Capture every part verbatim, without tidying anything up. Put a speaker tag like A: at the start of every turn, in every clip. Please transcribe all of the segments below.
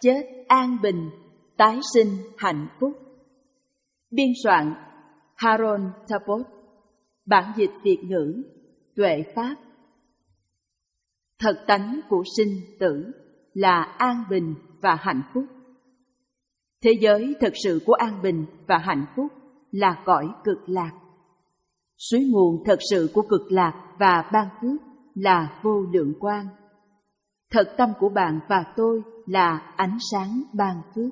A: chết an bình, tái sinh hạnh phúc. Biên soạn Harold Tapot. Bản dịch Việt ngữ Tuệ Pháp. Thật tánh của sinh tử là an bình và hạnh phúc. Thế giới thật sự của an bình và hạnh phúc là cõi cực lạc. Suối nguồn thật sự của cực lạc và ban phước là vô lượng quang. Thật tâm của bạn và tôi là ánh sáng ban phước.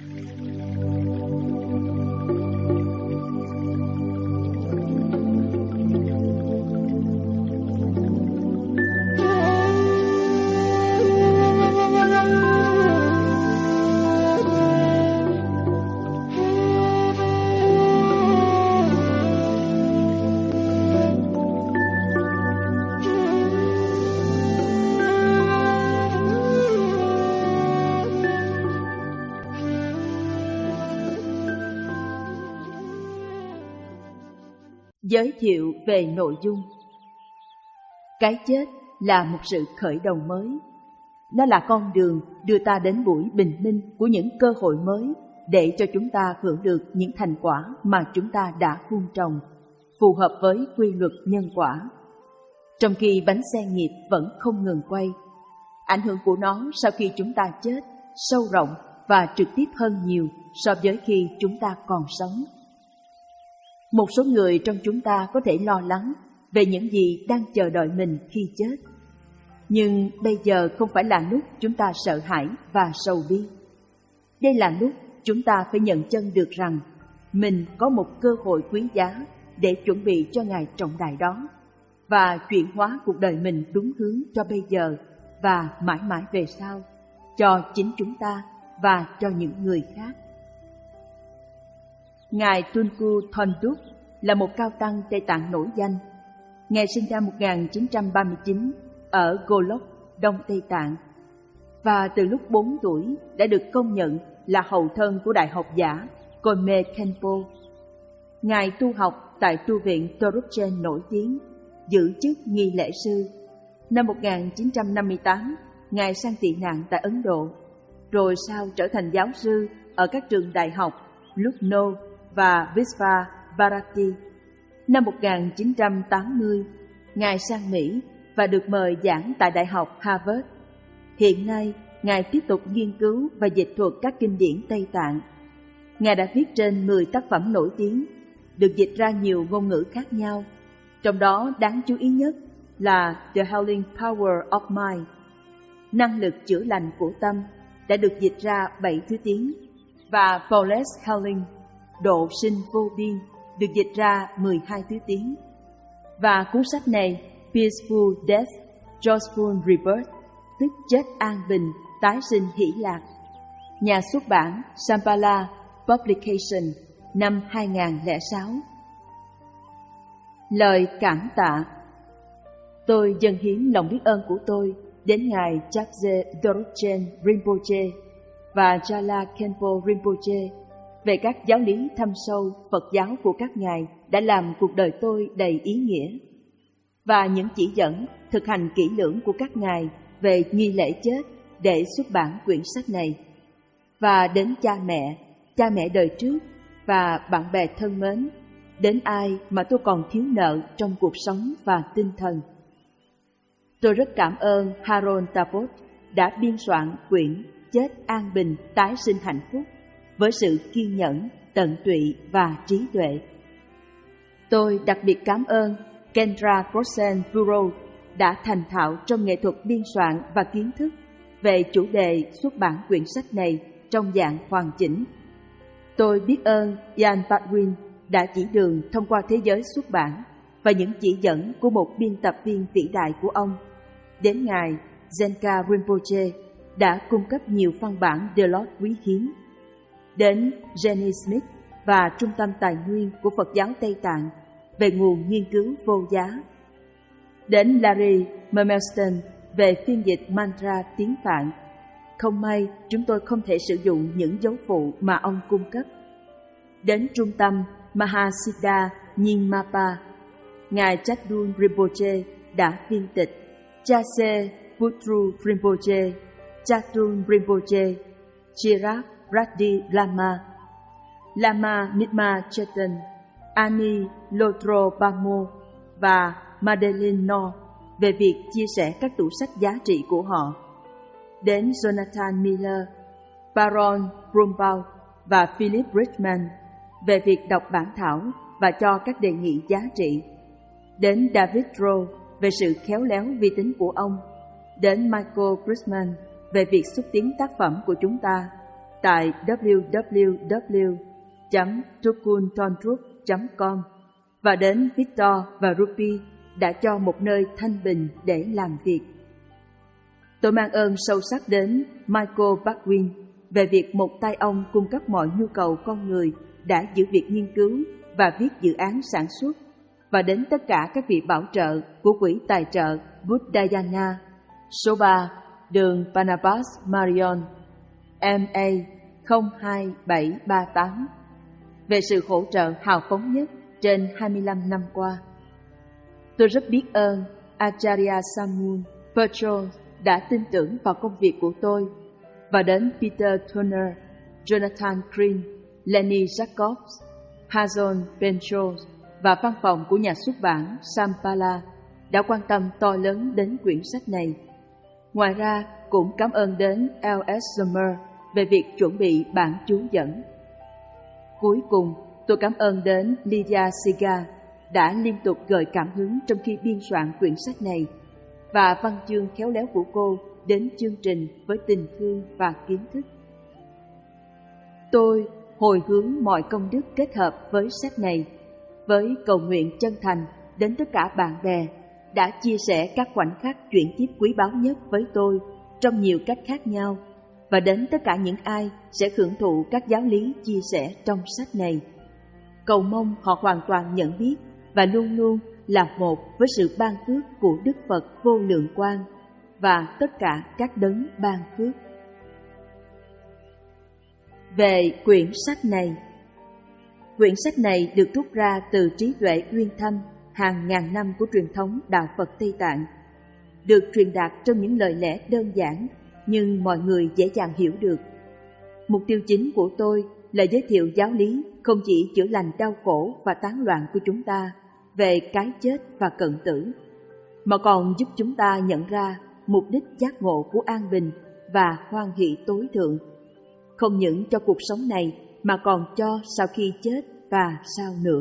A: Giới thiệu về nội dung. Cái chết là một sự khởi đầu mới. Nó là con đường đưa ta đến buổi bình minh của những cơ hội mới để cho chúng ta hưởng được những thành quả mà chúng ta đã vun trồng, phù hợp với quy luật nhân quả. Trong khi bánh xe nghiệp vẫn không ngừng quay, ảnh hưởng của nó sau khi chúng ta chết sâu rộng và trực tiếp hơn nhiều so với khi chúng ta còn sống. Một số người trong chúng ta có thể lo lắng về những gì đang chờ đợi mình khi chết. Nhưng bây giờ không phải là lúc chúng ta sợ hãi và sầu bi. Đây là lúc chúng ta phải nhận chân được rằng mình có một cơ hội quý giá để chuẩn bị cho ngày trọng đại đó và chuyển hóa cuộc đời mình đúng hướng cho bây giờ và mãi mãi về sau, cho chính chúng ta và cho những người khác. Ngài Tunku Thondup là một cao tăng Tây Tạng nổi danh. Ngài sinh ra một nghìn chín trăm ba mươi chín ở Golok, Đông Tây Tạng, và từ lúc bốn tuổi đã được công nhận là hậu thân của đại học giả Konme Khenpo. Ngài tu học tại tu viện Torukchen nổi tiếng, giữ chức nghi lễ sư. Năm một nghìn chín trăm năm mươi tám, Ngài sang tị nạn tại Ấn Độ, rồi sau trở thành giáo sư ở các trường đại học Lucknow và Visva Bharati. Năm một nghìn chín trăm tám mươi, Ngài sang Mỹ và được mời giảng tại Đại học Harvard. Hiện nay, Ngài tiếp tục nghiên cứu và dịch thuật các kinh điển Tây Tạng. Ngài đã viết trên mười tác phẩm nổi tiếng, được dịch ra nhiều ngôn ngữ khác nhau. Trong đó đáng chú ý nhất là The Healing Power of Mind, năng lực chữa lành của tâm, đã được dịch ra bảy thứ tiếng, và Paul's Healing, độ sinh vô biên, được dịch ra mười hai thứ tiếng. Và cuốn sách này, Peaceful Death, Joyful Rebirth, tức chết an bình, tái sinh hỷ lạc, nhà xuất bản Shambhala Publication, năm hai nghìn lẻ sáu. Lời cảm tạ. Tôi dâng hiến lòng biết ơn của tôi đến Ngài Chakze Dorchen Rinpoche và Chala Khenpo Rinpoche về các giáo lý thâm sâu Phật giáo của các ngài đã làm cuộc đời tôi đầy ý nghĩa, và những chỉ dẫn, thực hành kỹ lưỡng của các ngài về nghi lễ chết để xuất bản quyển sách này. Và đến cha mẹ, cha mẹ đời trước và bạn bè thân mến, đến ai mà tôi còn thiếu nợ trong cuộc sống và tinh thần. Tôi rất cảm ơn Harold Tapot đã biên soạn quyển Chết an bình, tái sinh hạnh phúc với sự kiên nhẫn, tận tụy và trí tuệ. Tôi đặc biệt cảm ơn Kendra Crossen Bureau đã thành thạo trong nghệ thuật biên soạn và kiến thức về chủ đề xuất bản quyển sách này trong dạng hoàn chỉnh. Tôi biết ơn Jan Baldwin đã chỉ đường thông qua thế giới xuất bản và những chỉ dẫn của một biên tập viên vĩ đại của ông. Đến Ngài Zenka Rinpoche đã cung cấp nhiều văn bản The Lord quý hiếm. Đến Jenny Smith và Trung tâm Tài nguyên của Phật giáo Tây Tạng về nguồn nghiên cứu vô giá. Đến Larry Mermelston về phiên dịch mantra tiếng Phạn. Không may chúng tôi không thể sử dụng những dấu phụ mà ông cung cấp. Đến Trung tâm Mahasiddha Nyingmapa, Ngài Chakdun Rinpoche đã phiên tịch Chase Putru Rinpoche, Chakdun Rinpoche, Chirag Radhi Lama, Lama Nitma Chetan, Ani Lodrobamo và Madeleine No về việc chia sẻ các tủ sách giá trị của họ, đến Jonathan Miller, Baron Brumbaugh và Philip Richman về việc đọc bản thảo và cho các đề nghị giá trị, đến David Rowe về sự khéo léo vi tính của ông, đến Michael Grisman về việc xúc tiến tác phẩm của chúng ta tại w w w chấm tukuntondrup chấm com và đến Victor và Rupi đã cho một nơi thanh bình để làm việc. Tôi mang ơn sâu sắc đến Michael Baldwin về việc một tay ông cung cấp mọi nhu cầu con người đã giữ việc nghiên cứu và viết dự án sản xuất, và đến tất cả các vị bảo trợ của quỹ tài trợ Buddhayana, số ba, đường Barnabas Marion, M A không hai bảy ba tám, về sự hỗ trợ hào phóng nhất trên hai mươi lăm năm qua. Tôi rất biết ơn Acharya Samun Petrol đã tin tưởng vào công việc của tôi, và đến Peter Turner, Jonathan Green, Lenny Jacobs, Hazon Benchos và văn phòng của nhà xuất bản Sampala đã quan tâm to lớn đến quyển sách này. Ngoài ra, cũng cảm ơn đến L S Zomer về việc chuẩn bị bản chú dẫn. Cuối cùng, tôi cảm ơn đến Lydia Siga đã liên tục gợi cảm hứng trong khi biên soạn quyển sách này, và văn chương khéo léo của cô đến chương trình với tình thương và kiến thức. Tôi hồi hướng mọi công đức kết hợp với sách này, với cầu nguyện chân thành đến tất cả bạn bè đã chia sẻ các khoảnh khắc chuyển tiếp quý báu nhất với tôi trong nhiều cách khác nhau, và đến tất cả những ai sẽ hưởng thụ các giáo lý chia sẻ trong sách này. Cầu mong họ hoàn toàn nhận biết và luôn luôn là một với sự ban phước của Đức Phật vô lượng quang và tất cả các đấng ban phước. Về quyển sách này, quyển sách này được rút ra từ trí tuệ uyên thâm hàng ngàn năm của truyền thống đạo Phật Tây Tạng, được truyền đạt trong những lời lẽ đơn giản nhưng mọi người dễ dàng hiểu được. Mục tiêu chính của tôi là giới thiệu giáo lý không chỉ chữa lành đau khổ và tán loạn của chúng ta về cái chết và cận tử, mà còn giúp chúng ta nhận ra mục đích giác ngộ của an bình và hoan hỷ tối thượng, không những cho cuộc sống này mà còn cho sau khi chết và sau nữa.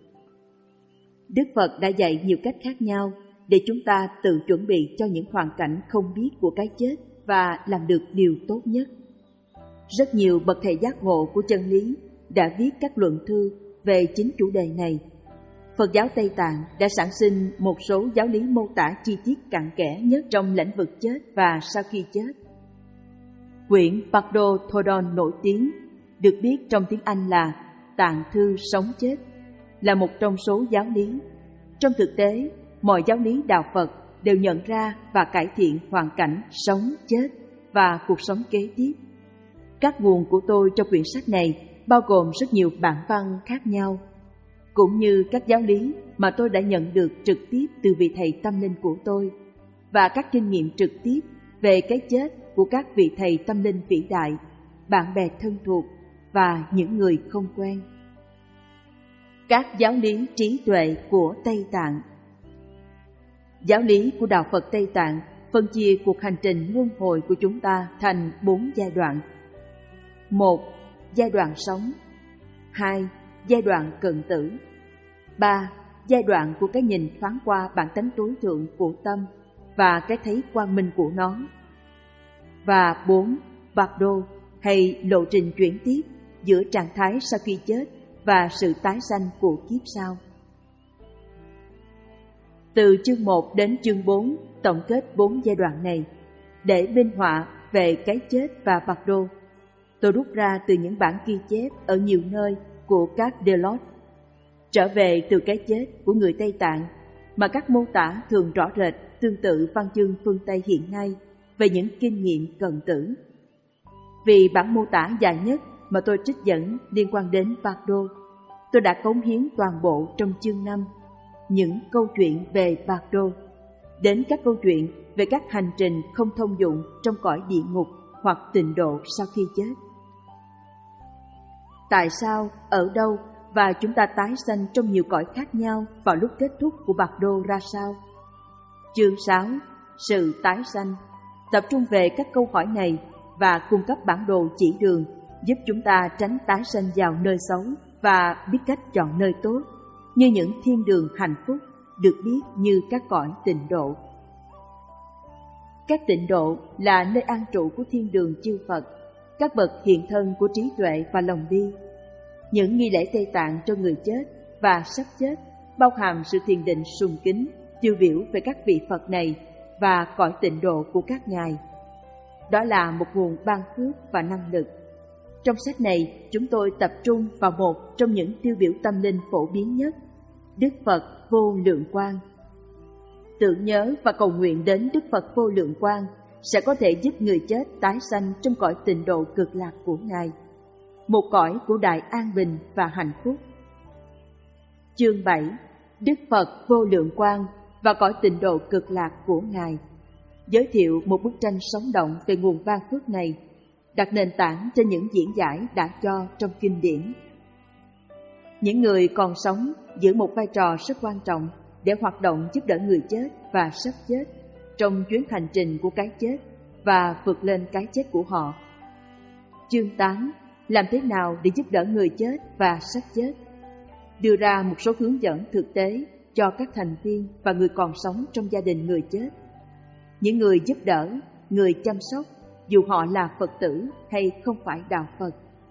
A: Đức Phật đã dạy nhiều cách khác nhau để chúng ta tự chuẩn bị cho những hoàn cảnh không biết của cái chết và làm được điều tốt nhất. Rất nhiều bậc thầy giác ngộ của chân lý đã viết các luận thư về chính chủ đề này. Phật giáo Tây Tạng đã sản sinh một số giáo lý mô tả chi tiết cặn kẽ nhất trong lĩnh vực chết và sau khi chết. Quyển Bhagavad Thodon nổi tiếng, được biết trong tiếng Anh là Tạng thư sống chết, là một trong số giáo lý. Trong thực tế, mọi giáo lý đạo Phật đều nhận ra và cải thiện hoàn cảnh sống, chết và cuộc sống kế tiếp. Các nguồn của tôi cho quyển sách này bao gồm rất nhiều bản văn khác nhau, cũng như các giáo lý mà tôi đã nhận được trực tiếp từ vị thầy tâm linh của tôi, và các kinh nghiệm trực tiếp về cái chết của các vị thầy tâm linh vĩ đại, bạn bè thân thuộc và những người không quen. Các giáo lý trí tuệ của Tây Tạng. Giáo lý của đạo Phật Tây Tạng phân chia cuộc hành trình luân hồi của chúng ta thành bốn giai đoạn. Một, giai đoạn sống. Hai, giai đoạn cận tử. Ba, giai đoạn của cái nhìn thoáng qua bản tánh tối thượng của tâm và cái thấy quang minh của nó. Và bốn, bạc đô hay lộ trình chuyển tiếp giữa trạng thái sau khi chết và sự tái sanh của kiếp sau. Từ chương một đến chương bốn tổng kết bốn giai đoạn này để minh họa về cái chết và bạc đô. Tôi rút ra từ những bản ghi chép ở nhiều nơi của các Delot, trở về từ cái chết của người Tây Tạng mà các mô tả thường rõ rệt tương tự văn chương phương Tây hiện nay về những kinh nghiệm cận tử. Vì bản mô tả dài nhất mà tôi trích dẫn liên quan đến bạc đô, tôi đã cống hiến toàn bộ trong chương năm những câu chuyện về bạc đô, đến các câu chuyện về các hành trình không thông dụng trong cõi địa ngục hoặc tịnh độ sau khi chết. Tại sao, ở đâu và chúng ta tái sanh trong nhiều cõi khác nhau vào lúc kết thúc của bạc đô ra sao? Chương sáu. Sự tái sanh tập trung về các câu hỏi này và cung cấp bản đồ chỉ đường giúp chúng ta tránh tái sanh vào nơi xấu và biết cách chọn nơi tốt, như những thiên đường hạnh phúc được biết như các cõi tịnh độ. Các tịnh độ là nơi an trụ của thiên đường chư Phật, các bậc hiện thân của trí tuệ và lòng bi. Những nghi lễ Tây Tạng cho người chết và sắp chết bao hàm sự thiền định sùng kính, tiêu biểu về các vị Phật này và cõi tịnh độ của các ngài. Đó là một nguồn ban phước và năng lực. Trong sách này, chúng tôi tập trung vào một trong những tiêu biểu tâm linh phổ biến nhất, Đức Phật Vô Lượng Quang. Tưởng nhớ và cầu nguyện đến Đức Phật Vô Lượng Quang sẽ có thể giúp người chết tái sanh trong cõi tịnh độ cực lạc của Ngài, một cõi của đại an bình và hạnh phúc. Chương bảy. Đức Phật Vô Lượng Quang và cõi tịnh độ cực lạc của Ngài, giới thiệu một bức tranh sống động về nguồn ban phước này, đặt nền tảng trên những diễn giải đã cho trong kinh điển. Những người còn sống giữ một vai trò rất quan trọng để hoạt động giúp đỡ người chết và sắp chết trong chuyến hành trình của cái chết và vượt lên cái chết của họ. Chương tám. Làm thế nào để giúp đỡ người chết và sắp chết, đưa ra một số hướng dẫn thực tế cho các thành viên và người còn sống trong gia đình người chết, những người giúp đỡ, người chăm sóc, dù họ là Phật tử hay không phải đạo Phật.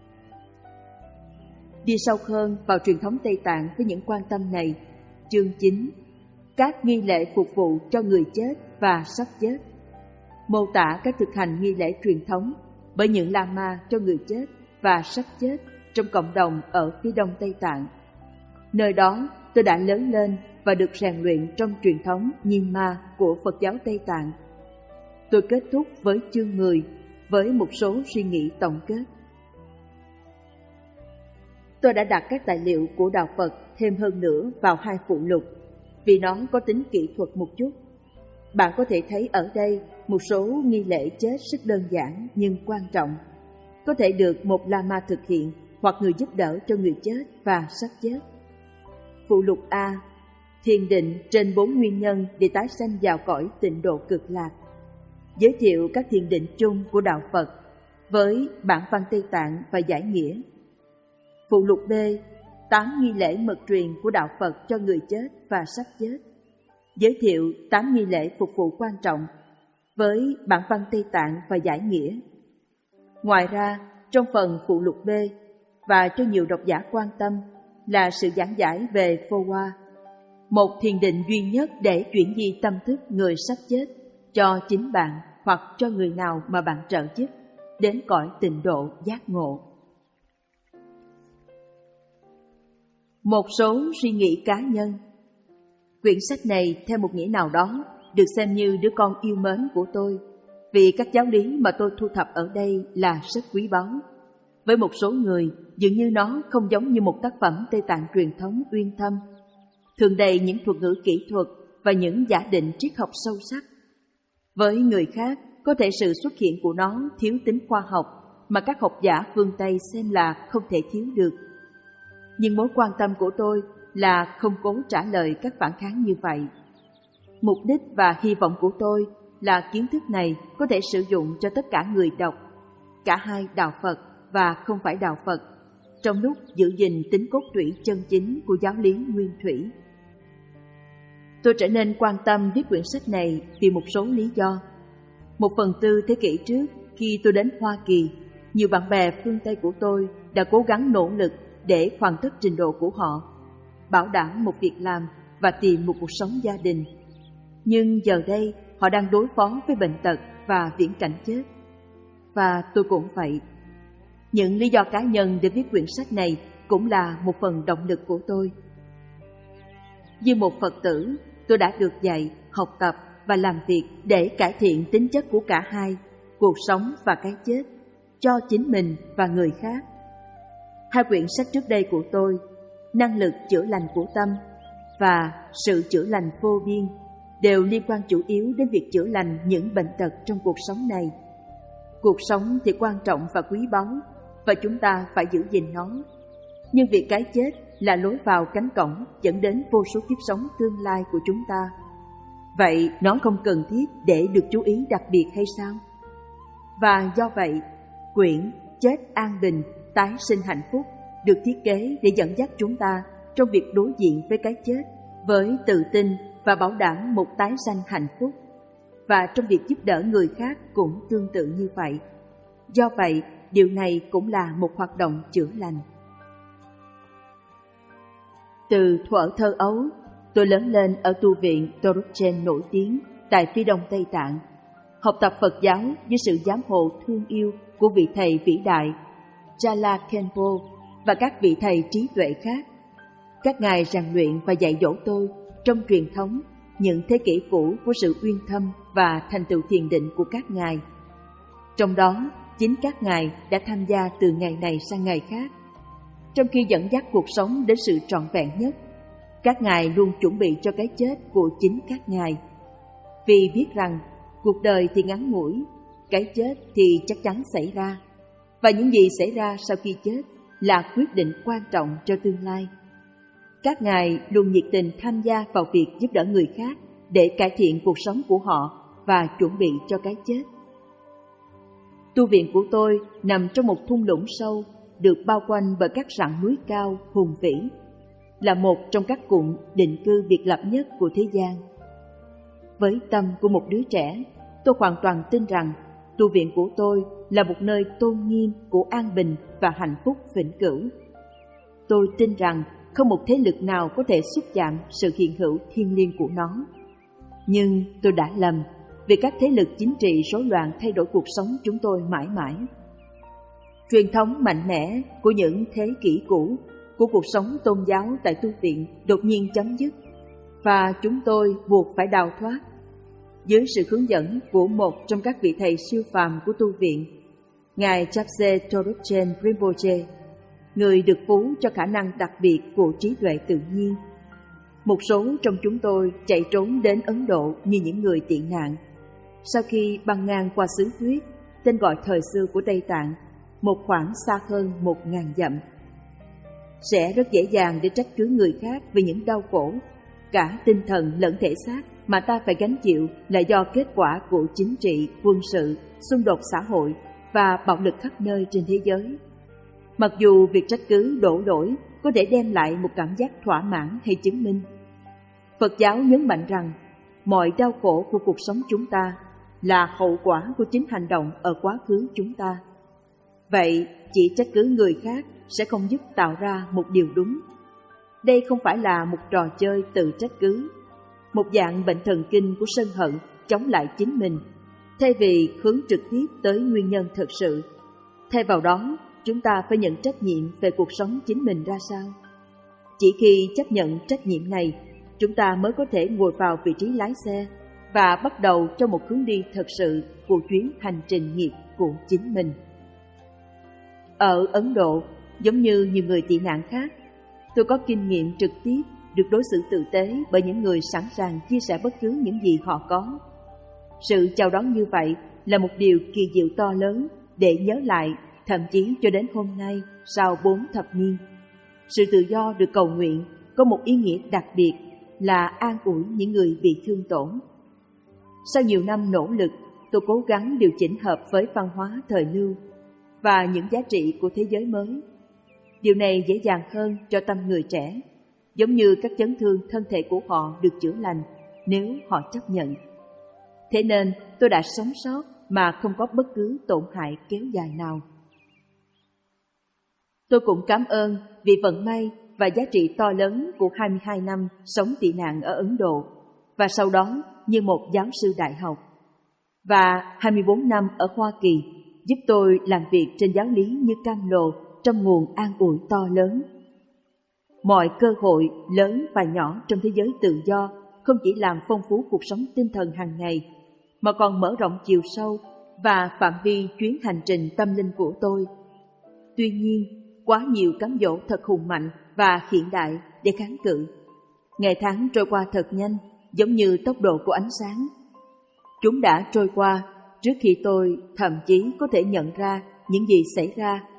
A: Đi sâu hơn vào truyền thống Tây Tạng với những quan tâm này. Chương chín. Các nghi lễ phục vụ cho người chết và sắp chết, mô tả các thực hành nghi lễ truyền thống bởi những Lama cho người chết và sắp chết trong cộng đồng ở phía đông Tây Tạng. Nơi đó tôi đã lớn lên và được rèn luyện trong truyền thống Nyingma của Phật giáo Tây Tạng. Tôi kết thúc với chương mười với một số suy nghĩ tổng kết. Tôi đã đặt các tài liệu của đạo Phật thêm hơn nữa vào hai phụ lục vì nó có tính kỹ thuật một chút. Bạn có thể thấy ở đây một số nghi lễ chết rất đơn giản nhưng quan trọng, có thể được một Lama thực hiện hoặc người giúp đỡ cho người chết và sắp chết. Phụ lục A. Thiền định trên bốn nguyên nhân để tái sanh vào cõi tịnh độ cực lạc, giới thiệu các thiền định chung của đạo Phật với bản văn Tây Tạng và giải nghĩa. Phụ lục B. Tám nghi lễ mật truyền của đạo Phật cho người chết và sắp chết, giới thiệu tám nghi lễ phục vụ quan trọng với bản văn Tây Tạng và giải nghĩa. Ngoài ra, trong phần phụ lục B và cho nhiều độc giả quan tâm là sự giảng giải về Phô Hoa, một thiền định duy nhất để chuyển di tâm thức người sắp chết cho chính bạn hoặc cho người nào mà bạn trợ giúp đến cõi tịnh độ giác ngộ. Một số suy nghĩ cá nhân. Quyển sách này theo một nghĩa nào đó được xem như đứa con yêu mến của tôi, vì các giáo lý mà tôi thu thập ở đây là rất quý báu. Với một số người, dường như nó không giống như một tác phẩm Tây Tạng truyền thống uyên thâm, thường đầy những thuật ngữ kỹ thuật và những giả định triết học sâu sắc. Với người khác, có thể sự xuất hiện của nó thiếu tính khoa học mà các học giả phương Tây xem là không thể thiếu được. Nhưng mối quan tâm của tôi là không cố trả lời các phản kháng như vậy. Mục đích và hy vọng của tôi là kiến thức này có thể sử dụng cho tất cả người đọc, cả hai đạo Phật và không phải đạo Phật, trong lúc giữ gìn tính cốt tủy chân chính của giáo lý nguyên thủy. Tôi trở nên quan tâm viết quyển sách này vì một số lý do. Một phần tư thế kỷ trước, khi tôi đến Hoa Kỳ, nhiều bạn bè phương Tây của tôi đã cố gắng nỗ lực để hoàn tất trình độ của họ, bảo đảm một việc làm và tìm một cuộc sống gia đình. Nhưng giờ đây, họ đang đối phó với bệnh tật và viễn cảnh chết. Và tôi cũng vậy. Những lý do cá nhân để viết quyển sách này cũng là một phần động lực của tôi. Như một Phật tử, tôi đã được dạy, học tập và làm việc để cải thiện tính chất của cả hai, cuộc sống và cái chết, cho chính mình và người khác. Hai quyển sách trước đây của tôi, Năng lực chữa lành của tâm và Sự chữa lành vô biên, đều liên quan chủ yếu đến việc chữa lành những bệnh tật trong cuộc sống này. Cuộc sống thì quan trọng và quý báu, và chúng ta phải giữ gìn nó. Nhưng việc cái chết là lối vào cánh cổng dẫn đến vô số kiếp sống tương lai của chúng ta. Vậy nó không cần thiết để được chú ý đặc biệt hay sao? Và do vậy, quyển Chết an bình, tái sinh hạnh phúc được thiết kế để dẫn dắt chúng ta trong việc đối diện với cái chết với tự tin và bảo đảm một tái sanh hạnh phúc. Và trong việc giúp đỡ người khác cũng tương tự như vậy. Do vậy, điều này cũng là một hoạt động chữa lành. Từ thuở thơ ấu, tôi lớn lên ở tu viện Dorchen nổi tiếng tại phía đông Tây Tạng, học tập Phật giáo với sự giám hộ thương yêu của vị thầy vĩ đại Chala Khenpo và các vị thầy trí tuệ khác. Các ngài rèn luyện và dạy dỗ tôi trong truyền thống những thế kỷ cũ của sự uyên thâm và thành tựu thiền định của các ngài. Trong đó, chính các ngài đã tham gia từ ngày này sang ngày khác. Trong khi dẫn dắt cuộc sống đến sự trọn vẹn nhất, các ngài luôn chuẩn bị cho cái chết của chính các ngài. Vì biết rằng cuộc đời thì ngắn ngủi, cái chết thì chắc chắn xảy ra, và những gì xảy ra sau khi chết là quyết định quan trọng cho tương lai. Các ngài luôn nhiệt tình tham gia vào việc giúp đỡ người khác để cải thiện cuộc sống của họ và chuẩn bị cho cái chết. Tu viện của tôi nằm trong một thung lũng sâu, được bao quanh bởi các rặng núi cao hùng vĩ, là một trong các cụm định cư biệt lập nhất của thế gian. Với tâm của một đứa trẻ, tôi hoàn toàn tin rằng tu viện của tôi là một nơi tôn nghiêm của an bình và hạnh phúc vĩnh cửu. Tôi tin rằng không một thế lực nào có thể xúc chạm sự hiện hữu thiêng liêng của nó. Nhưng tôi đã lầm, vì các thế lực chính trị rối loạn thay đổi cuộc sống chúng tôi mãi mãi. Truyền thống mạnh mẽ của những thế kỷ cũ của cuộc sống tôn giáo tại tu viện đột nhiên chấm dứt, và chúng tôi buộc phải đào thoát. Dưới sự hướng dẫn của một trong các vị thầy siêu phàm của tu viện, Ngài Chapse Dorchen Rinpoche, người được phú cho khả năng đặc biệt của trí tuệ tự nhiên. Một số trong chúng tôi chạy trốn đến Ấn Độ như những người tị nạn. Sau khi băng ngang qua xứ tuyết, tên gọi thời xưa của Tây Tạng, một khoảng xa hơn một ngàn dặm. Sẽ rất dễ dàng để trách cứ người khác vì những đau khổ, cả tinh thần lẫn thể xác, mà ta phải gánh chịu là do kết quả của chính trị, quân sự, xung đột xã hội và bạo lực khắp nơi trên thế giới. Mặc dù việc trách cứ đổ lỗi có thể đem lại một cảm giác thỏa mãn hay chứng minh, Phật giáo nhấn mạnh rằng mọi đau khổ của cuộc sống chúng ta là hậu quả của chính hành động ở quá khứ chúng ta. Vậy, chỉ trách cứ người khác sẽ không giúp tạo ra một điều đúng. Đây không phải là một trò chơi tự trách cứ, một dạng bệnh thần kinh của sân hận chống lại chính mình, thay vì hướng trực tiếp tới nguyên nhân thực sự. Thay vào đó, chúng ta phải nhận trách nhiệm về cuộc sống chính mình ra sao. Chỉ khi chấp nhận trách nhiệm này, chúng ta mới có thể ngồi vào vị trí lái xe và bắt đầu cho một hướng đi thật sự của chuyến hành trình nghiệp của chính mình. Ở Ấn Độ, giống như nhiều người tị nạn khác, tôi có kinh nghiệm trực tiếp được đối xử tử tế bởi những người sẵn sàng chia sẻ bất cứ những gì họ có. Sự chào đón như vậy là một điều kỳ diệu to lớn để nhớ lại, thậm chí cho đến hôm nay, sau bốn thập niên. Sự tự do được cầu nguyện có một ý nghĩa đặc biệt là an ủi những người bị thương tổn. Sau nhiều năm nỗ lực, tôi cố gắng điều chỉnh hợp với văn hóa thời lưu và những giá trị của thế giới mới. Điều này dễ dàng hơn cho tâm người trẻ, giống như các chấn thương thân thể của họ được chữa lành nếu họ chấp nhận. Thế nên tôi đã sống sót mà không có bất cứ tổn hại kéo dài nào. Tôi cũng cảm ơn vì vận may và giá trị to lớn của hai mươi hai năm sống tị nạn ở Ấn Độ, và sau đó như một giáo sư đại học, và hai mươi bốn năm ở Hoa Kỳ giúp tôi làm việc trên giáo lý như cam lồ trong nguồn an ủi to lớn. Mọi cơ hội lớn và nhỏ trong thế giới tự do không chỉ làm phong phú cuộc sống tinh thần hàng ngày, mà còn mở rộng chiều sâu và phạm vi chuyến hành trình tâm linh của tôi. Tuy nhiên, quá nhiều cám dỗ thật hùng mạnh và hiện đại để kháng cự. Ngày tháng trôi qua thật nhanh, giống như tốc độ của ánh sáng. Chúng đã trôi qua trước khi tôi thậm chí có thể nhận ra những gì xảy ra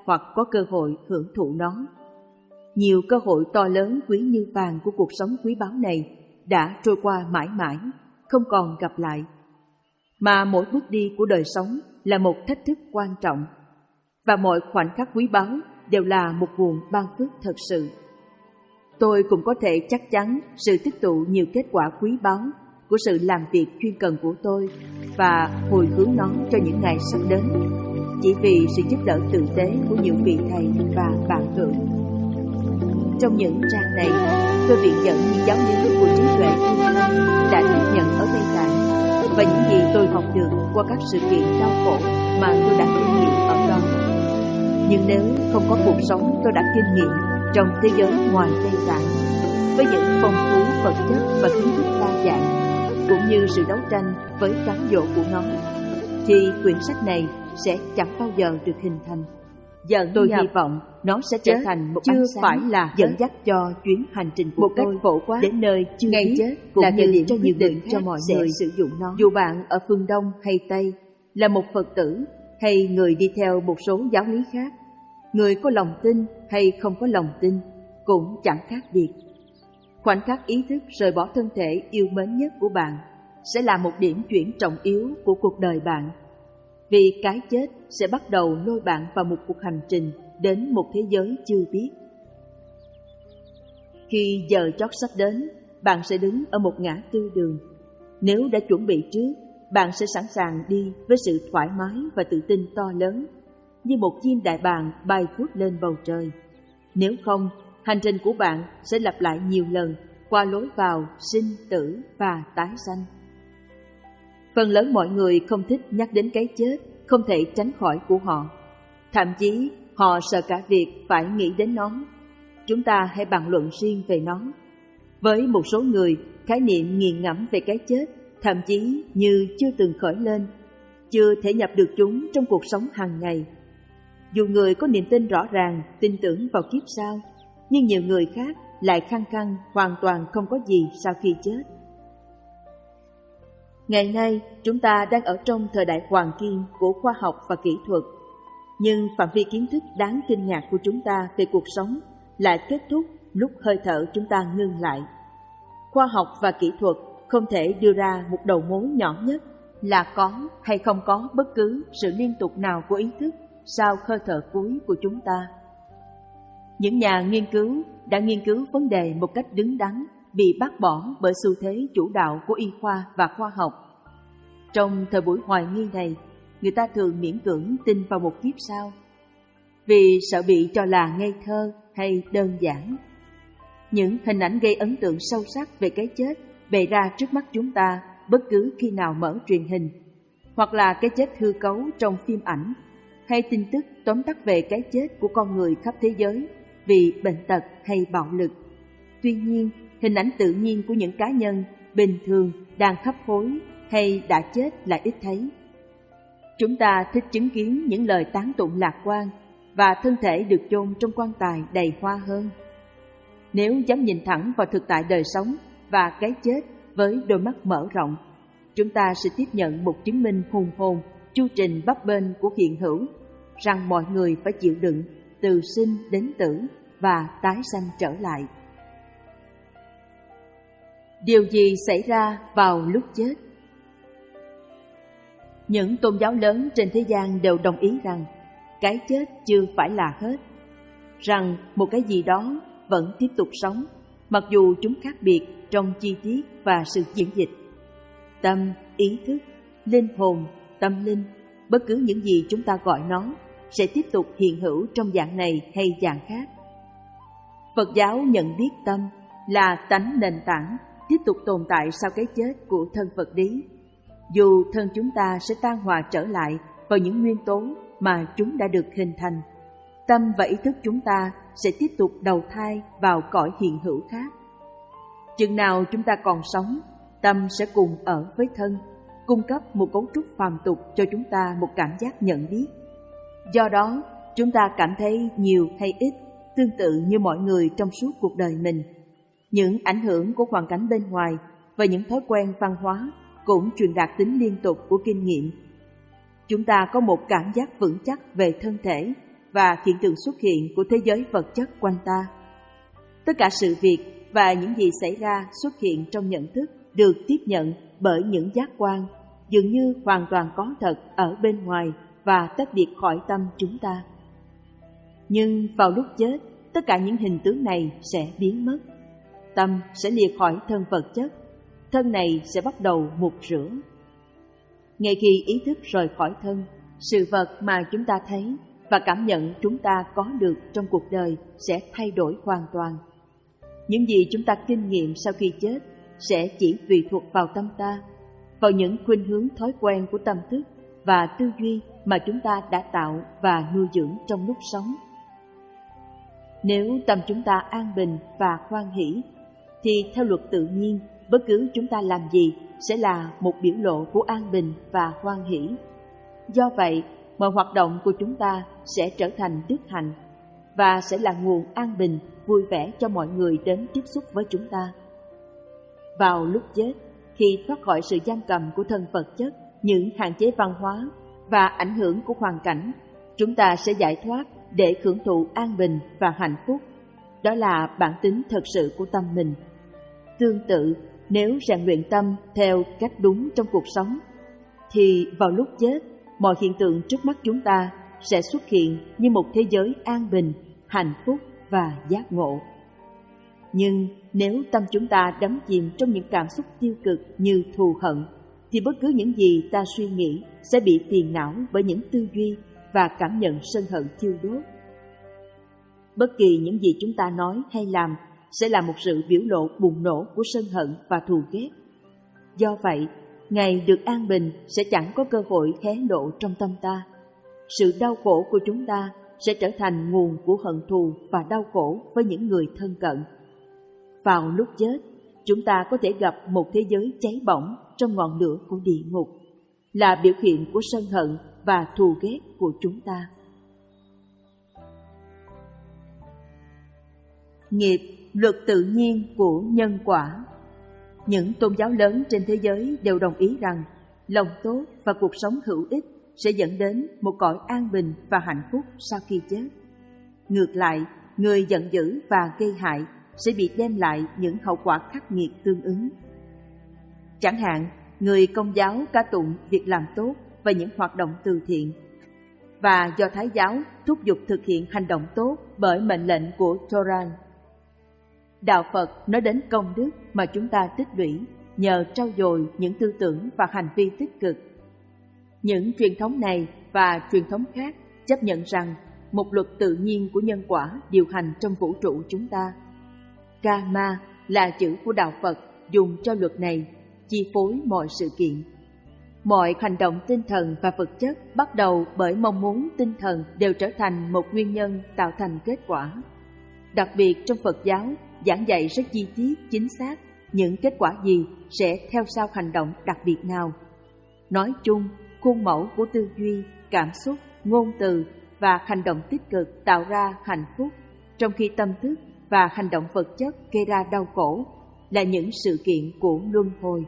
A: hoặc có cơ hội hưởng thụ nó. Nhiều cơ hội to lớn quý như vàng của cuộc sống quý báu này đã trôi qua mãi mãi, không còn gặp lại. Mà mỗi bước đi của đời sống là một thách thức quan trọng, và mọi khoảnh khắc quý báu đều là một nguồn ban phước thật sự. Tôi cũng có thể chắc chắn sự tích tụ nhiều kết quả quý báu của sự làm việc chuyên cần của tôi và hồi hướng nó cho những ngày sắp đến, chỉ vì sự giúp đỡ tử tế của nhiều vị thầy và bạn hữu. Trong những trang này, tôi viện dẫn những giáo lý của trí tuệ thiên liêng đã tiếp nhận ở Tây Tạng và những gì tôi học được qua các sự kiện đau khổ mà tôi đã kinh nghiệm ở đó. Nhưng nếu không có cuộc sống tôi đã kinh nghiệm trong thế giới ngoài Tây Tạng, với những phong phú vật chất và kiến thức đa dạng, cũng như sự đấu tranh với cám dỗ của nó, thì quyển sách này sẽ chẳng bao giờ được hình thành. Giờ tôi hy vọng nó sẽ trở thành một ánh sáng phải là dẫn dắt cho chuyến hành trình của một tôi cách phổ quát đến nơi chưa biết chết cũng là thời điểm cho nhiều người cho mọi người sử dụng nó. Dù bạn ở phương Đông hay Tây, là một Phật tử hay người đi theo một số giáo lý khác, người có lòng tin hay không có lòng tin cũng chẳng khác biệt. Khoảnh khắc ý thức rời bỏ thân thể yêu mến nhất của bạn sẽ là một điểm chuyển trọng yếu của cuộc đời bạn, vì cái chết sẽ bắt đầu lôi bạn vào một cuộc hành trình đến một thế giới chưa biết. Khi giờ chót sắp đến, bạn sẽ đứng ở một ngã tư đường. Nếu đã chuẩn bị trước, bạn sẽ sẵn sàng đi với sự thoải mái và tự tin to lớn, như một chim đại bàng bay vút lên bầu trời. Nếu không, hành trình của bạn sẽ lặp lại nhiều lần qua lối vào sinh tử và tái sanh. Phần lớn mọi người không thích nhắc đến cái chết không thể tránh khỏi của họ. Thậm chí họ sợ cả việc phải nghĩ đến nó. Chúng ta hãy bàn luận riêng về nó. Với một số người, khái niệm nghiền ngẫm về cái chết thậm chí như chưa từng khởi lên, chưa thể nhập được chúng trong cuộc sống hàng ngày. Dù người có niềm tin rõ ràng, tin tưởng vào kiếp sau, nhưng nhiều người khác lại khăng khăng hoàn toàn không có gì sau khi chết. Ngày nay, chúng ta đang ở trong thời đại hoàng kim của khoa học và kỹ thuật, nhưng phạm vi kiến thức đáng kinh ngạc của chúng ta về cuộc sống lại kết thúc lúc hơi thở chúng ta ngưng lại. Khoa học và kỹ thuật không thể đưa ra một đầu mối nhỏ nhất là có hay không có bất cứ sự liên tục nào của ý thức sau hơi thở cuối của chúng ta. Những nhà nghiên cứu đã nghiên cứu vấn đề một cách đứng đắn, bị bác bỏ bởi xu thế chủ đạo của y khoa và khoa học. Trong thời buổi hoài nghi này, người ta thường miễn cưỡng tin vào một kiếp sau, vì sợ bị cho là ngây thơ hay đơn giản. Những hình ảnh gây ấn tượng sâu sắc về cái chết bày ra trước mắt chúng ta bất cứ khi nào mở truyền hình, hoặc là cái chết hư cấu trong phim ảnh, hay tin tức tóm tắt về cái chết của con người khắp thế giới vì bệnh tật hay bạo lực. Tuy nhiên, hình ảnh tự nhiên của những cá nhân bình thường đang hấp hối hay đã chết lại ít thấy. Chúng ta thích chứng kiến những lời tán tụng lạc quan và thân thể được chôn trong quan tài đầy hoa hơn. Nếu dám nhìn thẳng vào thực tại đời sống và cái chết với đôi mắt mở rộng, chúng ta sẽ tiếp nhận một chứng minh hùng hồn, chu trình bấp bênh của hiện hữu, rằng mọi người phải chịu đựng từ sinh đến tử và tái sanh trở lại. Điều gì xảy ra vào lúc chết? Những tôn giáo lớn trên thế gian đều đồng ý rằng cái chết chưa phải là hết, rằng một cái gì đó vẫn tiếp tục sống, mặc dù chúng khác biệt trong chi tiết và sự diễn dịch. Tâm, ý thức, linh hồn, tâm linh, bất cứ những gì chúng ta gọi nó, sẽ tiếp tục hiện hữu trong dạng này hay dạng khác. Phật giáo nhận biết tâm là tánh nền tảng tiếp tục tồn tại sau cái chết của thân vật lý. Dù thân chúng ta sẽ tan hòa trở lại vào những nguyên tố mà chúng đã được hình thành, tâm và ý thức chúng ta sẽ tiếp tục đầu thai vào cõi hiện hữu khác. Chừng nào chúng ta còn sống, tâm sẽ cùng ở với thân, cung cấp một cấu trúc phàm tục cho chúng ta một cảm giác nhận biết. Do đó, chúng ta cảm thấy nhiều hay ít, tương tự như mọi người trong suốt cuộc đời mình. Những ảnh hưởng của hoàn cảnh bên ngoài và những thói quen văn hóa cũng truyền đạt tính liên tục của kinh nghiệm. Chúng ta có một cảm giác vững chắc về thân thể và hiện tượng xuất hiện của thế giới vật chất quanh ta. Tất cả sự việc và những gì xảy ra xuất hiện trong nhận thức được tiếp nhận bởi những giác quan dường như hoàn toàn có thật ở bên ngoài và tách biệt khỏi tâm chúng ta. Nhưng vào lúc chết, tất cả những hình tướng này sẽ biến mất. Tâm sẽ lìa khỏi thân vật chất, thân này sẽ bắt đầu mục rửa. Ngay khi ý thức rời khỏi thân, sự vật mà chúng ta thấy và cảm nhận chúng ta có được trong cuộc đời sẽ thay đổi hoàn toàn. Những gì chúng ta kinh nghiệm sau khi chết sẽ chỉ tùy thuộc vào tâm ta, vào những khuynh hướng thói quen của tâm thức và tư duy mà chúng ta đã tạo và nuôi dưỡng trong lúc sống. Nếu tâm chúng ta an bình và hoan hỷ, thì theo luật tự nhiên, bất cứ chúng ta làm gì sẽ là một biểu lộ của an bình và hoan hỷ. Do vậy, mọi hoạt động của chúng ta sẽ trở thành đức hạnh và sẽ là nguồn an bình, vui vẻ cho mọi người đến tiếp xúc với chúng ta. Vào lúc chết, khi thoát khỏi sự giam cầm của thân vật chất, những hạn chế văn hóa và ảnh hưởng của hoàn cảnh, chúng ta sẽ giải thoát để hưởng thụ an bình và hạnh phúc. Đó là bản tính thật sự của tâm mình. Tương tự, nếu rèn luyện tâm theo cách đúng trong cuộc sống, thì vào lúc chết, mọi hiện tượng trước mắt chúng ta sẽ xuất hiện như một thế giới an bình, hạnh phúc và giác ngộ. Nhưng nếu tâm chúng ta đắm chìm trong những cảm xúc tiêu cực như thù hận, thì bất cứ những gì ta suy nghĩ sẽ bị phiền não bởi những tư duy và cảm nhận sân hận thiêu đốt. Bất kỳ những gì chúng ta nói hay làm sẽ là một sự biểu lộ bùng nổ của sân hận và thù ghét. Do vậy, ngày được an bình sẽ chẳng có cơ hội hé lộ trong tâm ta. Sự đau khổ của chúng ta sẽ trở thành nguồn của hận thù và đau khổ với những người thân cận. Vào lúc chết, chúng ta có thể gặp một thế giới cháy bỏng trong ngọn lửa của địa ngục, là biểu hiện của sân hận và thù ghét của chúng ta. Nghiệp, luật tự nhiên của nhân quả. Những tôn giáo lớn trên thế giới đều đồng ý rằng lòng tốt và cuộc sống hữu ích sẽ dẫn đến một cõi an bình và hạnh phúc sau khi chết. Ngược lại, người giận dữ và gây hại sẽ bị đem lại những hậu quả khắc nghiệt tương ứng. Chẳng hạn, người Công giáo ca tụng việc làm tốt và những hoạt động từ thiện, và Do Thái giáo thúc giục thực hiện hành động tốt bởi mệnh lệnh của Torah. Đạo Phật nói đến công đức mà chúng ta tích lũy nhờ trau dồi những tư tưởng và hành vi tích cực. Những truyền thống này và truyền thống khác chấp nhận rằng một luật tự nhiên của nhân quả điều hành trong vũ trụ chúng ta. Karma là chữ của Đạo Phật dùng cho luật này, chi phối mọi sự kiện. Mọi hành động tinh thần và vật chất bắt đầu bởi mong muốn tinh thần đều trở thành một nguyên nhân tạo thành kết quả. Đặc biệt trong Phật giáo, giảng dạy rất chi tiết, chính xác những kết quả gì sẽ theo sau hành động đặc biệt nào. Nói chung, khuôn mẫu của tư duy, cảm xúc, ngôn từ và hành động tích cực tạo ra hạnh phúc, trong khi tâm thức và hành động vật chất gây ra đau khổ là những sự kiện của luân hồi.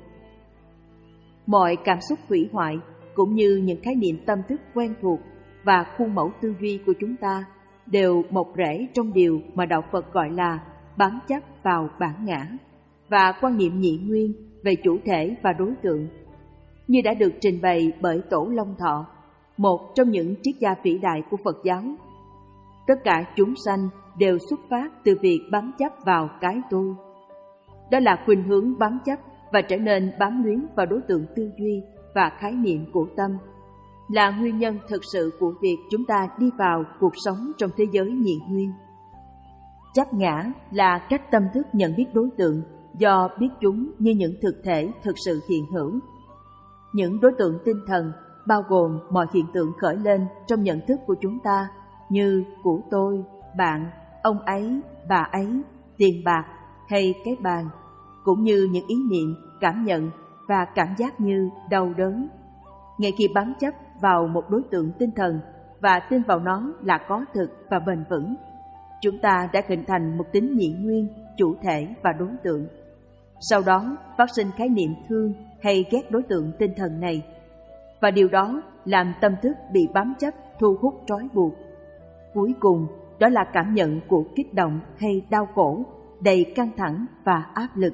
A: Mọi cảm xúc hủy hoại cũng như những khái niệm tâm thức quen thuộc và khuôn mẫu tư duy của chúng ta đều mọc rễ trong điều mà Đạo Phật gọi là bám chấp vào bản ngã và quan niệm nhị nguyên về chủ thể và đối tượng, như đã được trình bày bởi Tổ Long Thọ, một trong những triết gia vĩ đại của Phật giáo. Tất cả chúng sanh đều xuất phát từ việc bám chấp vào cái tôi. Đó là khuynh hướng bám chấp và trở nên bám luyến vào đối tượng tư duy và khái niệm của tâm, là nguyên nhân thực sự của việc chúng ta đi vào cuộc sống trong thế giới nhị nguyên. Chấp ngã là cách tâm thức nhận biết đối tượng do biết chúng như những thực thể thực sự hiện hữu. Những đối tượng tinh thần bao gồm mọi hiện tượng khởi lên trong nhận thức của chúng ta như của tôi, bạn, ông ấy, bà ấy, tiền bạc hay cái bàn, cũng như những ý niệm, cảm nhận và cảm giác như đau đớn. Ngay khi bám chấp vào một đối tượng tinh thần và tin vào nó là có thực và bền vững, chúng ta đã hình thành một tính nhị nguyên, chủ thể và đối tượng. Sau đó phát sinh khái niệm thương hay ghét đối tượng tinh thần này, và điều đó làm tâm thức bị bám chấp, thu hút trói buộc. Cuối cùng, đó là cảm nhận của kích động hay đau khổ, đầy căng thẳng và áp lực.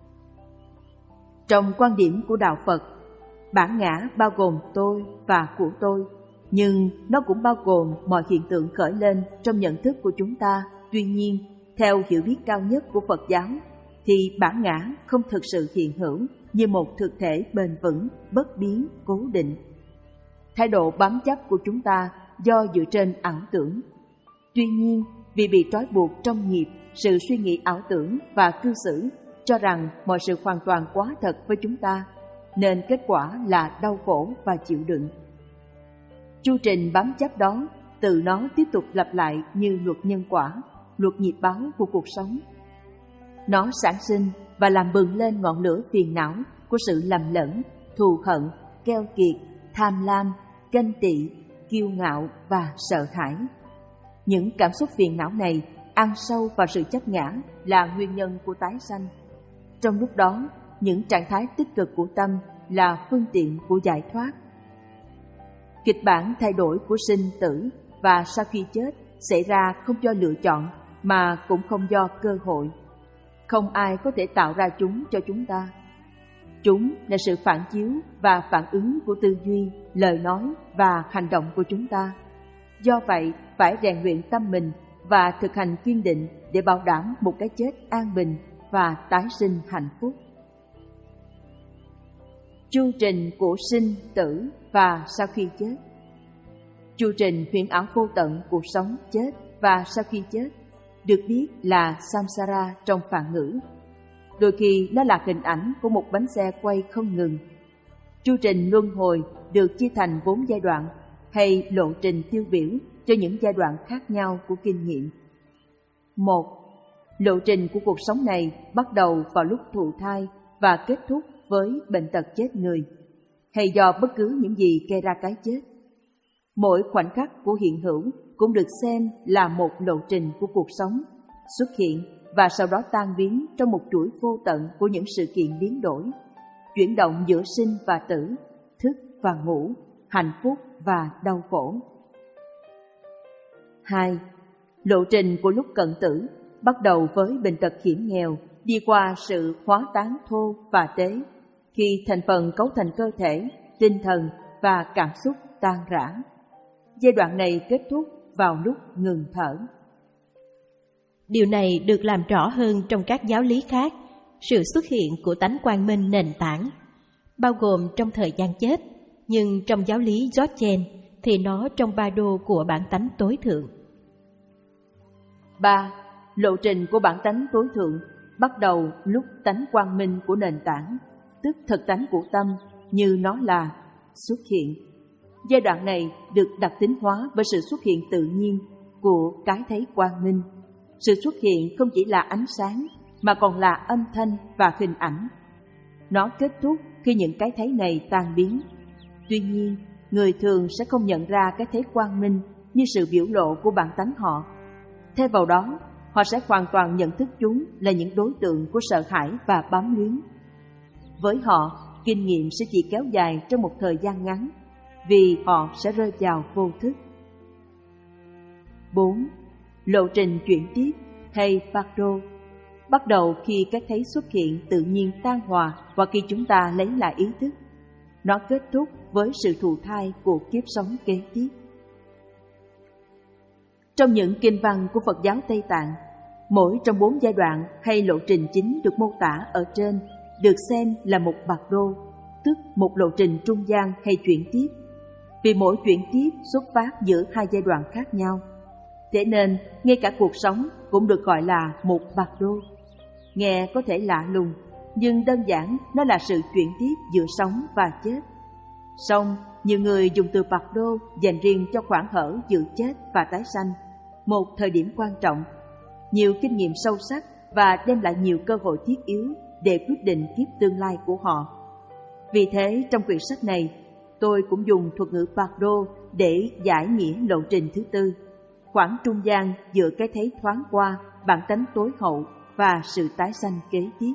A: Trong quan điểm của Đạo Phật, bản ngã bao gồm tôi và của tôi, nhưng nó cũng bao gồm mọi hiện tượng khởi lên trong nhận thức của chúng ta. Tuy nhiên, theo hiểu biết cao nhất của Phật giáo, thì bản ngã không thực sự hiện hữu như một thực thể bền vững, bất biến, cố định. Thái độ bám chấp của chúng ta do dựa trên ảo tưởng. Tuy nhiên, vì bị trói buộc trong nghiệp, sự suy nghĩ ảo tưởng và cư xử cho rằng mọi sự hoàn toàn quá thật với chúng ta, nên kết quả là đau khổ và chịu đựng. Chu trình bám chấp đó từ nó tiếp tục lặp lại như luật nhân quả, luật nghiệp báo của cuộc sống. Nó sản sinh và làm bừng lên ngọn lửa phiền não của sự lầm lẫn, thù hận, keo kiệt, tham lam, ganh tị, kiêu ngạo và sợ hãi. Những cảm xúc phiền não này ăn sâu vào sự chấp ngã là nguyên nhân của tái sanh. Trong lúc đó, những trạng thái tích cực của tâm là phương tiện của giải thoát. Kịch bản thay đổi của sinh tử và sau khi chết xảy ra không do lựa chọn mà cũng không do cơ hội. Không ai có thể tạo ra chúng cho chúng ta. Chúng là sự phản chiếu và phản ứng của tư duy, lời nói và hành động của chúng ta. Do vậy, phải rèn luyện tâm mình và thực hành kiên định để bảo đảm một cái chết an bình và tái sinh hạnh phúc. Chu trình của sinh tử và sau khi chết. Chu trình huyền ảo vô tận cuộc sống, chết và sau khi chết được biết là samsara trong Phạn ngữ. Đôi khi nó là hình ảnh của một bánh xe quay không ngừng. Chu trình luân hồi được chia thành bốn giai đoạn hay lộ trình tiêu biểu cho những giai đoạn khác nhau của kinh nghiệm. Một, lộ trình của cuộc sống này bắt đầu vào lúc thụ thai và kết thúc với bệnh tật chết người, hay do bất cứ những gì gây ra cái chết. Mỗi khoảnh khắc của hiện hữu cũng được xem là một lộ trình của cuộc sống, xuất hiện và sau đó tan biến trong một chuỗi vô tận của những sự kiện biến đổi, chuyển động giữa sinh và tử, thức và ngủ, hạnh phúc và đau khổ. Hai, lộ trình của lúc cận tử bắt đầu với bệnh tật hiểm nghèo, đi qua sự hóa tán thô và tế, khi thành phần cấu thành cơ thể, tinh thần và cảm xúc tan rã. Giai đoạn này kết thúc vào lúc ngừng thở.
B: Điều này được làm rõ hơn trong các giáo lý khác, sự xuất hiện của tánh quang minh nền tảng, bao gồm trong thời gian chết, nhưng trong giáo lý Dzogchen thì nó trong ba đô của bản tánh tối thượng.
A: Ba, lộ trình của bản tánh tối thượng bắt đầu lúc tánh quang minh của nền tảng, tức thực tánh của tâm như nó là, xuất hiện. Giai đoạn này được đặc tính hóa với sự xuất hiện tự nhiên của cái thấy quang minh. Sự xuất hiện không chỉ là ánh sáng mà còn là âm thanh và hình ảnh. Nó kết thúc khi những cái thấy này tan biến. Tuy nhiên, người thường sẽ không nhận ra cái thấy quang minh như sự biểu lộ của bản tánh họ. Thay vào đó, họ sẽ hoàn toàn nhận thức chúng là những đối tượng của sợ hãi và bám luyến. Với họ, kinh nghiệm sẽ chỉ kéo dài trong một thời gian ngắn, vì họ sẽ rơi vào vô thức. Bốn, lộ trình chuyển tiếp hay Bardo bắt đầu khi các thấy xuất hiện tự nhiên tan hòa hoặc khi chúng ta lấy lại ý thức. Nó kết thúc với sự thụ thai của kiếp sống kế tiếp. Trong những kinh văn của Phật giáo Tây Tạng, mỗi trong bốn giai đoạn hay lộ trình chính được mô tả ở trên được xem là một Bardo, tức một lộ trình trung gian hay chuyển tiếp, vì mỗi chuyển tiếp xuất phát giữa hai giai đoạn khác nhau. Thế nên, ngay cả cuộc sống cũng được gọi là một Bardo. Nghe có thể lạ lùng, nhưng đơn giản nó là sự chuyển tiếp giữa sống và chết. Song, nhiều người dùng từ Bardo dành riêng cho khoảng hở giữa chết và tái sanh, một thời điểm quan trọng, nhiều kinh nghiệm sâu sắc và đem lại nhiều cơ hội thiết yếu để quyết định kiếp tương lai của họ. Vì thế, trong quyển sách này, tôi cũng dùng thuật ngữ Bardo để giải nghĩa lộ trình thứ tư, khoảng trung gian giữa cái thấy thoáng qua, bản tánh tối hậu và sự tái sanh kế tiếp.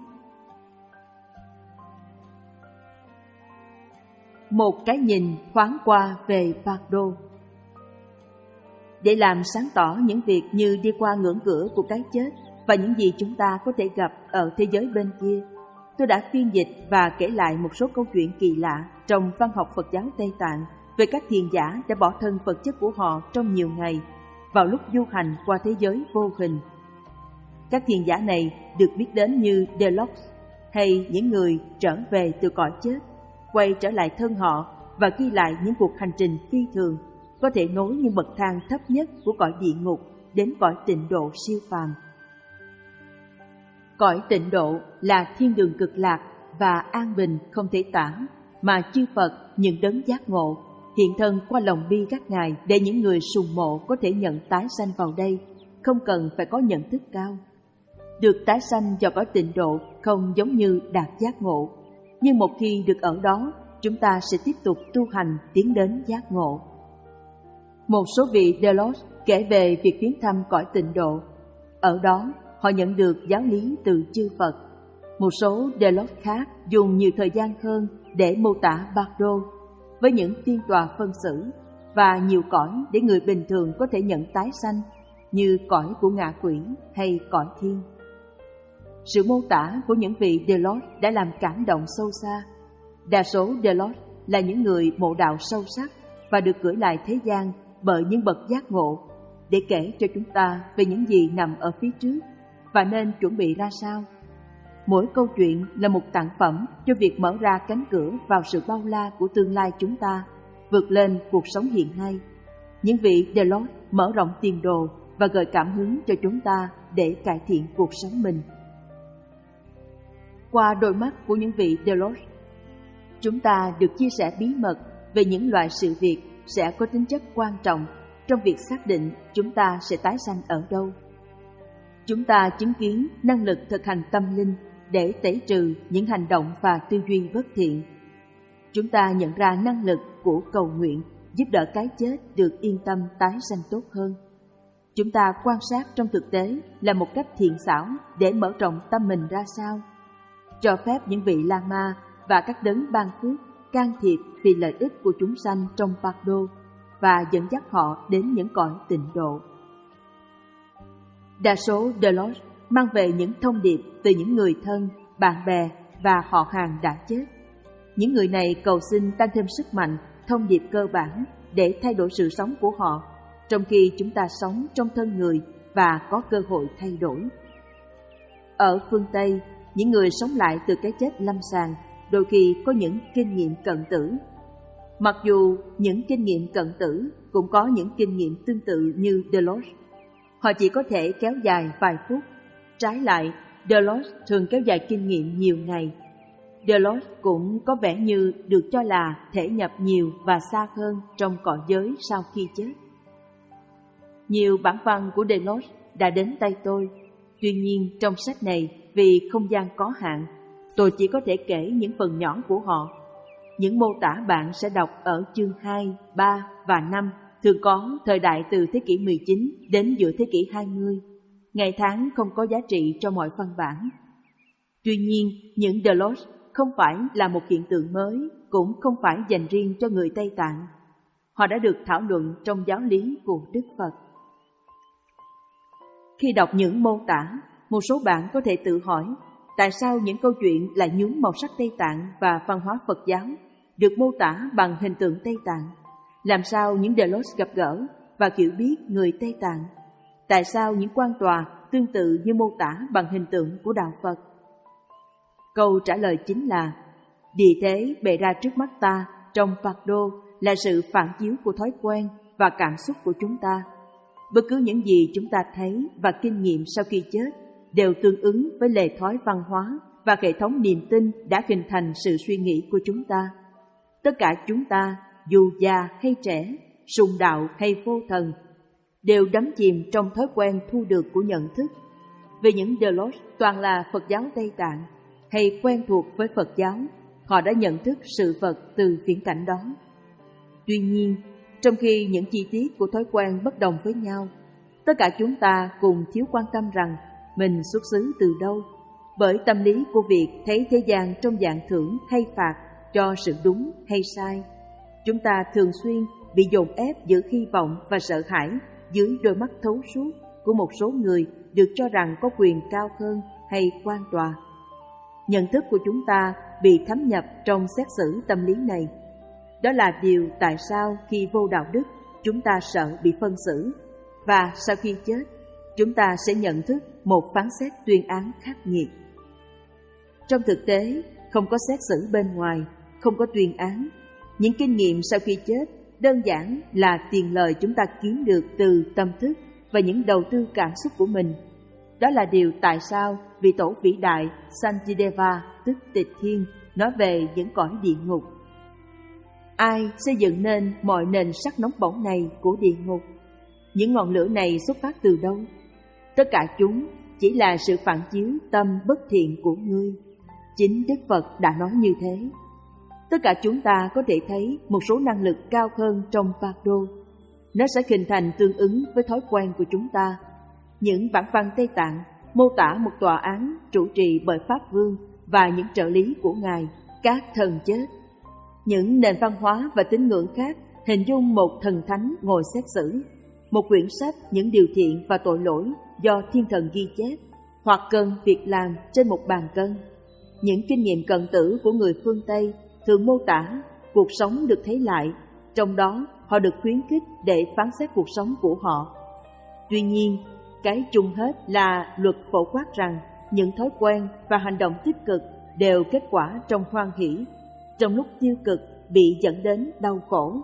A: Một cái nhìn thoáng qua về Bardo. để làm sáng tỏ những việc như đi qua ngưỡng cửa của cái chết và những gì chúng ta có thể gặp ở thế giới bên kia. Tôi đã phiên dịch và kể lại một số câu chuyện kỳ lạ trong văn học Phật giáo Tây Tạng về các thiền giả đã bỏ thân vật chất của họ trong nhiều ngày vào lúc du hành qua thế giới vô hình. Các thiền giả này được biết đến như Delos, hay những người trở về từ cõi chết, quay trở lại thân họ và ghi lại những cuộc hành trình phi thường, có thể nối những bậc thang thấp nhất của cõi địa ngục đến cõi tịnh độ siêu phàm. Cõi tịnh độ là thiên đường cực lạc và an bình không thể tả, mà chư Phật, những đấng giác ngộ, hiện thân qua lòng bi các ngài để những người sùng mộ có thể nhận tái sanh vào đây, không cần phải có nhận thức cao. Được tái sanh do cõi tịnh độ không giống như đạt giác ngộ, nhưng một khi được ở đó, chúng ta sẽ tiếp tục tu hành tiến đến giác ngộ. Một số vị Delos kể về việc viếng thăm cõi tịnh độ. Ở đó, họ nhận được giáo lý từ chư Phật. Một số Delos khác dùng nhiều thời gian hơn để mô tả Bardo với những phiên tòa phân xử và nhiều cõi để người bình thường có thể nhận tái sanh, như cõi của ngạ quỷ hay cõi thiên. Sự mô tả của những vị Delos đã làm cảm động sâu xa. Đa số Delos là những người mộ đạo sâu sắc và được gửi lại thế gian bởi những bậc giác ngộ để kể cho chúng ta về những gì nằm ở phía trước và nên chuẩn bị ra sao. Mỗi câu chuyện là một tặng phẩm cho việc mở ra cánh cửa vào sự bao la của tương lai chúng ta, vượt lên cuộc sống hiện nay. Những vị Delos mở rộng tiền đồ và gợi cảm hứng cho chúng ta để cải thiện cuộc sống mình. Qua đôi mắt của những vị Delos, chúng ta được chia sẻ bí mật về những loại sự việc sẽ có tính chất quan trọng trong việc xác định chúng ta sẽ tái sanh ở đâu. Chúng ta chứng kiến năng lực thực hành tâm linh để tẩy trừ những hành động và tư duy bất thiện. Chúng ta nhận ra năng lực của cầu nguyện giúp đỡ cái chết được yên tâm tái sanh tốt hơn. Chúng ta quan sát trong thực tế là một cách thiện xảo để mở rộng tâm mình ra sao, cho phép những vị Lama và các đấng ban phước can thiệp vì lợi ích của chúng sanh trong Bardo và dẫn dắt họ đến những cõi tịnh độ. Đa số Delos mang về những thông điệp từ những người thân, bạn bè và họ hàng đã chết. Những người này cầu xin tăng thêm sức mạnh, thông điệp cơ bản để thay đổi sự sống của họ, trong khi chúng ta sống trong thân người và có cơ hội thay đổi. Ở phương Tây, những người sống lại từ cái chết lâm sàng đôi khi có những kinh nghiệm cận tử. Mặc dù những kinh nghiệm cận tử cũng có những kinh nghiệm tương tự như Delos, họ chỉ có thể kéo dài vài phút. Trái lại, Delos thường kéo dài kinh nghiệm nhiều ngày. Delos cũng có vẻ như được cho là thể nhập nhiều và xa hơn trong cõi giới sau khi chết. Nhiều bản văn của Delos đã đến tay tôi. Tuy nhiên, trong sách này, vì không gian có hạn, tôi chỉ có thể kể những phần nhỏ của họ. Những mô tả bạn sẽ đọc ở chương hai, ba và năm thường có thời đại từ thế kỷ mười chín đến giữa thế kỷ hai mươi. Ngày tháng không có giá trị cho mọi văn bản. Tuy nhiên, những Delos không phải là một hiện tượng mới, cũng không phải dành riêng cho người Tây Tạng. Họ đã được thảo luận trong giáo lý của Đức Phật. Khi đọc những mô tả, một số bạn có thể tự hỏi tại sao những câu chuyện lại nhuốm màu sắc Tây Tạng và văn hóa Phật giáo được mô tả bằng hình tượng Tây Tạng. Làm sao những Delos gặp gỡ và hiểu biết người Tây Tạng? Tại sao những quan tòa tương tự như mô tả bằng hình tượng của Đạo Phật? Câu trả lời chính là địa thế bày ra trước mắt ta trong Bardo là sự phản chiếu của thói quen và cảm xúc của chúng ta. Bất cứ những gì chúng ta thấy và kinh nghiệm sau khi chết đều tương ứng với lề thói văn hóa và hệ thống niềm tin đã hình thành sự suy nghĩ của chúng ta. Tất cả chúng ta, dù già hay trẻ, sùng đạo hay vô thần, đều đắm chìm trong thói quen thu được của nhận thức. Về những Delos toàn là Phật giáo Tây Tạng hay quen thuộc với Phật giáo, họ đã nhận thức sự Phật từ viễn cảnh đó. Tuy nhiên, trong khi những chi tiết của thói quen bất đồng với nhau, tất cả chúng ta cùng thiếu quan tâm rằng mình xuất xứ từ đâu, bởi tâm lý của việc thấy thế gian trong dạng thưởng hay phạt cho sự đúng hay sai. Chúng ta thường xuyên bị dồn ép giữa hy vọng và sợ hãi dưới đôi mắt thấu suốt của một số người được cho rằng có quyền cao hơn hay quan tòa. Nhận thức của chúng ta bị thấm nhập trong xét xử tâm lý này. Đó là điều tại sao khi vô đạo đức chúng ta sợ bị phân xử, và sau khi chết chúng ta sẽ nhận thức một phán xét tuyên án khắc nghiệt. Trong thực tế, không có xét xử bên ngoài, không có tuyên án. Những kinh nghiệm sau khi chết đơn giản là tiền lời chúng ta kiếm được từ tâm thức và những đầu tư cảm xúc của mình. Đó là điều tại sao vị tổ vĩ đại Santideva, tức Tịch Thiên, nói về những cõi địa ngục. Ai xây dựng nên mọi nền sắc nóng bỏng này của địa ngục? Những ngọn lửa này xuất phát từ đâu? Tất cả chúng chỉ là sự phản chiếu tâm bất thiện của ngươi. Chính Đức Phật đã nói như thế. Tất cả chúng ta có thể thấy một số năng lực cao hơn trong Phật Đô. Nó sẽ hình thành tương ứng với thói quen của chúng ta. Những bản văn Tây Tạng mô tả một tòa án trụ trì bởi Pháp Vương và những trợ lý của Ngài, các thần chết. Những nền văn hóa và tín ngưỡng khác hình dung một thần thánh ngồi xét xử, một quyển sách những điều thiện và tội lỗi do thiên thần ghi chép, hoặc cân việc làm trên một bàn cân. Những kinh nghiệm cận tử của người phương Tây thường mô tả cuộc sống được thấy lại, trong đó họ được khuyến khích để phán xét cuộc sống của họ. Tuy nhiên, cái chung hết là luật phổ quát rằng những thói quen và hành động tích cực đều kết quả trong hoan hỷ, trong lúc tiêu cực bị dẫn đến đau khổ.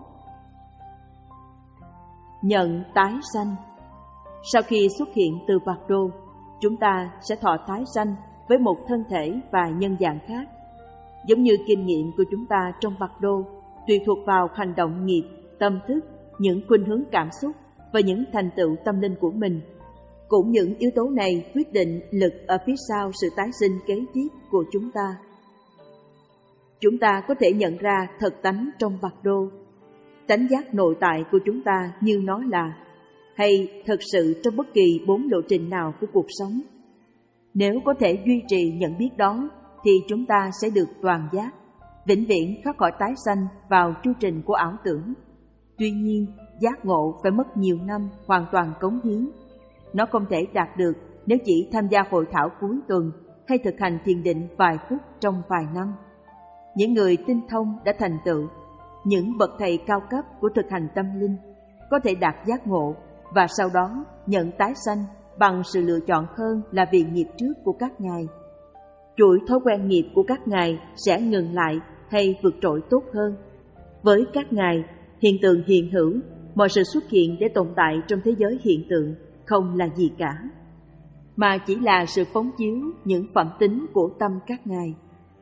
A: Nhận tái sanh. Sau khi xuất hiện từ Phật Đô, chúng ta sẽ thọ tái sanh với một thân thể và nhân dạng khác. Giống như kinh nghiệm của chúng ta trong Phật Đô tùy thuộc vào hành động nghiệp, tâm thức, những khuynh hướng cảm xúc và những thành tựu tâm linh của mình. Cũng những yếu tố này quyết định lực ở phía sau sự tái sinh kế tiếp của chúng ta. Chúng ta có thể nhận ra thật tánh trong Phật Đô. Tánh giác nội tại của chúng ta như nó là, hay thật sự trong bất kỳ bốn lộ trình nào của cuộc sống. Nếu có thể duy trì nhận biết đó, thì chúng ta sẽ được toàn giác, vĩnh viễn thoát khỏi tái sanh vào chu trình của ảo tưởng. Tuy nhiên, giác ngộ phải mất nhiều năm hoàn toàn cống hiến. Nó không thể đạt được nếu chỉ tham gia hội thảo cuối tuần hay thực hành thiền định vài phút trong vài năm. Những người tinh thông đã thành tựu, những bậc thầy cao cấp của thực hành tâm linh, có thể đạt giác ngộ và sau đó nhận tái sanh bằng sự lựa chọn hơn là vì nghiệp trước của các ngài. Chuỗi thói quen nghiệp của các ngài sẽ ngừng lại hay vượt trội tốt hơn. Với các ngài, hiện tượng hiện hữu, mọi sự xuất hiện để tồn tại trong thế giới hiện tượng không là gì cả, mà chỉ là sự phóng chiếu những phẩm tính của tâm các ngài.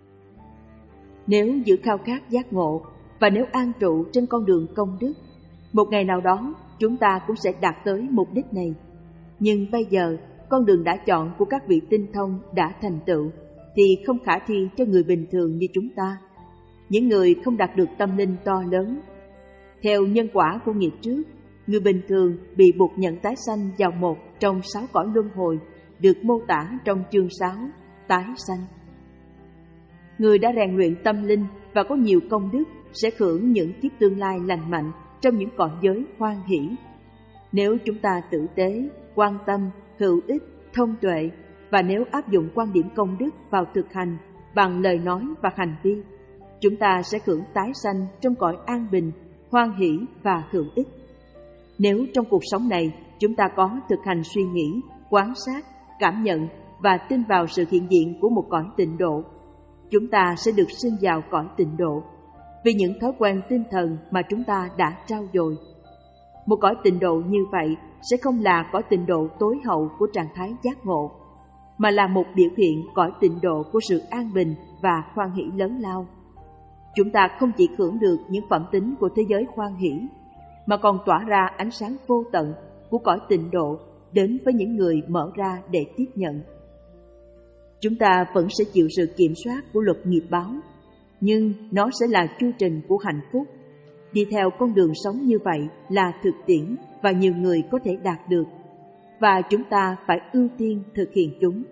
A: Nếu giữ khao khát giác ngộ và nếu an trụ trên con đường công đức, một ngày nào đó chúng ta cũng sẽ đạt tới mục đích này. Nhưng bây giờ, con đường đã chọn của các vị tinh thông đã thành tựu thì không khả thi cho người bình thường như chúng ta, những người không đạt được tâm linh to lớn. Theo nhân quả của nghiệp trước, người bình thường bị buộc nhận tái sanh vào một trong sáu cõi luân hồi được mô tả trong chương sáu, tái sanh. Người đã rèn luyện tâm linh và có nhiều công đức sẽ hưởng những kiếp tương lai lành mạnh trong những cõi giới hoan hỷ. Nếu chúng ta tử tế, quan tâm, hữu ích, thông tuệ và nếu áp dụng quan điểm công đức vào thực hành bằng lời nói và hành vi, chúng ta sẽ hưởng tái sanh trong cõi an bình, hoan hỷ và hữu ích. Nếu trong cuộc sống này chúng ta có thực hành suy nghĩ, quan sát, cảm nhận và tin vào sự hiện diện của một cõi tịnh độ, chúng ta sẽ được sinh vào cõi tịnh độ vì những thói quen tinh thần mà chúng ta đã trau dồi. Một cõi tịnh độ như vậy sẽ không là cõi tịnh độ tối hậu của trạng thái giác ngộ, mà là một biểu hiện cõi tịnh độ của sự an bình và hoan hỷ lớn lao. Chúng ta không chỉ hưởng được những phẩm tính của thế giới hoan hỷ, mà còn tỏa ra ánh sáng vô tận của cõi tịnh độ đến với những người mở ra để tiếp nhận. Chúng ta vẫn sẽ chịu sự kiểm soát của luật nghiệp báo, nhưng nó sẽ là chu trình của hạnh phúc. Đi theo con đường sống như vậy là thực tiễn và nhiều người có thể đạt được, và chúng ta phải ưu tiên thực hiện chúng.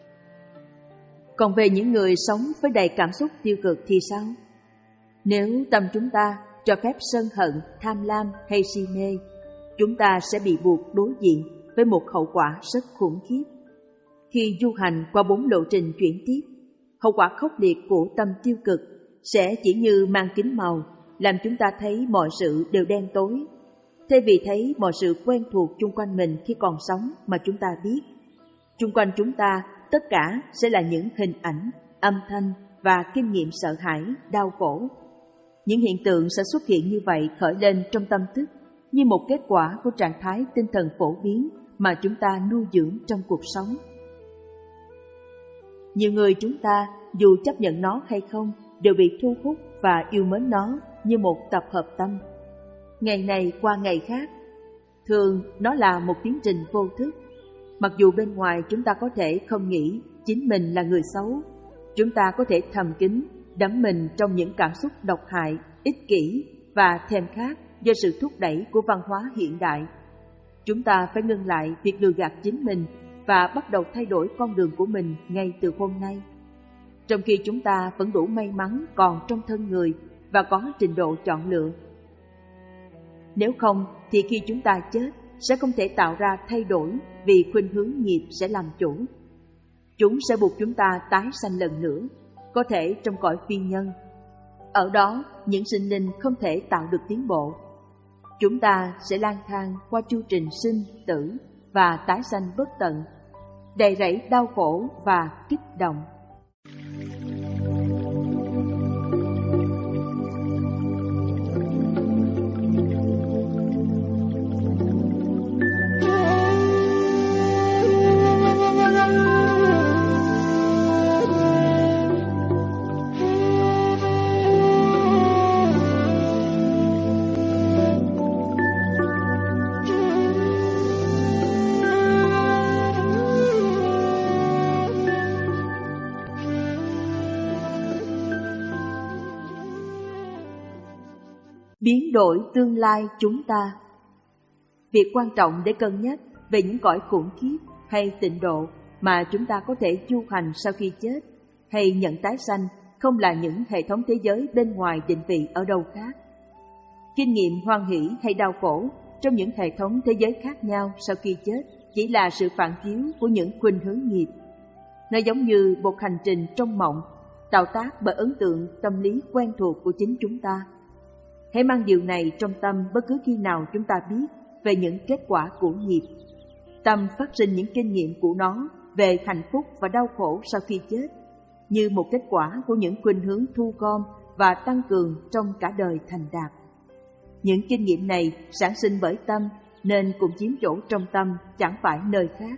A: Còn về những người sống với đầy cảm xúc tiêu cực thì sao? Nếu tâm chúng ta cho phép sân hận, tham lam hay si mê, chúng ta sẽ bị buộc đối diện với một hậu quả rất khủng khiếp. Khi du hành qua bốn lộ trình chuyển tiếp, hậu quả khốc liệt của tâm tiêu cực sẽ chỉ như mang kính màu, làm chúng ta thấy mọi sự đều đen tối, thay vì thấy mọi sự quen thuộc chung quanh mình khi còn sống mà chúng ta biết. Chung quanh chúng ta, tất cả sẽ là những hình ảnh, âm thanh và kinh nghiệm sợ hãi, đau khổ. Những hiện tượng sẽ xuất hiện như vậy khởi lên trong tâm thức như một kết quả của trạng thái tinh thần phổ biến mà chúng ta nuôi dưỡng trong cuộc sống. Nhiều người chúng ta, dù chấp nhận nó hay không, đều bị thu hút và yêu mến nó như một tập hợp tâm. Ngày này qua ngày khác, thường nó là một tiến trình vô thức. Mặc dù bên ngoài chúng ta có thể không nghĩ chính mình là người xấu, chúng ta có thể thầm kín, đắm mình trong những cảm xúc độc hại, ích kỷ và thèm khát do sự thúc đẩy của văn hóa hiện đại. Chúng ta phải ngưng lại việc lừa gạt chính mình và bắt đầu thay đổi con đường của mình ngay từ hôm nay. Trong khi chúng ta vẫn đủ may mắn còn trong thân người và có trình độ chọn lựa. Nếu không thì khi chúng ta chết sẽ không thể tạo ra thay đổi vì khuynh hướng nghiệp sẽ làm chủ. Chúng sẽ buộc chúng ta tái sanh lần nữa, có thể trong cõi phi nhân. Ở đó, những sinh linh không thể tạo được tiến bộ. Chúng ta sẽ lang thang qua chu trình sinh, tử và tái sanh bất tận, đầy rẫy đau khổ và kích động. Biến đổi tương lai chúng ta. Việc quan trọng để cân nhắc về những cõi khủng khiếp hay tịnh độ mà chúng ta có thể du hành sau khi chết hay nhận tái sanh không là những hệ thống thế giới bên ngoài định vị ở đâu khác. Kinh nghiệm hoan hỷ hay đau khổ trong những hệ thống thế giới khác nhau sau khi chết chỉ là sự phản chiếu của những khuynh hướng nghiệp. Nó giống như một hành trình trong mộng, tạo tác bởi ấn tượng tâm lý quen thuộc của chính chúng ta. Hãy mang điều này trong tâm bất cứ khi nào chúng ta biết về những kết quả của nghiệp. Tâm phát sinh những kinh nghiệm của nó về hạnh phúc và đau khổ sau khi chết, như một kết quả của những khuynh hướng thu gom và tăng cường trong cả đời thành đạt. Những kinh nghiệm này sản sinh bởi tâm nên cũng chiếm chỗ trong tâm, chẳng phải nơi khác.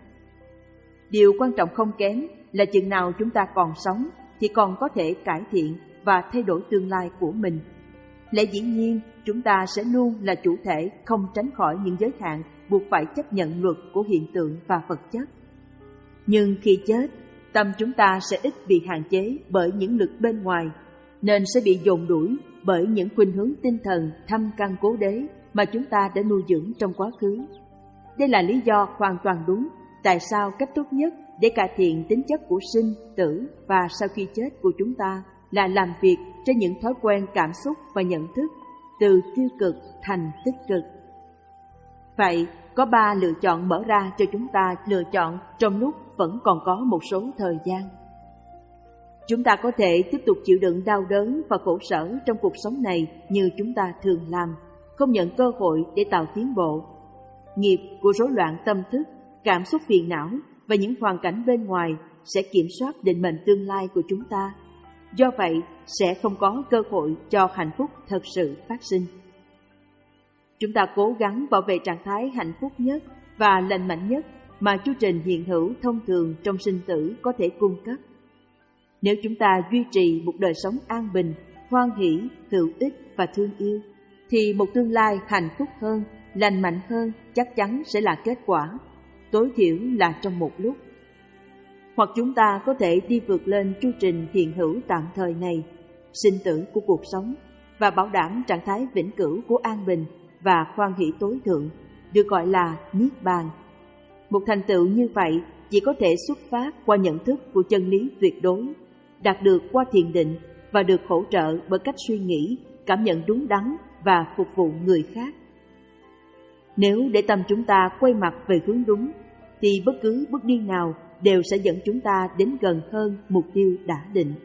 A: Điều quan trọng không kém là chừng nào chúng ta còn sống thì còn có thể cải thiện và thay đổi tương lai của mình. Lẽ dĩ nhiên, chúng ta sẽ luôn là chủ thể không tránh khỏi những giới hạn buộc phải chấp nhận luật của hiện tượng và vật chất. Nhưng khi chết, tâm chúng ta sẽ ít bị hạn chế bởi những lực bên ngoài, nên sẽ bị dồn đuổi bởi những khuynh hướng tinh thần thâm căn cố đế mà chúng ta đã nuôi dưỡng trong quá khứ. Đây là lý do hoàn toàn đúng tại sao cách tốt nhất để cải thiện tính chất của sinh, tử và sau khi chết của chúng ta là làm việc trên những thói quen cảm xúc và nhận thức từ tiêu cực thành tích cực. Vậy, có ba lựa chọn mở ra cho chúng ta lựa chọn trong lúc vẫn còn có một số thời gian. Chúng ta có thể tiếp tục chịu đựng đau đớn và khổ sở trong cuộc sống này như chúng ta thường làm, không nhận cơ hội để tạo tiến bộ. Nghiệp của rối loạn tâm thức, cảm xúc phiền não và những hoàn cảnh bên ngoài sẽ kiểm soát định mệnh tương lai của chúng ta. Do vậy, sẽ không có cơ hội cho hạnh phúc thật sự phát sinh. Chúng ta cố gắng bảo vệ trạng thái hạnh phúc nhất và lành mạnh nhất mà chu trình hiện hữu thông thường trong sinh tử có thể cung cấp. Nếu chúng ta duy trì một đời sống an bình, hoan hỷ, hữu ích và thương yêu, thì một tương lai hạnh phúc hơn, lành mạnh hơn chắc chắn sẽ là kết quả, tối thiểu là trong một lúc. Hoặc chúng ta có thể đi vượt lên chu trình hiện hữu tạm thời này, sinh tử của cuộc sống, và bảo đảm trạng thái vĩnh cửu của an bình và hoan hỷ tối thượng, được gọi là Niết Bàn. Một thành tựu như vậy chỉ có thể xuất phát qua nhận thức của chân lý tuyệt đối, đạt được qua thiền định và được hỗ trợ bởi cách suy nghĩ, cảm nhận đúng đắn và phục vụ người khác. Nếu để tâm chúng ta quay mặt về hướng đúng, thì bất cứ bước đi nào đều sẽ dẫn chúng ta đến gần hơn mục tiêu đã định.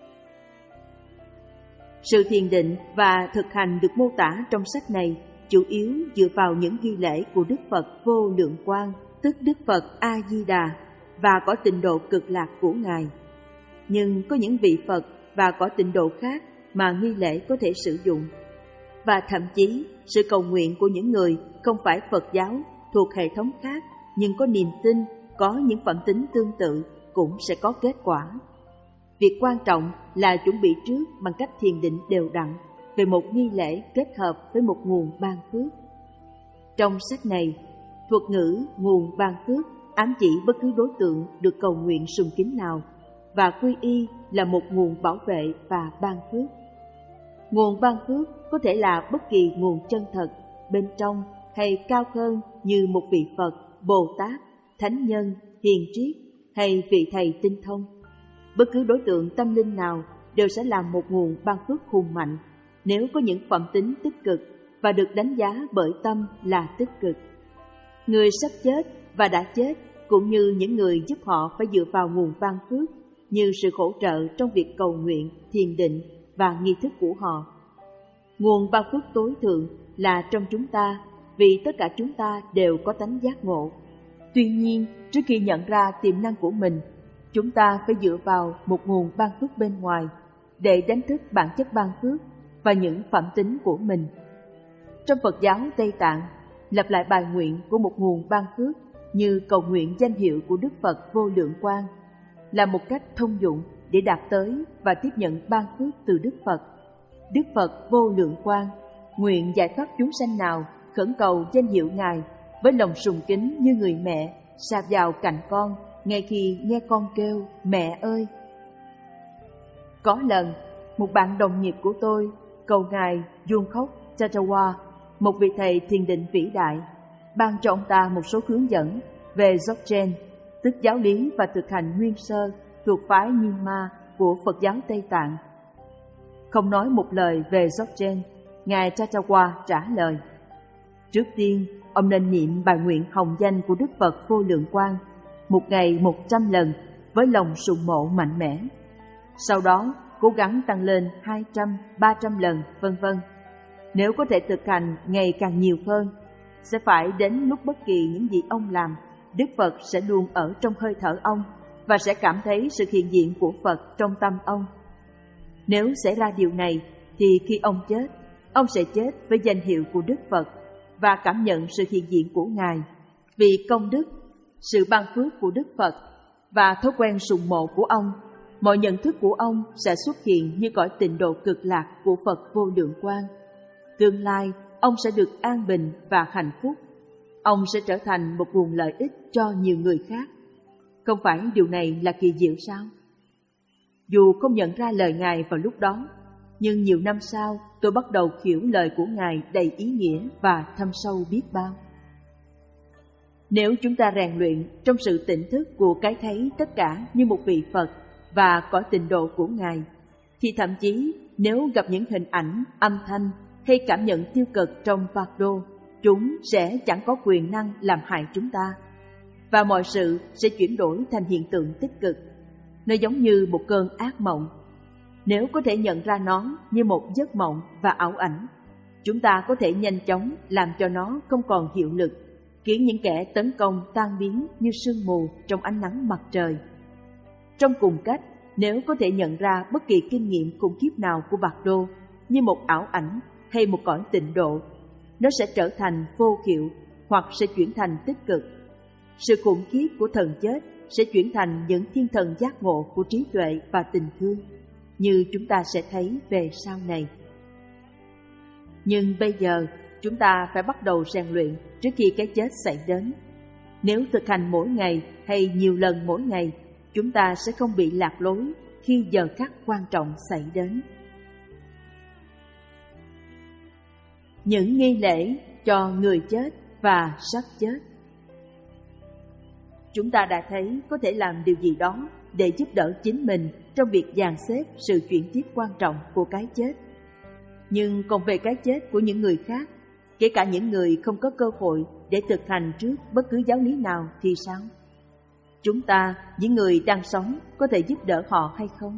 A: Sự thiền định và thực hành được mô tả trong sách này chủ yếu dựa vào những nghi lễ của Đức Phật Vô Lượng Quang, tức Đức Phật A-di-đà, và cõi tịnh độ cực lạc của Ngài. Nhưng có những vị Phật và cõi tịnh độ khác mà nghi lễ có thể sử dụng. Và thậm chí, sự cầu nguyện của những người không phải Phật giáo thuộc hệ thống khác nhưng có niềm tin, có những phẩm tính tương tự cũng sẽ có kết quả. Việc quan trọng là chuẩn bị trước bằng cách thiền định đều đặn về một nghi lễ kết hợp với một nguồn ban phước. Trong sách này, thuật ngữ nguồn ban phước ám chỉ bất cứ đối tượng được cầu nguyện sùng kính nào, và quy y là một nguồn bảo vệ và ban phước. Nguồn ban phước có thể là bất kỳ nguồn chân thật, bên trong hay cao hơn như một vị Phật, Bồ Tát, Thánh Nhân, Hiền Triết hay vị Thầy tinh thông. Bất cứ đối tượng tâm linh nào đều sẽ là một nguồn ban phước hùng mạnh nếu có những phẩm tính tích cực và được đánh giá bởi tâm là tích cực. Người sắp chết và đã chết cũng như những người giúp họ phải dựa vào nguồn ban phước như sự hỗ trợ trong việc cầu nguyện, thiền định và nghi thức của họ. Nguồn ban phước tối thượng là trong chúng ta, vì tất cả chúng ta đều có tánh giác ngộ. Tuy nhiên, trước khi nhận ra tiềm năng của mình, chúng ta phải dựa vào một nguồn ban phước bên ngoài để đánh thức bản chất ban phước và những phẩm tính của mình. Trong Phật giáo Tây Tạng, lặp lại bài nguyện của một nguồn ban phước như cầu nguyện danh hiệu của Đức Phật Vô Lượng Quang là một cách thông dụng để đạt tới và tiếp nhận ban phước từ Đức Phật. Đức Phật Vô Lượng Quang nguyện giải thoát chúng sanh nào khẩn cầu danh hiệu Ngài với lòng sùng kính như người mẹ sạp vào cạnh con ngay khi nghe con kêu mẹ ơi. Có lần, một bạn đồng nghiệp của tôi cầu Ngài Yungkok Chachawa, một vị thầy thiền định vĩ đại, ban cho ông ta một số hướng dẫn về Dzogchen, tức giáo lý và thực hành nguyên sơ thuộc phái Nyingma của Phật giáo Tây Tạng. Không nói một lời về Dzogchen, Ngài Chachawa trả lời: trước tiên, ông nên niệm bài nguyện hồng danh của Đức Phật Vô Lượng Quang một ngày một trăm lần với lòng sùng mộ mạnh mẽ. Sau đó, cố gắng tăng lên hai trăm, ba trăm lần, vân vân. Nếu có thể thực hành ngày càng nhiều hơn, sẽ phải đến lúc bất kỳ những gì ông làm, Đức Phật sẽ luôn ở trong hơi thở ông và sẽ cảm thấy sự hiện diện của Phật trong tâm ông. Nếu xảy ra điều này, thì khi ông chết, ông sẽ chết với danh hiệu của Đức Phật và cảm nhận sự hiện diện của Ngài. Vì công đức, sự ban phước của Đức Phật và thói quen sùng mộ của ông, mọi nhận thức của ông sẽ xuất hiện như cõi tịnh độ cực lạc của Phật Vô Lượng Quang. Tương lai, ông sẽ được an bình và hạnh phúc. Ông sẽ trở thành một nguồn lợi ích cho nhiều người khác. Không phải điều này là kỳ diệu sao? Dù không nhận ra lời Ngài vào lúc đó, nhưng nhiều năm sau tôi bắt đầu hiểu lời của Ngài đầy ý nghĩa và thâm sâu biết bao. Nếu chúng ta rèn luyện trong sự tỉnh thức của cái thấy tất cả như một vị Phật và cõi tịnh độ của Ngài, thì thậm chí nếu gặp những hình ảnh, âm thanh hay cảm nhận tiêu cực trong Bardo, chúng sẽ chẳng có quyền năng làm hại chúng ta, và mọi sự sẽ chuyển đổi thành hiện tượng tích cực. Nó giống như một cơn ác mộng. Nếu có thể nhận ra nó như một giấc mộng và ảo ảnh, chúng ta có thể nhanh chóng làm cho nó không còn hiệu lực, khiến những kẻ tấn công tan biến như sương mù trong ánh nắng mặt trời. Trong cùng cách, nếu có thể nhận ra bất kỳ kinh nghiệm khủng khiếp nào của Bardo như một ảo ảnh hay một cõi tịnh độ, nó sẽ trở thành vô hiệu hoặc sẽ chuyển thành tích cực. Sự khủng khiếp của thần chết sẽ chuyển thành những thiên thần giác ngộ của trí tuệ và tình thương, như chúng ta sẽ thấy về sau này. Nhưng bây giờ, chúng ta phải bắt đầu rèn luyện trước khi cái chết xảy đến. Nếu thực hành mỗi ngày hay nhiều lần mỗi ngày, chúng ta sẽ không bị lạc lối khi giờ khắc quan trọng xảy đến. Những nghi lễ cho người chết và sắp chết. Chúng ta đã thấy có thể làm điều gì đó để giúp đỡ chính mình trong việc dàn xếp sự chuyển tiếp quan trọng của cái chết. Nhưng còn về cái chết của những người khác, kể cả những người không có cơ hội để thực hành trước bất cứ giáo lý nào thì sao? Chúng ta, những người đang sống, có thể giúp đỡ họ hay không?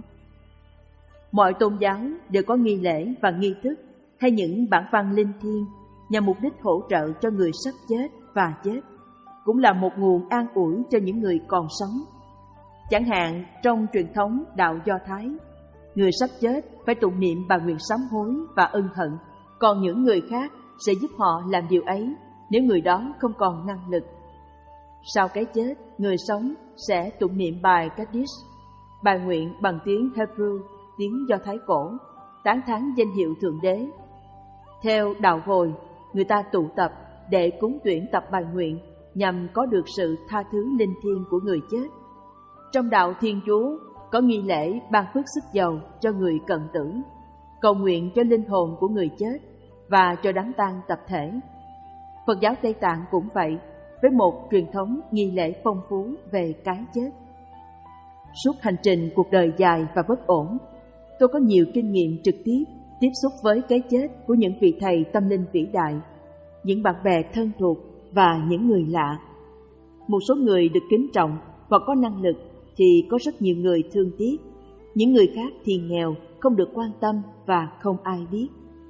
A: Mọi tôn giáo đều có nghi lễ và nghi thức hay những bản văn linh thiêng nhằm mục đích hỗ trợ cho người sắp chết và chết, cũng là một nguồn an ủi cho những người còn sống. Chẳng hạn trong truyền thống đạo Do Thái, người sắp chết phải tụng niệm bài nguyện sám hối và ân hận, còn những người khác sẽ giúp họ làm điều ấy nếu người đó không còn năng lực. Sau cái chết, người sống sẽ tụng niệm bài Kaddish, bài nguyện bằng tiếng Hebrew, tiếng Do Thái cổ, tán thán danh hiệu Thượng Đế. Theo đạo Hồi, người ta tụ tập để cúng tuyển tập bài nguyện nhằm có được sự tha thứ linh thiêng của người chết. Trong đạo Thiên Chúa có nghi lễ ban phước sức dầu cho người cận tử, cầu nguyện cho linh hồn của người chết và cho đám tang tập thể. Phật giáo Tây Tạng cũng vậy, với một truyền thống nghi lễ phong phú về cái chết. Suốt hành trình cuộc đời dài và bất ổn, tôi có nhiều kinh nghiệm trực tiếp tiếp xúc với cái chết của những vị thầy tâm linh vĩ đại, những bạn bè thân thuộc và những người lạ. Một số người được kính trọng hoặc có năng lực thì có rất nhiều người thương tiếc, những người khác thì nghèo, không được quan tâm và không ai biết.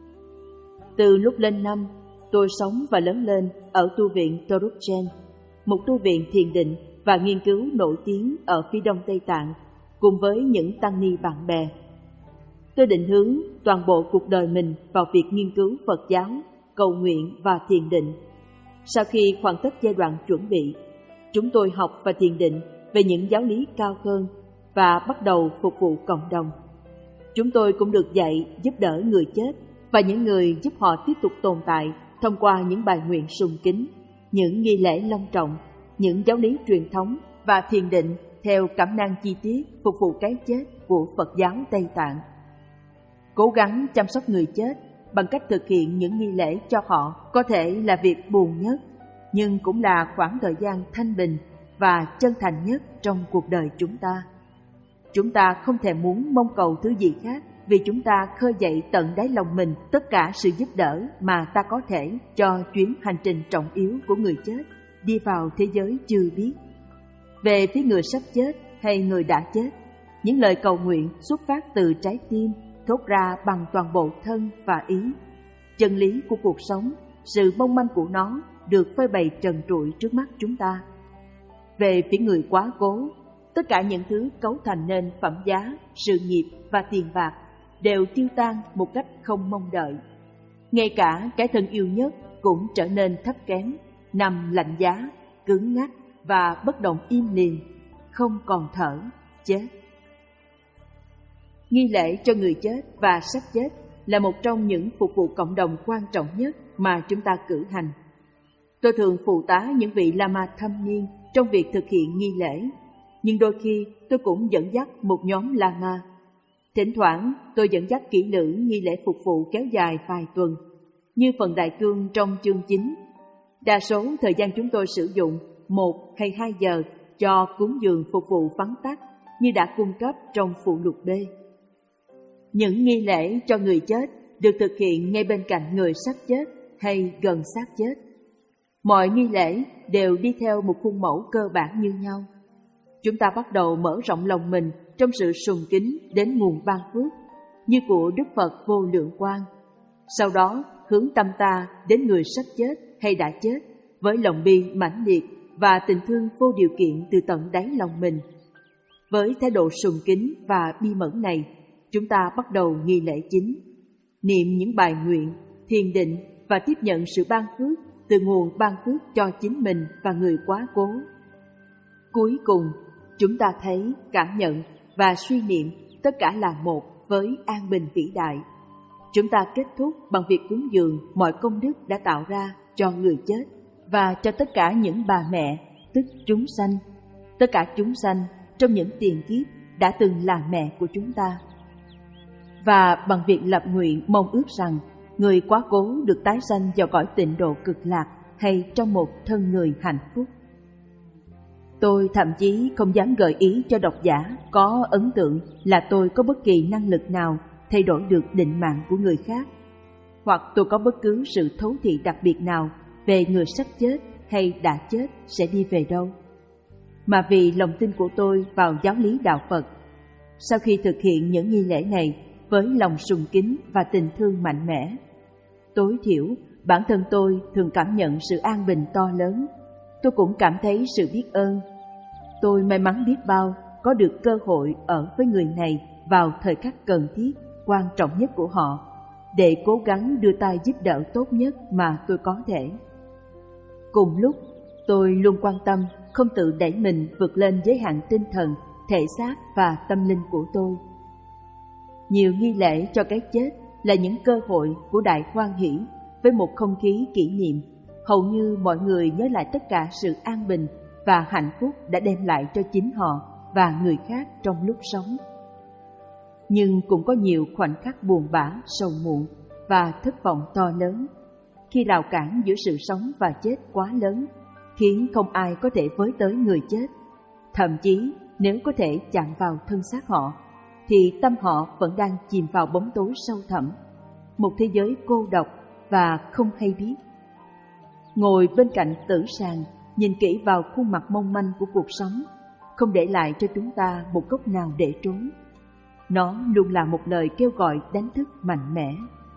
A: Từ lúc lên năm, tôi sống và lớn lên ở tu viện Dorukchen, một tu viện thiền định và nghiên cứu nổi tiếng ở phía đông Tây Tạng, cùng với những tăng ni bạn bè. Tôi định hướng toàn bộ cuộc đời mình vào việc nghiên cứu Phật giáo, cầu nguyện và thiền định. Sau khi hoàn tất giai đoạn chuẩn bị, chúng tôi học và thiền định về những giáo lý cao hơn và bắt đầu phục vụ cộng đồng. Chúng tôi cũng được dạy giúp đỡ người chết và những người giúp họ tiếp tục tồn tại thông qua những bài nguyện sùng kính, những nghi lễ long trọng, những giáo lý truyền thống và thiền định theo cảm năng chi tiết phục vụ cái chết của Phật giáo Tây Tạng. Cố gắng chăm sóc người chết bằng cách thực hiện những nghi lễ cho họ có thể là việc buồn nhất, nhưng cũng là khoảng thời gian thanh bình và chân thành nhất trong cuộc đời chúng ta. Chúng ta không thể muốn mong cầu thứ gì khác, vì chúng ta khơi dậy tận đáy lòng mình tất cả sự giúp đỡ mà ta có thể cho chuyến hành trình trọng yếu của người chết đi vào thế giới chưa biết. Về phía người sắp chết hay người đã chết, những lời cầu nguyện xuất phát từ trái tim, thốt ra bằng toàn bộ thân và ý. Chân lý của cuộc sống, sự mong manh của nó được phơi bày trần trụi trước mắt chúng ta. Về phía người quá cố, tất cả những thứ cấu thành nên phẩm giá, sự nghiệp và tiền bạc đều tiêu tan một cách không mong đợi. Ngay cả cái thân yêu nhất cũng trở nên thấp kém, nằm lạnh giá, cứng ngắc và bất động im lìm, không còn thở, chết. Nghi lễ cho người chết và sắp chết là một trong những phục vụ cộng đồng quan trọng nhất mà chúng ta cử hành. Tôi thường phụ tá những vị Lama thâm niên trong việc thực hiện nghi lễ, nhưng đôi khi tôi cũng dẫn dắt một nhóm Lama. Thỉnh thoảng tôi dẫn dắt kỹ lưỡng nghi lễ phục vụ kéo dài vài tuần, như phần đại cương trong chương chín. Đa số thời gian chúng tôi sử dụng một hay hai giờ cho cúng dường phục vụ vắn tắt như đã cung cấp trong phụ lục B. Những nghi lễ cho người chết được thực hiện ngay bên cạnh người sắp chết hay gần xác chết. Mọi nghi lễ đều đi theo một khuôn mẫu cơ bản như nhau. Chúng ta bắt đầu mở rộng lòng mình trong sự sùng kính đến nguồn ban phước, như của Đức Phật Vô Lượng Quang. Sau đó hướng tâm ta đến người sắp chết hay đã chết với lòng bi mãnh liệt và tình thương vô điều kiện từ tận đáy lòng mình. Với thái độ sùng kính và bi mẫn này, chúng ta bắt đầu nghi lễ chính, niệm những bài nguyện, thiền định và tiếp nhận sự ban phước từ nguồn ban phước cho chính mình và người quá cố. Cuối cùng, chúng ta thấy, cảm nhận và suy niệm tất cả là một với an bình vĩ đại. Chúng ta kết thúc bằng việc cúng dường mọi công đức đã tạo ra cho người chết và cho tất cả những bà mẹ, tức chúng sanh, tất cả chúng sanh trong những tiền kiếp đã từng là mẹ của chúng ta. Và bằng việc lập nguyện mong ước rằng người quá cố được tái sanh vào cõi tịnh độ cực lạc hay trong một thân người hạnh phúc. Tôi thậm chí không dám gợi ý cho độc giả có ấn tượng là tôi có bất kỳ năng lực nào thay đổi được định mạng của người khác. hoặc tôi có bất cứ sự thấu thị đặc biệt nào về người sắp chết hay đã chết sẽ đi về đâu, mà vì lòng tin của tôi vào giáo lý đạo Phật. Sau khi thực hiện những nghi lễ này với lòng sùng kính và tình thương mạnh mẽ, tối thiểu bản thân tôi thường cảm nhận sự an bình to lớn. Tôi cũng cảm thấy sự biết ơn. Tôi may mắn biết bao có được cơ hội ở với người này vào thời khắc cần thiết, quan trọng nhất của họ, để cố gắng đưa tay giúp đỡ tốt nhất mà tôi có thể. Cùng lúc, tôi luôn quan tâm không tự đẩy mình vượt lên giới hạn tinh thần, thể xác và tâm linh của tôi. Nhiều nghi lễ cho cái chết là những cơ hội của đại hoan hỷ với một không khí kỷ niệm. Hầu như mọi người nhớ lại tất cả sự an bình và hạnh phúc đã đem lại cho chính họ và người khác trong lúc sống. Nhưng cũng có nhiều khoảnh khắc buồn bã, sầu muộn và thất vọng to lớn, khi rào cản giữa sự sống và chết quá lớn, khiến không ai có thể với tới người chết. Thậm chí nếu có thể chạm vào thân xác họ, thì tâm họ vẫn đang chìm vào bóng tối sâu thẳm, một thế giới cô độc và không hay biết. Ngồi bên cạnh tử sàn, nhìn kỹ vào khuôn mặt mong manh của cuộc sống, không để lại cho chúng ta một góc nào để trốn. Nó luôn là một lời kêu gọi đánh thức mạnh mẽ.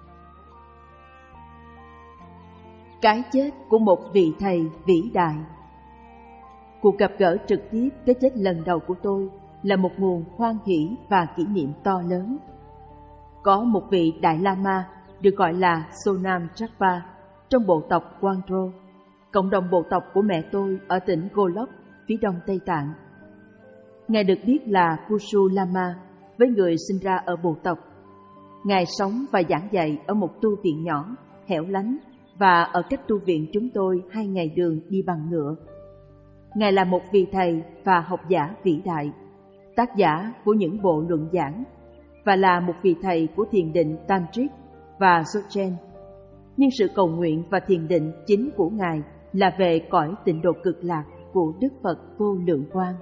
A: Cái chết của một vị thầy vĩ đại. Cuộc gặp gỡ trực tiếp cái chết lần đầu của tôi là một nguồn hoan hỷ và kỷ niệm to lớn. Có một vị Đại Lama được gọi là Sonam Chakpa trong bộ tộc Quangro, cộng đồng bộ tộc của mẹ tôi ở tỉnh Golok, phía đông Tây Tạng. Ngài được biết là Kushu Lama với người sinh ra ở bộ tộc. Ngài sống và giảng dạy ở một tu viện nhỏ, hẻo lánh và ở cách tu viện chúng tôi hai ngày đường đi bằng ngựa. Ngài là một vị thầy và học giả vĩ đại, tác giả của những bộ luận giảng, và là một vị thầy của thiền định Tantric và Dzogchen. Nhưng sự cầu nguyện và thiền định chính của Ngài là về cõi tịnh độ cực lạc của Đức Phật Vô Lượng Quang.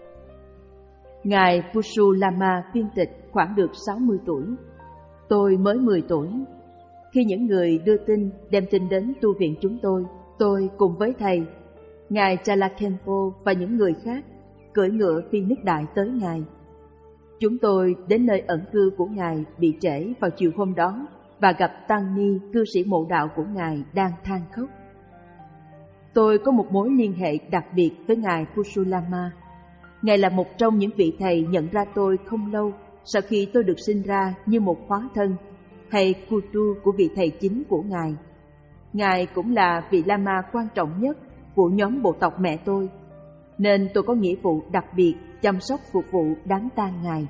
A: Ngài Kushu Lama viên tịch khoảng được sáu mươi tuổi. Tôi mới mười tuổi. Khi những người đưa tin đem tin đến tu viện chúng tôi, tôi cùng với thầy, Ngài Chala Khenpo và những người khác cưỡi ngựa phi nước đại tới Ngài. Chúng tôi đến nơi ẩn cư của Ngài bị trễ vào chiều hôm đó và gặp Tăng Ni, cư sĩ mộ đạo của Ngài đang than khóc. Tôi có một mối liên hệ đặc biệt với Ngài Kushu Lama. Ngài là một trong những vị thầy nhận ra tôi không lâu sau khi tôi được sinh ra như một hóa thân, hay Kutu của vị thầy chính của Ngài. Ngài cũng là vị Lama quan trọng nhất của nhóm bộ tộc mẹ tôi, nên tôi có nghĩa vụ đặc biệt chăm sóc phục vụ đám tang Ngài.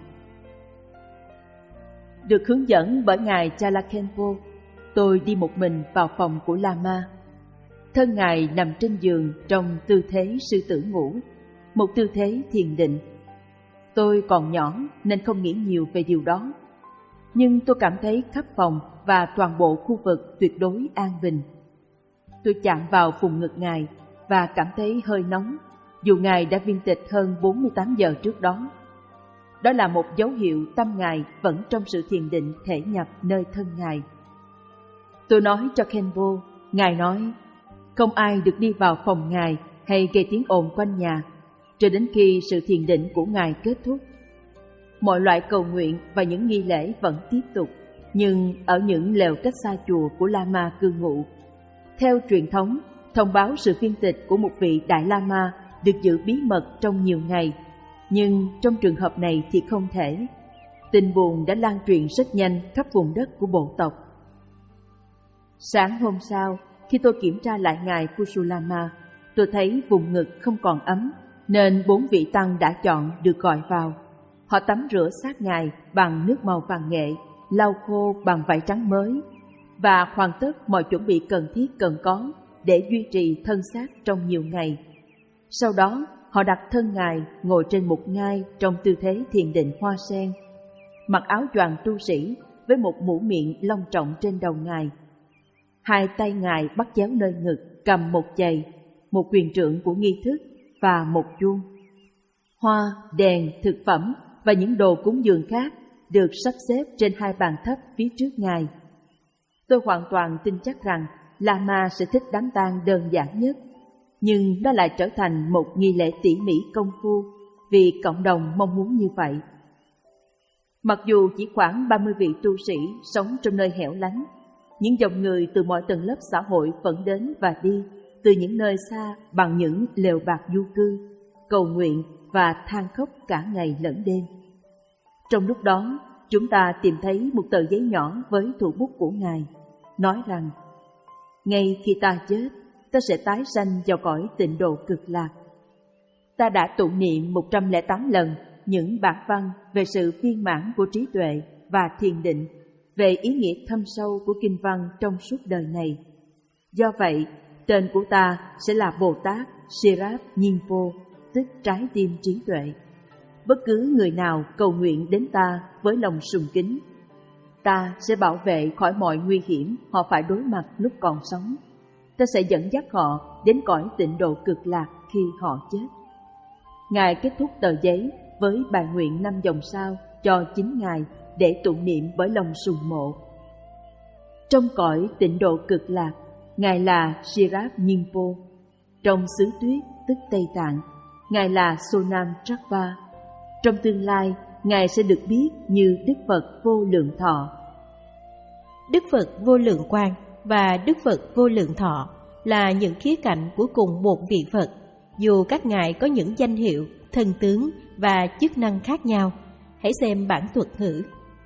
A: Được hướng dẫn bởi Ngài Chala Khenpo, tôi đi một mình vào phòng của Lama. Thân Ngài nằm trên giường trong tư thế sư tử ngủ, một tư thế thiền định. Tôi còn nhỏ nên không nghĩ nhiều về điều đó, nhưng tôi cảm thấy khắp phòng và toàn bộ khu vực tuyệt đối an bình. Tôi chạm vào vùng ngực Ngài và cảm thấy hơi nóng, dù Ngài đã viên tịch hơn bốn mươi tám giờ trước đó. Đó là một dấu hiệu tâm Ngài vẫn trong sự thiền định thể nhập nơi thân Ngài. Tôi nói cho Khenpo, Ngài nói, không ai được đi vào phòng Ngài hay gây tiếng ồn quanh nhà, cho đến khi sự thiền định của Ngài kết thúc. Mọi loại cầu nguyện và những nghi lễ vẫn tiếp tục, nhưng ở những lều cách xa chùa của Lama cư ngụ. Theo truyền thống, thông báo sự viên tịch của một vị Đại Lama được giữ bí mật trong nhiều ngày, nhưng trong trường hợp này thì không thể. Tin buồn đã lan truyền rất nhanh khắp vùng đất của bộ tộc. Sáng hôm sau, khi tôi kiểm tra lại Ngài Kushu Lama, tôi thấy vùng ngực không còn ấm, nên bốn vị tăng đã chọn được gọi vào. Họ tắm rửa xác Ngài bằng nước màu vàng nghệ, lau khô bằng vải trắng mới, và hoàn tất mọi chuẩn bị cần thiết cần có để duy trì thân xác trong nhiều ngày. Sau đó, họ đặt thân Ngài ngồi trên một ngai trong tư thế thiền định hoa sen, mặc áo choàng tu sĩ với một mũ miệng long trọng trên đầu Ngài. Hai tay Ngài bắt chéo nơi ngực, cầm một chày, một quyền trượng của nghi thức và một chuông. Hoa, đèn, thực phẩm và những đồ cúng dường khác được sắp xếp trên hai bàn thấp phía trước Ngài. Tôi hoàn toàn tin chắc rằng Lama sẽ thích đám tang đơn giản nhất, nhưng nó lại trở thành một nghi lễ tỉ mỉ công phu vì cộng đồng mong muốn như vậy. Mặc dù chỉ khoảng ba mươi vị tu sĩ sống trong nơi hẻo lánh, những dòng người từ mọi tầng lớp xã hội vẫn đến và đi từ những nơi xa bằng những lều bạt du cư, cầu nguyện và than khóc cả ngày lẫn đêm. Trong lúc đó, chúng ta tìm thấy một tờ giấy nhỏ với thủ bút của Ngài, nói rằng: ngay khi ta chết, ta sẽ tái sanh vào cõi tịnh độ cực lạc. Ta đã tụng niệm một trăm lẻ tám lần những bản văn về sự viên mãn của trí tuệ và thiền định, về ý nghĩa thâm sâu của kinh văn trong suốt đời này. Do vậy, tên của ta sẽ là Bồ Tát Sirap Nyingpo, tức trái tim trí tuệ. Bất cứ người nào cầu nguyện đến ta với lòng sùng kính, ta sẽ bảo vệ khỏi mọi nguy hiểm họ phải đối mặt lúc còn sống. Ta sẽ dẫn dắt họ đến cõi tịnh độ cực lạc khi họ chết. Ngài kết thúc tờ giấy với bài nguyện năm dòng sao cho chính Ngài để tụng niệm bởi lòng sùng mộ. Trong cõi tịnh độ cực lạc, Ngài là Sirap Nyingpo. Trong xứ tuyết tức Tây Tạng, Ngài là Sonam Trакpa. Trong tương lai, Ngài sẽ được biết như Đức Phật Vô Lượng Thọ.
B: Đức Phật Vô Lượng Quang và Đức Phật Vô Lượng Thọ là những khía cạnh của cùng một vị Phật, dù các ngài có những danh hiệu, thân tướng và chức năng khác nhau. Hãy xem bản thuật ngữ.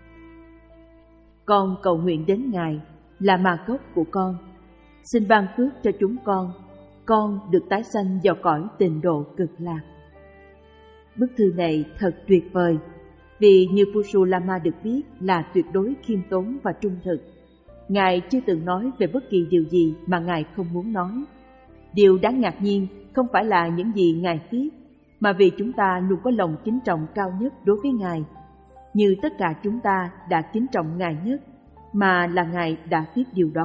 A: Con cầu nguyện đến Ngài là mà gốc của con. Xin ban phước cho chúng con, con được tái sanh vào cõi tịnh độ cực lạc. Bức thư này thật tuyệt vời, vì như Pushulama được biết là tuyệt đối khiêm tốn và trung thực. Ngài chưa từng nói về bất kỳ điều gì mà Ngài không muốn nói. Điều đáng ngạc nhiên không phải là những gì Ngài viết, mà vì chúng ta luôn có lòng kính trọng cao nhất đối với Ngài, như tất cả chúng ta đã kính trọng Ngài nhất, mà là Ngài đã viết điều đó.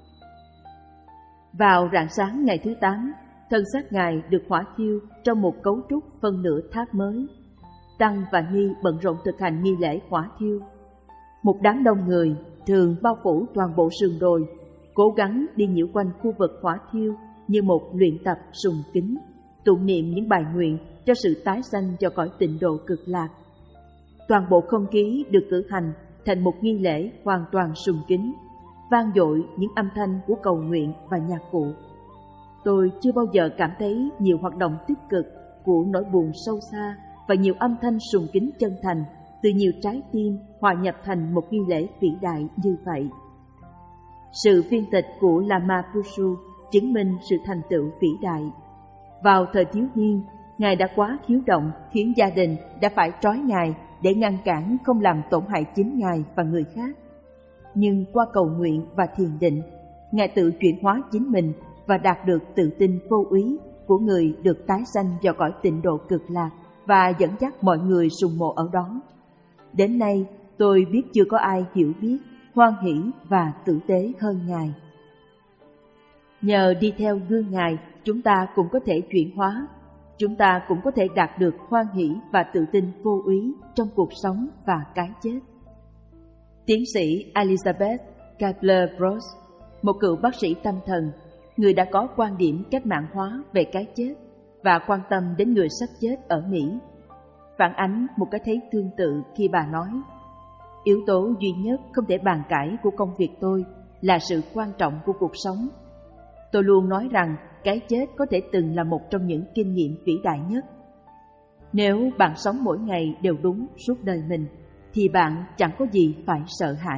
A: Vào rạng sáng ngày thứ tám, thân xác Ngài được hỏa thiêu trong một cấu trúc phân nửa tháp mới. Tăng và Ni bận rộn thực hành nghi lễ hỏa thiêu. Một đám đông người thường bao phủ toàn bộ sườn đồi, cố gắng đi nhiễu quanh khu vực hỏa thiêu như một luyện tập sùng kính, tụng niệm những bài nguyện cho sự tái sanh vào cõi tịnh độ cực lạc. Toàn bộ không khí được cử hành thành một nghi lễ hoàn toàn sùng kính, vang dội những âm thanh của cầu nguyện và nhạc cụ. Tôi chưa bao giờ cảm thấy nhiều hoạt động tích cực của nỗi buồn sâu xa và nhiều âm thanh sùng kính chân thành từ nhiều trái tim hòa nhập thành một nghi lễ vĩ đại như vậy. Sự phiên tịch của Lama Pushu chứng minh sự thành tựu vĩ đại. Vào thời thiếu niên, Ngài đã quá hiếu động khiến gia đình đã phải trói Ngài để ngăn cản không làm tổn hại chính Ngài và người khác. Nhưng qua cầu nguyện và thiền định, Ngài tự chuyển hóa chính mình và đạt được tự tin vô úy của người được tái sanh vào cõi tịnh độ cực lạc và dẫn dắt mọi người sùng mộ ở đó. Đến nay, tôi biết chưa có ai hiểu biết, hoan hỷ và tử tế hơn Ngài. Nhờ đi theo gương Ngài, chúng ta cũng có thể chuyển hóa. Chúng ta cũng có thể đạt được hoan hỷ và tự tin vô úy trong cuộc sống và cái chết. Tiến sĩ Elizabeth Kubler-Ross, một cựu bác sĩ tâm thần, người đã có quan điểm cách mạng hóa về cái chết và quan tâm đến người sắp chết ở Mỹ, phản ánh một cái thấy tương tự khi bà nói: yếu tố duy nhất không thể bàn cãi của công việc tôi là sự quan trọng của cuộc sống. Tôi luôn nói rằng cái chết có thể từng là một trong những kinh nghiệm vĩ đại nhất. Nếu bạn sống mỗi ngày đều đúng suốt đời mình, thì bạn chẳng có gì phải sợ hãi.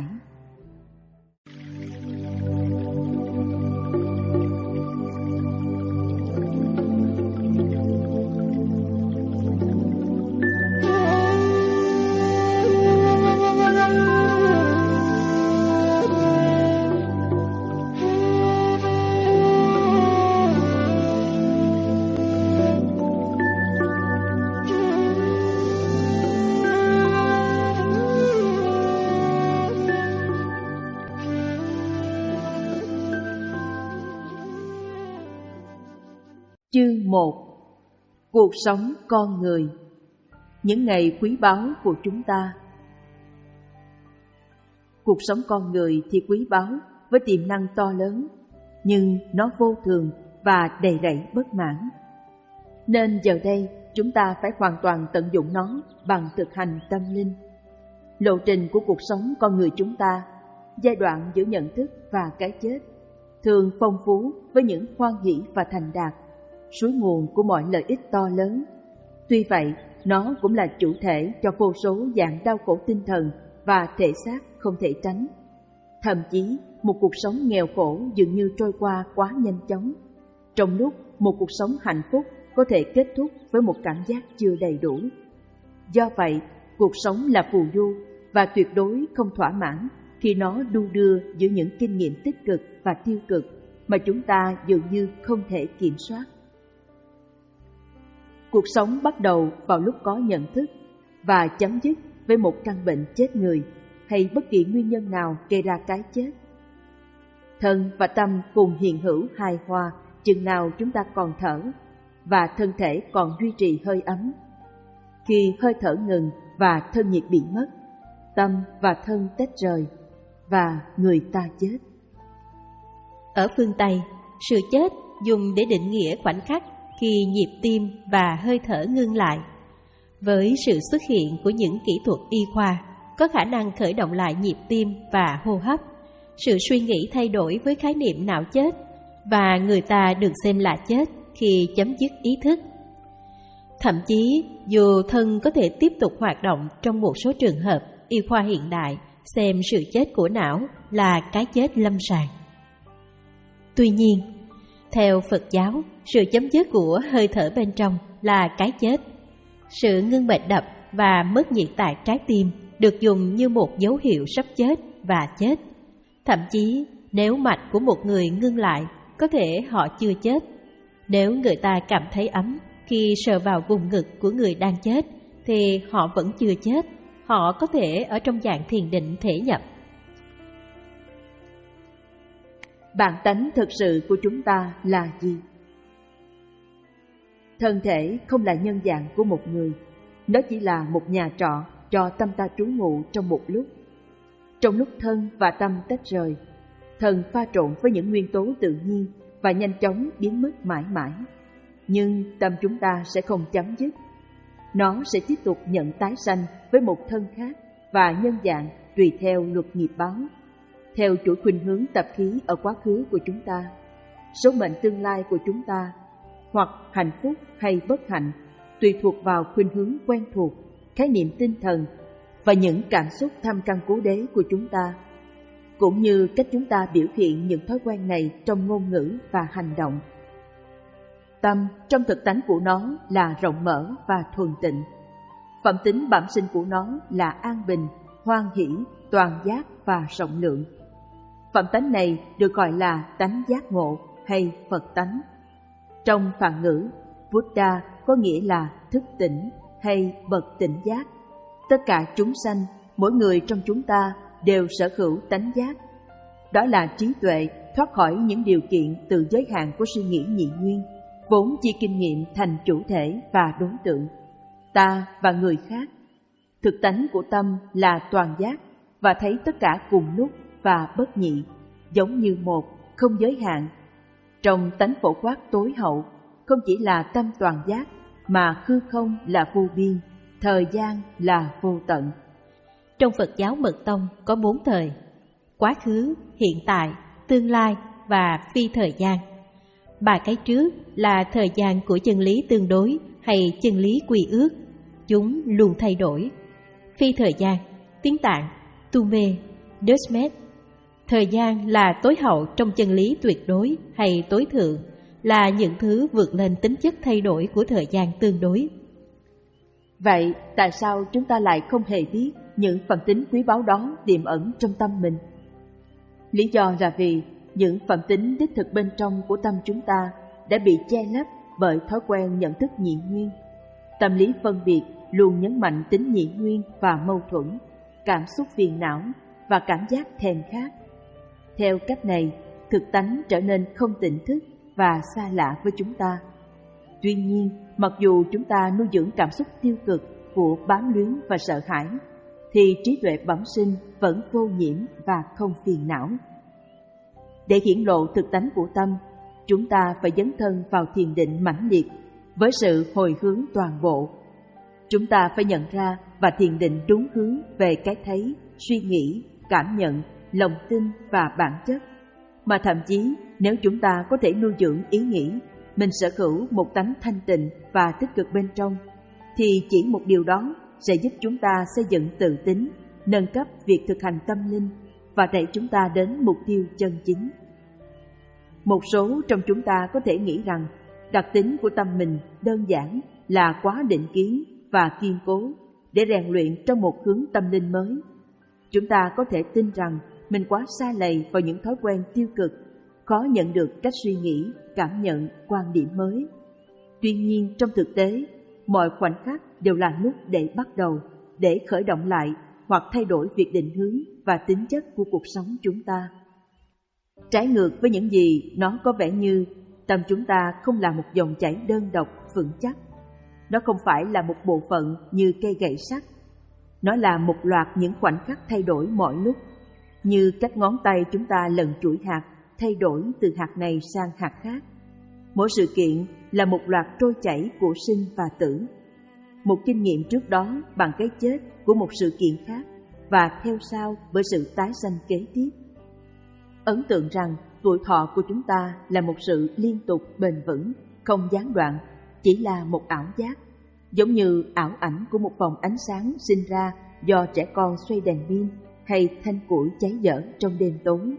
A: Chương một. Cuộc sống con người. Những ngày quý báu của chúng ta. Cuộc sống con người thì quý báu với tiềm năng to lớn, nhưng nó vô thường và đầy rẫy bất mãn. Nên giờ đây chúng ta phải hoàn toàn tận dụng nó bằng thực hành tâm linh. Lộ trình của cuộc sống con người chúng ta, giai đoạn giữa nhận thức và cái chết, thường phong phú với những hoan hỷ và thành đạt, suối nguồn của mọi lợi ích to lớn. Tuy vậy, nó cũng là chủ thể cho vô số dạng đau khổ tinh thần và thể xác không thể tránh. Thậm chí, một cuộc sống nghèo khổ dường như trôi qua quá nhanh chóng, trong lúc một cuộc sống hạnh phúc có thể kết thúc với một cảm giác chưa đầy đủ. Do vậy, cuộc sống là phù du và tuyệt đối không thỏa mãn khi nó đu đưa giữa những kinh nghiệm tích cực và tiêu cực mà chúng ta dường như không thể kiểm soát. Cuộc sống bắt đầu vào lúc có nhận thức và chấm dứt với một căn bệnh chết người hay bất kỳ nguyên nhân nào gây ra cái chết. Thân và tâm cùng hiện hữu hài hòa chừng nào chúng ta còn thở và thân thể còn duy trì hơi ấm. Khi hơi thở ngừng và thân nhiệt bị mất, tâm và thân tách rời và người ta chết.
B: Ở phương Tây, sự chết dùng để định nghĩa khoảnh khắc khi nhịp tim và hơi thở ngưng lại. Với sự xuất hiện của những kỹ thuật y khoa có khả năng khởi động lại nhịp tim và hô hấp, sự suy nghĩ thay đổi với khái niệm não chết và người ta được xem là chết khi chấm dứt ý thức. Thậm chí, dù thân có thể tiếp tục hoạt động, trong một số trường hợp, y khoa hiện đại xem sự chết của não là cái chết lâm sàng. Tuy nhiên, theo Phật giáo, sự chấm dứt của hơi thở bên trong là cái chết. Sự ngưng mạch đập và mất nhiệt tại trái tim được dùng như một dấu hiệu sắp chết và chết. Thậm chí, nếu mạch của một người ngưng lại, có thể họ chưa chết. Nếu người ta cảm thấy ấm khi sờ vào vùng ngực của người đang chết, thì họ vẫn chưa chết. Họ có thể ở trong dạng thiền định thể nhập.
A: Bản tánh thực sự của chúng ta là gì? Thân thể không là nhân dạng của một người. Nó chỉ là một nhà trọ cho tâm ta trú ngụ trong một lúc. Trong lúc thân và tâm tách rời, thân pha trộn với những nguyên tố tự nhiên và nhanh chóng biến mất mãi mãi. Nhưng tâm chúng ta sẽ không chấm dứt. Nó sẽ tiếp tục nhận tái sanh với một thân khác và nhân dạng tùy theo luật nghiệp báo, theo chuỗi khuynh hướng tập khí ở quá khứ của chúng ta, số mệnh tương lai của chúng ta, hoặc hạnh phúc hay bất hạnh, tùy thuộc vào khuynh hướng quen thuộc, khái niệm tinh thần và những cảm xúc thâm căn cố đế của chúng ta, cũng như cách chúng ta biểu hiện những thói quen này trong ngôn ngữ và hành động. Tâm trong thực tánh của nó là rộng mở và thuần tịnh. Phẩm tính bẩm sinh của nó là an bình, hoan hỷ, toàn giác và rộng lượng. Phẩm tánh này được gọi là tánh giác ngộ hay Phật tánh. Trong phạn ngữ, Buddha có nghĩa là thức tỉnh hay bậc tỉnh giác. Tất cả chúng sanh, mỗi người trong chúng ta đều sở hữu tánh giác. Đó là trí tuệ thoát khỏi những điều kiện từ giới hạn của suy nghĩ nhị nguyên, vốn chia kinh nghiệm thành chủ thể và đối tượng, ta và người khác. Thực tánh của tâm là toàn giác và thấy tất cả cùng lúc và bất nhị, giống như một, không giới hạn. Trong tánh phổ quát tối hậu, không chỉ là tâm toàn giác, mà hư không là vô biên, thời gian là vô tận.
B: Trong Phật giáo Mật Tông có bốn thời: quá khứ, hiện tại, tương lai và phi thời gian. Ba cái trước là thời gian của chân lý tương đối hay chân lý quy ước, chúng luôn thay đổi. Phi thời gian, tiếng Tạng, Tume, Desmet. Thời gian là tối hậu trong chân lý tuyệt đối hay tối thượng, là những thứ vượt lên tính chất thay đổi của thời gian tương đối.
A: Vậy tại sao chúng ta lại không hề biết những phẩm tính quý báu đó tiềm ẩn trong tâm mình? Lý do là vì những phẩm tính đích thực bên trong của tâm chúng ta đã bị che lấp bởi thói quen nhận thức nhị nguyên. Tâm lý phân biệt luôn nhấn mạnh tính nhị nguyên và mâu thuẫn, cảm xúc phiền não và cảm giác thèm khát. Theo cách này, thực tánh trở nên không tỉnh thức và xa lạ với chúng ta. Tuy nhiên, mặc dù chúng ta nuôi dưỡng cảm xúc tiêu cực của bám luyến và sợ hãi, thì trí tuệ bẩm sinh vẫn vô nhiễm và không phiền não. Để hiển lộ thực tánh của tâm, chúng ta phải dấn thân vào thiền định mãnh liệt với sự hồi hướng toàn bộ. Chúng ta phải nhận ra và thiền định đúng hướng về cái thấy, suy nghĩ, cảm nhận, lòng tin và bản chất. Mà thậm chí nếu chúng ta có thể nuôi dưỡng ý nghĩ mình sở hữu một tánh thanh tịnh và tích cực bên trong, thì chỉ một điều đó sẽ giúp chúng ta xây dựng tự tín, nâng cấp việc thực hành tâm linh và đẩy chúng ta đến mục tiêu chân chính. Một số trong chúng ta có thể nghĩ rằng đặc tính của tâm mình đơn giản là quá định kiến và kiên cố để rèn luyện trong một hướng tâm linh mới. Chúng ta có thể tin rằng mình quá sa lầy vào những thói quen tiêu cực, khó nhận được cách suy nghĩ, cảm nhận, quan điểm mới. Tuy nhiên, trong thực tế, mọi khoảnh khắc đều là lúc để bắt đầu, để khởi động lại hoặc thay đổi việc định hướng và tính chất của cuộc sống chúng ta. Trái ngược với những gì nó có vẻ như, tâm chúng ta không là một dòng chảy đơn độc, vững chắc. Nó không phải là một bộ phận như cây gậy sắt. Nó là một loạt những khoảnh khắc thay đổi mọi lúc, như cách ngón tay chúng ta lần chuỗi hạt, thay đổi từ hạt này sang hạt khác. Mỗi sự kiện là một loạt trôi chảy của sinh và tử. Một kinh nghiệm trước đó bằng cái chết của một sự kiện khác và theo sau bởi sự tái sanh kế tiếp. Ấn tượng rằng tuổi thọ của chúng ta là một sự liên tục bền vững, không gián đoạn, chỉ là một ảo giác, giống như ảo ảnh của một vòng ánh sáng sinh ra do trẻ con xoay đèn pin hay thanh củi cháy dở trong đêm tối.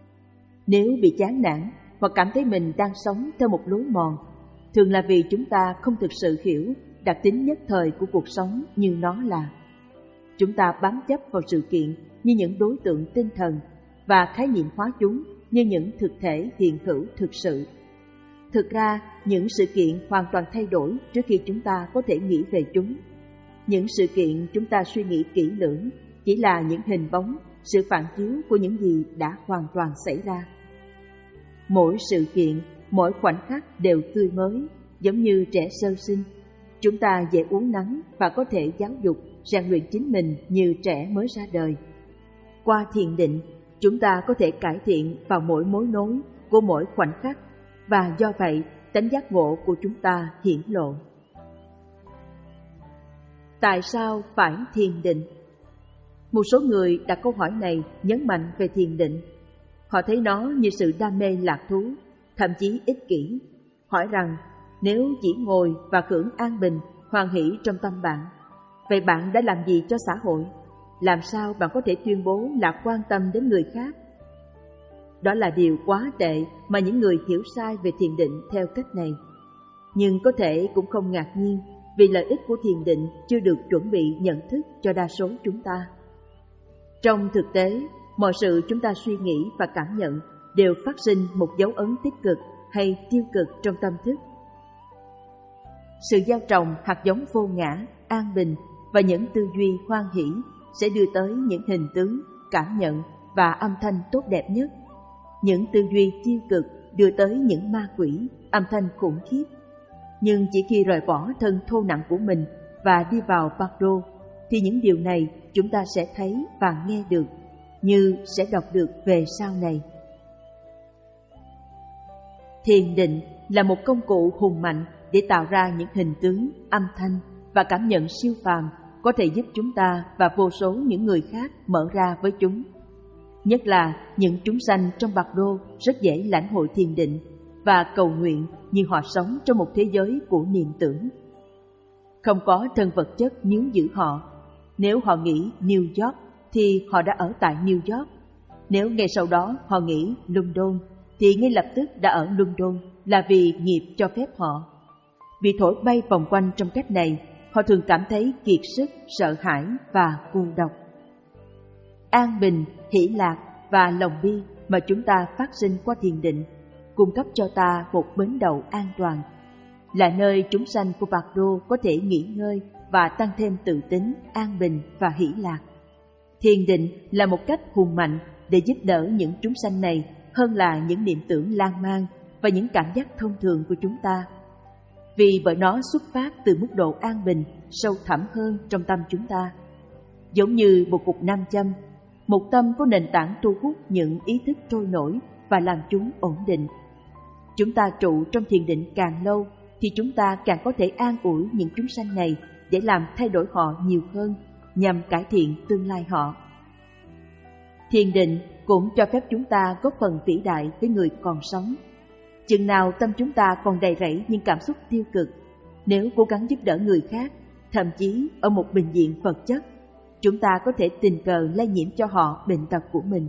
A: Nếu bị chán nản hoặc cảm thấy mình đang sống theo một lối mòn, thường là vì chúng ta không thực sự hiểu đặc tính nhất thời của cuộc sống như nó là. Chúng ta bám chấp vào sự kiện như những đối tượng tinh thần và khái niệm hóa chúng như những thực thể hiện hữu thực sự. Thực ra, những sự kiện hoàn toàn thay đổi trước khi chúng ta có thể nghĩ về chúng. Những sự kiện chúng ta suy nghĩ kỹ lưỡng chỉ là những hình bóng, sự phản chiếu của những gì đã hoàn toàn xảy ra. Mỗi sự kiện, mỗi khoảnh khắc đều tươi mới, giống như trẻ sơ sinh. Chúng ta dễ uốn nắn và có thể giáo dục, rèn luyện chính mình như trẻ mới ra đời. Qua thiền định, chúng ta có thể cải thiện vào mỗi mối nối của mỗi khoảnh khắc, và do vậy, tánh giác ngộ của chúng ta hiển lộ. Tại sao phải thiền định? Một số người đặt câu hỏi này nhấn mạnh về thiền định. Họ thấy nó như sự đam mê lạc thú, thậm chí ích kỷ. Hỏi rằng, nếu chỉ ngồi và hưởng an bình, hoan hỷ trong tâm bạn, vậy bạn đã làm gì cho xã hội? Làm sao bạn có thể tuyên bố là quan tâm đến người khác? Đó là điều quá tệ mà những người hiểu sai về thiền định theo cách này. Nhưng có thể cũng không ngạc nhiên, vì lợi ích của thiền định chưa được chuẩn bị nhận thức cho đa số chúng ta. Trong thực tế, mọi sự chúng ta suy nghĩ và cảm nhận đều phát sinh một dấu ấn tích cực hay tiêu cực trong tâm thức. Sự gieo trồng hạt giống vô ngã, an bình và những tư duy hoan hỷ sẽ đưa tới những hình tướng, cảm nhận và âm thanh tốt đẹp nhất. Những tư duy tiêu cực đưa tới những ma quỷ, âm thanh khủng khiếp. Nhưng chỉ khi rời bỏ thân thô nặng của mình và đi vào Bardo, thì những điều này chúng ta sẽ thấy và nghe được, như sẽ đọc được về sau này. Thiền định là một công cụ hùng mạnh để tạo ra những hình tướng, âm thanh và cảm nhận siêu phàm có thể giúp chúng ta và vô số những người khác mở ra với chúng. Nhất là những chúng sanh trong Bardo rất dễ lãnh hội thiền định và cầu nguyện như họ sống trong một thế giới của niệm tưởng. Không có thân vật chất níu giữ họ. Nếu họ nghĩ New York thì họ đã ở tại New York. Nếu ngay sau đó họ nghĩ London thì ngay lập tức đã ở London, là vì nghiệp cho phép họ. Bị thổi bay vòng quanh trong cách này, họ thường cảm thấy kiệt sức, sợ hãi và cô độc. An bình, hỷ lạc và lòng bi mà chúng ta phát sinh qua thiền định cung cấp cho ta một bến đậu an toàn, là nơi chúng sanh của Bardo có thể nghỉ ngơi và tăng thêm tự tín, an bình và hỷ lạc. Thiền định là một cách hùng mạnh để giúp đỡ những chúng sanh này hơn là những niệm tưởng lan man và những cảm giác thông thường của chúng ta, vì bởi nó xuất phát từ mức độ an bình sâu thẳm hơn trong tâm chúng ta. Giống như một cục nam châm, một tâm có nền tảng thu hút những ý thức trôi nổi và làm chúng ổn định. Chúng ta trụ trong thiền định càng lâu thì chúng ta càng có thể an ủi những chúng sanh này để làm thay đổi họ nhiều hơn, nhằm cải thiện tương lai họ. Thiền định cũng cho phép chúng ta góp phần vĩ đại với người còn sống. Chừng nào tâm chúng ta còn đầy rẫy những cảm xúc tiêu cực, nếu cố gắng giúp đỡ người khác, thậm chí ở một bệnh viện vật chất, chúng ta có thể tình cờ lây nhiễm cho họ bệnh tật của mình.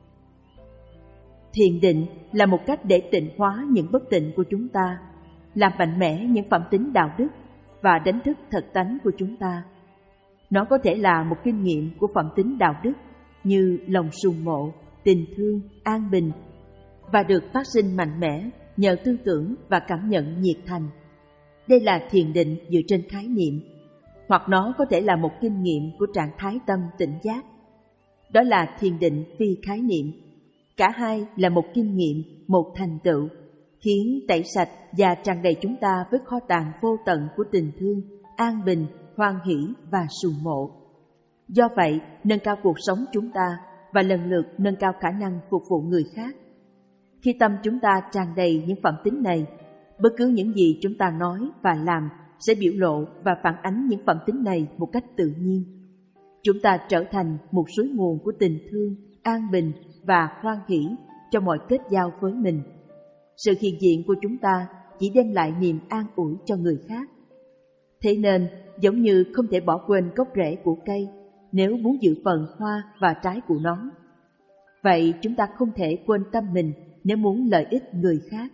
A: Thiền định là một cách để tịnh hóa những bất tịnh của chúng ta, làm mạnh mẽ những phẩm tính đạo đức và đánh thức thật tánh của chúng ta. Nó có thể là một kinh nghiệm của phẩm tính đạo đức như lòng sùng mộ, tình thương, an bình, và được phát sinh mạnh mẽ nhờ tư tưởng và cảm nhận nhiệt thành. Đây là thiền định dựa trên khái niệm, hoặc nó có thể là một kinh nghiệm của trạng thái tâm tỉnh giác. Đó là thiền định phi khái niệm. Cả hai là một kinh nghiệm, một thành tựu, khiến tẩy sạch và tràn đầy chúng ta với kho tàng vô tận của tình thương, an bình, hoan hỷ và sùng mộ. Do vậy, nâng cao cuộc sống chúng ta và lần lượt nâng cao khả năng phục vụ người khác. Khi tâm chúng ta tràn đầy những phẩm tính này, bất cứ những gì chúng ta nói và làm sẽ biểu lộ và phản ánh những phẩm tính này một cách tự nhiên. Chúng ta trở thành một suối nguồn của tình thương, an bình và hoan hỷ cho mọi kết giao với mình. Sự hiện diện của chúng ta chỉ đem lại niềm an ủi cho người khác. Thế nên, giống như không thể bỏ quên gốc rễ của cây nếu muốn giữ phần hoa và trái của nó, vậy chúng ta không thể quên tâm mình nếu muốn lợi ích người khác.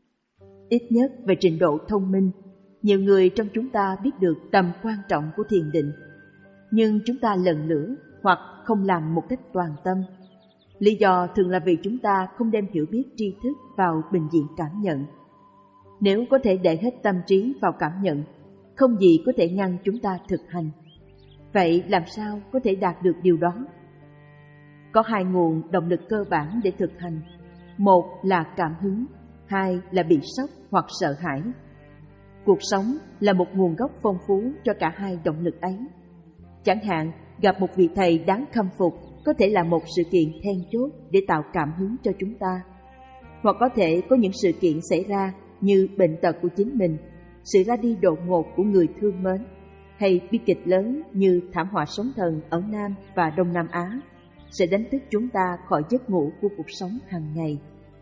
A: Ít nhất về trình độ thông minh, nhiều người trong chúng ta biết được tầm quan trọng của thiền định, nhưng chúng ta lẩn lửa hoặc không làm một cách toàn tâm. Lý do thường là vì chúng ta không đem hiểu biết tri thức vào bình diện cảm nhận. Nếu có thể để hết tâm trí vào cảm nhận, không gì có thể ngăn chúng ta thực hành. Vậy làm sao có thể đạt được điều đó? Có hai nguồn động lực cơ bản để thực hành. Một là cảm hứng, hai là bị sốc hoặc sợ hãi. Cuộc sống là một nguồn gốc phong phú cho cả hai động lực ấy. Chẳng hạn, gặp một vị thầy đáng khâm phục có thể là một sự kiện then chốt để tạo cảm hứng cho chúng ta. Hoặc có thể có những sự kiện xảy ra như bệnh tật của chính mình, sự ra đi đột ngột của người thương mến, hay bi kịch lớn như thảm họa sóng thần ở Nam và Đông Nam Á sẽ đánh thức chúng ta khỏi giấc ngủ của cuộc sống hàng ngày.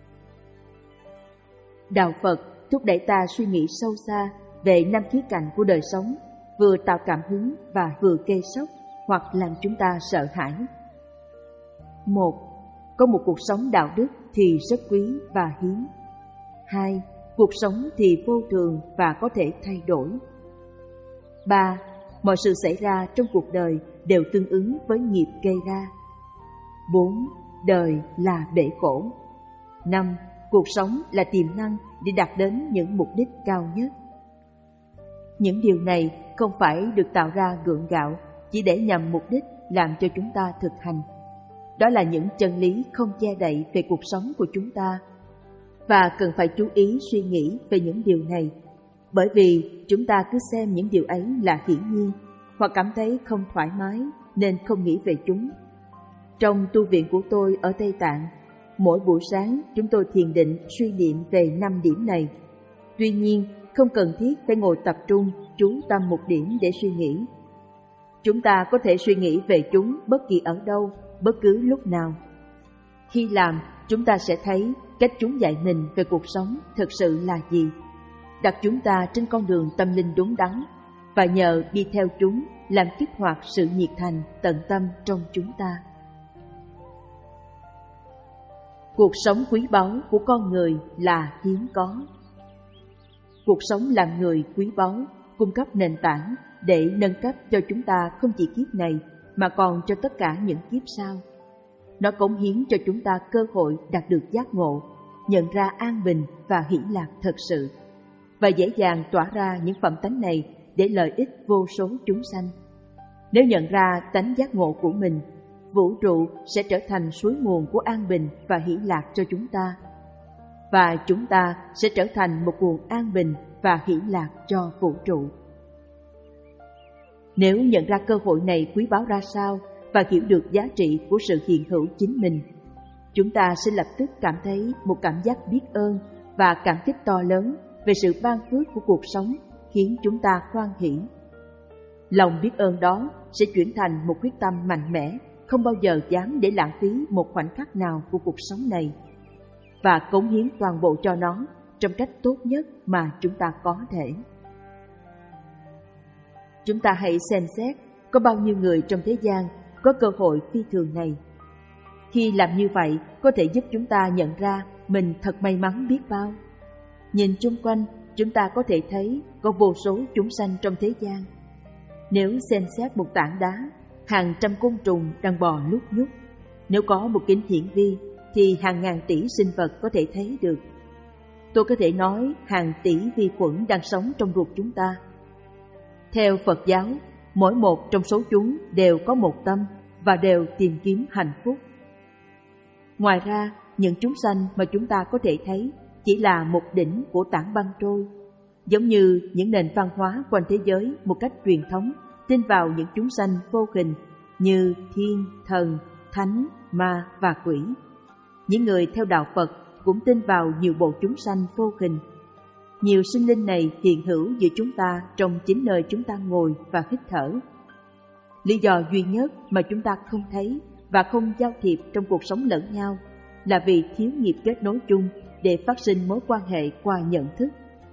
A: Đạo Phật thúc đẩy ta suy nghĩ sâu xa về năm khía cạnh của đời sống, vừa tạo cảm hứng và vừa gây sốc hoặc làm chúng ta sợ hãi. Một, có một cuộc sống đạo đức thì rất quý và hiếm. Hai, cuộc sống thì vô thường và có thể thay đổi. Ba, mọi sự xảy ra trong cuộc đời đều tương ứng với nghiệp gây ra. Bốn, đời là bể khổ. Năm, cuộc sống là tiềm năng để đạt đến những mục đích cao nhất. Những điều này không phải được tạo ra gượng gạo chỉ để nhằm mục đích làm cho chúng ta thực hành. Đó là những chân lý không che đậy về cuộc sống của chúng ta, và cần phải chú ý suy nghĩ về những điều này, bởi vì chúng ta cứ xem những điều ấy là hiển nhiên, hoặc cảm thấy không thoải mái nên không nghĩ về chúng. Trong tu viện của tôi ở Tây Tạng, mỗi buổi sáng chúng tôi thiền định suy niệm về năm điểm này. Tuy nhiên, không cần thiết phải ngồi tập trung, chú tâm một điểm để suy nghĩ. Chúng ta có thể suy nghĩ về chúng bất kỳ ở đâu, bất cứ lúc nào. Khi làm, chúng ta sẽ thấy cách chúng dạy mình về cuộc sống thực sự là gì, đặt chúng ta trên con đường tâm linh đúng đắn, và nhờ đi theo chúng làm kích hoạt sự nhiệt thành tận tâm trong chúng ta. Cuộc sống quý báu của con người là hiếm có. Cuộc sống làm người quý báu cung cấp nền tảng để nâng cấp cho chúng ta không chỉ kiếp này mà còn cho tất cả những kiếp sau. Nó cống hiến cho chúng ta cơ hội đạt được giác ngộ, nhận ra an bình và hỷ lạc thật sự, và dễ dàng tỏa ra những phẩm tánh này để lợi ích vô số chúng sanh. Nếu nhận ra tánh giác ngộ của mình, vũ trụ sẽ trở thành suối nguồn của an bình và hỷ lạc cho chúng ta, và chúng ta sẽ trở thành một nguồn an bình và hỷ lạc cho vũ trụ. Nếu nhận ra cơ hội này quý báu ra sao và hiểu được giá trị của sự hiện hữu chính mình, chúng ta sẽ lập tức cảm thấy một cảm giác biết ơn và cảm kích to lớn về sự ban phước của cuộc sống, khiến chúng ta hoan hỷ. Lòng biết ơn đó sẽ chuyển thành một quyết tâm mạnh mẽ, không bao giờ dám để lãng phí một khoảnh khắc nào của cuộc sống này, và cống hiến toàn bộ cho nó trong cách tốt nhất mà chúng ta có thể. Chúng ta hãy xem xét có bao nhiêu người trong thế gian có cơ hội phi thường này. Khi làm như vậy có thể giúp chúng ta nhận ra mình thật may mắn biết bao. Nhìn chung quanh, chúng ta có thể thấy có vô số chúng sanh trong thế gian. Nếu xem xét một tảng đá, hàng trăm côn trùng đang bò lúc nhúc. Nếu có một kính hiển vi, thì hàng ngàn tỷ sinh vật có thể thấy được. Tôi có thể nói hàng tỷ vi khuẩn đang sống trong ruột chúng ta. Theo Phật giáo, mỗi một trong số chúng đều có một tâm và đều tìm kiếm hạnh phúc. Ngoài ra, những chúng sanh mà chúng ta có thể thấy chỉ là một đỉnh của tảng băng trôi, giống như những nền văn hóa quanh thế giới một cách truyền thống tin vào những chúng sanh vô hình như thiên, thần, thánh, ma và quỷ. Những người theo đạo Phật cũng tin vào nhiều bộ chúng sanh vô hình. Nhiều sinh linh này hiện hữu giữa chúng ta trong chính nơi chúng ta ngồi và hít thở. Lý do duy nhất mà chúng ta không thấy và không giao thiệp trong cuộc sống lẫn nhau là vì thiếu nghiệp kết nối chung để phát sinh mối quan hệ qua nhận thức.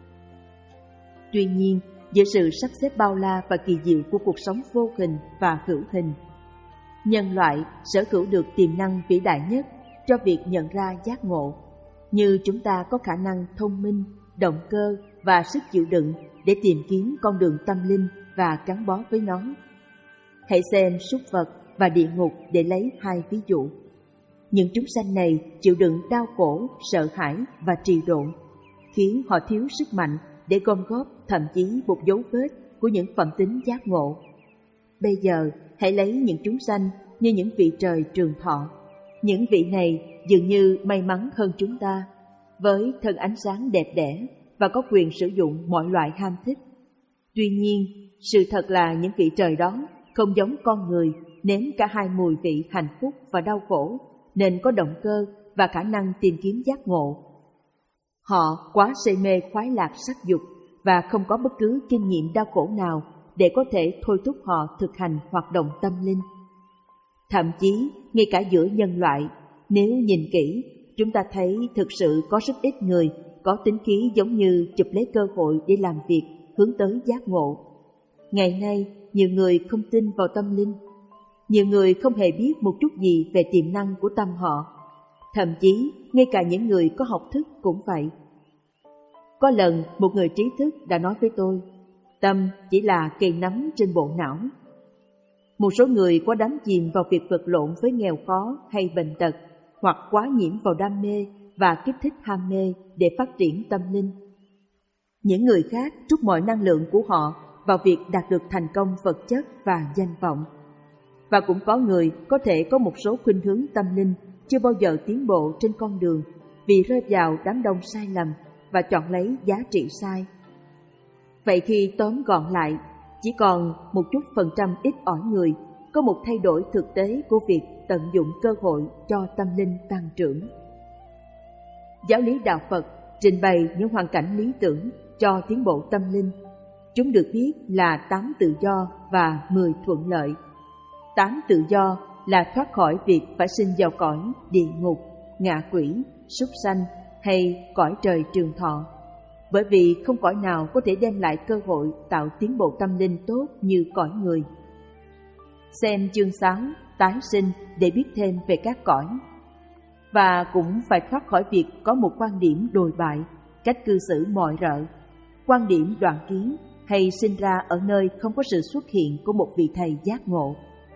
A: Tuy nhiên, giữa sự sắp xếp bao la và kỳ diệu của cuộc sống vô hình và hữu hình, nhân loại sở hữu được tiềm năng vĩ đại nhất cho việc nhận ra giác ngộ, như chúng ta có khả năng thông minh, động cơ và sức chịu đựng để tìm kiếm con đường tâm linh và gắn bó với nó. Hãy xem súc vật và địa ngục để lấy hai ví dụ. Những chúng sanh này chịu đựng đau khổ, sợ hãi và trì độ, khiến họ thiếu sức mạnh để gom góp thậm chí một dấu vết của những phẩm tính giác ngộ. Bây giờ, hãy lấy những chúng sanh như những vị trời trường thọ. Những vị này dường như may mắn hơn chúng ta, với thân ánh sáng đẹp đẽ và có quyền sử dụng mọi loại ham thích. Tuy nhiên, sự thật là những vị trời đó không giống con người nếm cả hai mùi vị hạnh phúc và đau khổ, nên có động cơ và khả năng tìm kiếm giác ngộ. Họ quá say mê khoái lạc sắc dục và không có bất cứ kinh nghiệm đau khổ nào để có thể thôi thúc họ thực hành hoạt động tâm linh. Thậm chí, ngay cả giữa nhân loại, nếu nhìn kỹ, chúng ta thấy thực sự có rất ít người có tính khí giống như chụp lấy cơ hội để làm việc hướng tới giác ngộ. Ngày nay, nhiều người không tin vào tâm linh. Nhiều người không hề biết một chút gì về tiềm năng của tâm họ. Thậm chí, ngay cả những người có học thức cũng vậy. Có lần, một người trí thức đã nói với tôi, tâm chỉ là cây nấm trên bộ não. Một số người quá đắm chìm vào việc vật lộn với nghèo khó hay bệnh tật, hoặc quá nhiễm vào đam mê và kích thích ham mê để phát triển tâm linh. Những người khác trút mọi năng lượng của họ vào việc đạt được thành công vật chất và danh vọng. Và cũng có người có thể có một số khuynh hướng tâm linh chưa bao giờ tiến bộ trên con đường vì rơi vào đám đông sai lầm và chọn lấy giá trị sai. Vậy khi tóm gọn lại, chỉ còn một chút phần trăm ít ỏi người có một thay đổi thực tế của việc tận dụng cơ hội cho tâm linh tăng trưởng. Giáo lý đạo Phật trình bày những hoàn cảnh lý tưởng cho tiến bộ tâm linh. Chúng được biết là tám tự do và mười thuận lợi. Tám tự do là thoát khỏi việc phải sinh vào cõi địa ngục, ngạ quỷ, súc sanh hay cõi trời trường thọ, bởi vì không cõi nào có thể đem lại cơ hội tạo tiến bộ tâm linh tốt như cõi người. Xem chương sáu, tái sinh để biết thêm về các cõi. Và cũng phải thoát khỏi việc có một quan điểm đồi bại, cách cư xử mọi rợ, quan điểm đoạn kiến hay sinh ra ở nơi không có sự xuất hiện của một vị thầy giác ngộ.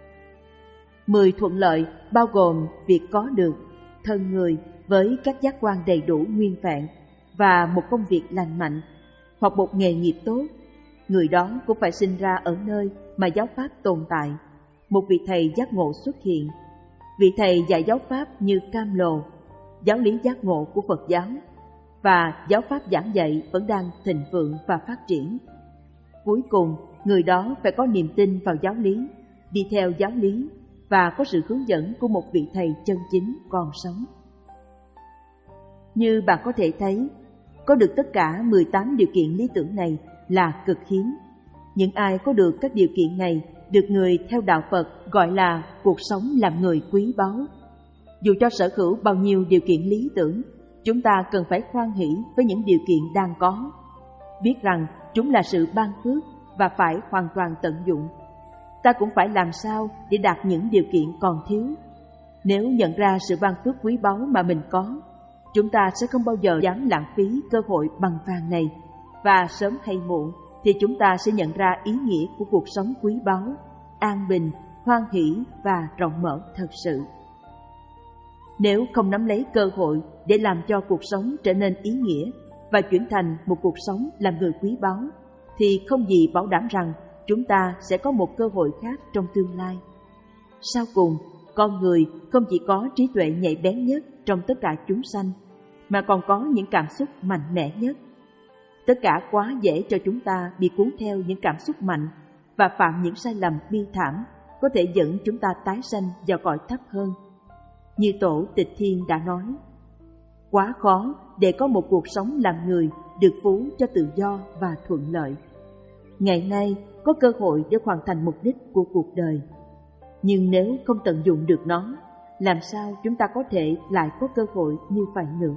A: Mười thuận lợi bao gồm việc có được thân người với các giác quan đầy đủ nguyên vẹn và một công việc lành mạnh hoặc một nghề nghiệp tốt. Người đó cũng phải sinh ra ở nơi mà giáo pháp tồn tại, một vị thầy giác ngộ xuất hiện. Vị thầy dạy giáo pháp như Cam Lồ, giáo lý giác ngộ của Phật giáo, và giáo pháp giảng dạy vẫn đang thịnh vượng và phát triển. Cuối cùng, người đó phải có niềm tin vào giáo lý, đi theo giáo lý và có sự hướng dẫn của một vị thầy chân chính còn sống. Như bạn có thể thấy, có được tất cả mười tám điều kiện lý tưởng này là cực hiếm. Những ai có được các điều kiện này được người theo đạo Phật gọi là cuộc sống làm người quý báu. Dù cho sở hữu bao nhiêu điều kiện lý tưởng, chúng ta cần phải hoan hỷ với những điều kiện đang có, biết rằng chúng là sự ban phước và phải hoàn toàn tận dụng. Ta cũng phải làm sao để đạt những điều kiện còn thiếu. Nếu nhận ra sự ban phước quý báu mà mình có, chúng ta sẽ không bao giờ dám lãng phí cơ hội bằng vàng này, và sớm hay muộn thì chúng ta sẽ nhận ra ý nghĩa của cuộc sống quý báu, an bình, hoan hỷ và rộng mở thật sự. Nếu không nắm lấy cơ hội để làm cho cuộc sống trở nên ý nghĩa và chuyển thành một cuộc sống làm người quý báu, thì không gì bảo đảm rằng chúng ta sẽ có một cơ hội khác trong tương lai. Sau cùng, con người không chỉ có trí tuệ nhạy bén nhất trong tất cả chúng sanh, mà còn có những cảm xúc mạnh mẽ nhất. Tất cả quá dễ cho chúng ta bị cuốn theo những cảm xúc mạnh và phạm những sai lầm bi thảm có thể dẫn chúng ta tái sanh vào cõi thấp hơn. Như Tổ Tịch Thiên đã nói, quá khó để có một cuộc sống làm người được phú cho tự do và thuận lợi. Ngày nay có cơ hội để hoàn thành mục đích của cuộc đời, nhưng nếu không tận dụng được nó, làm sao chúng ta có thể lại có cơ hội như vậy nữa?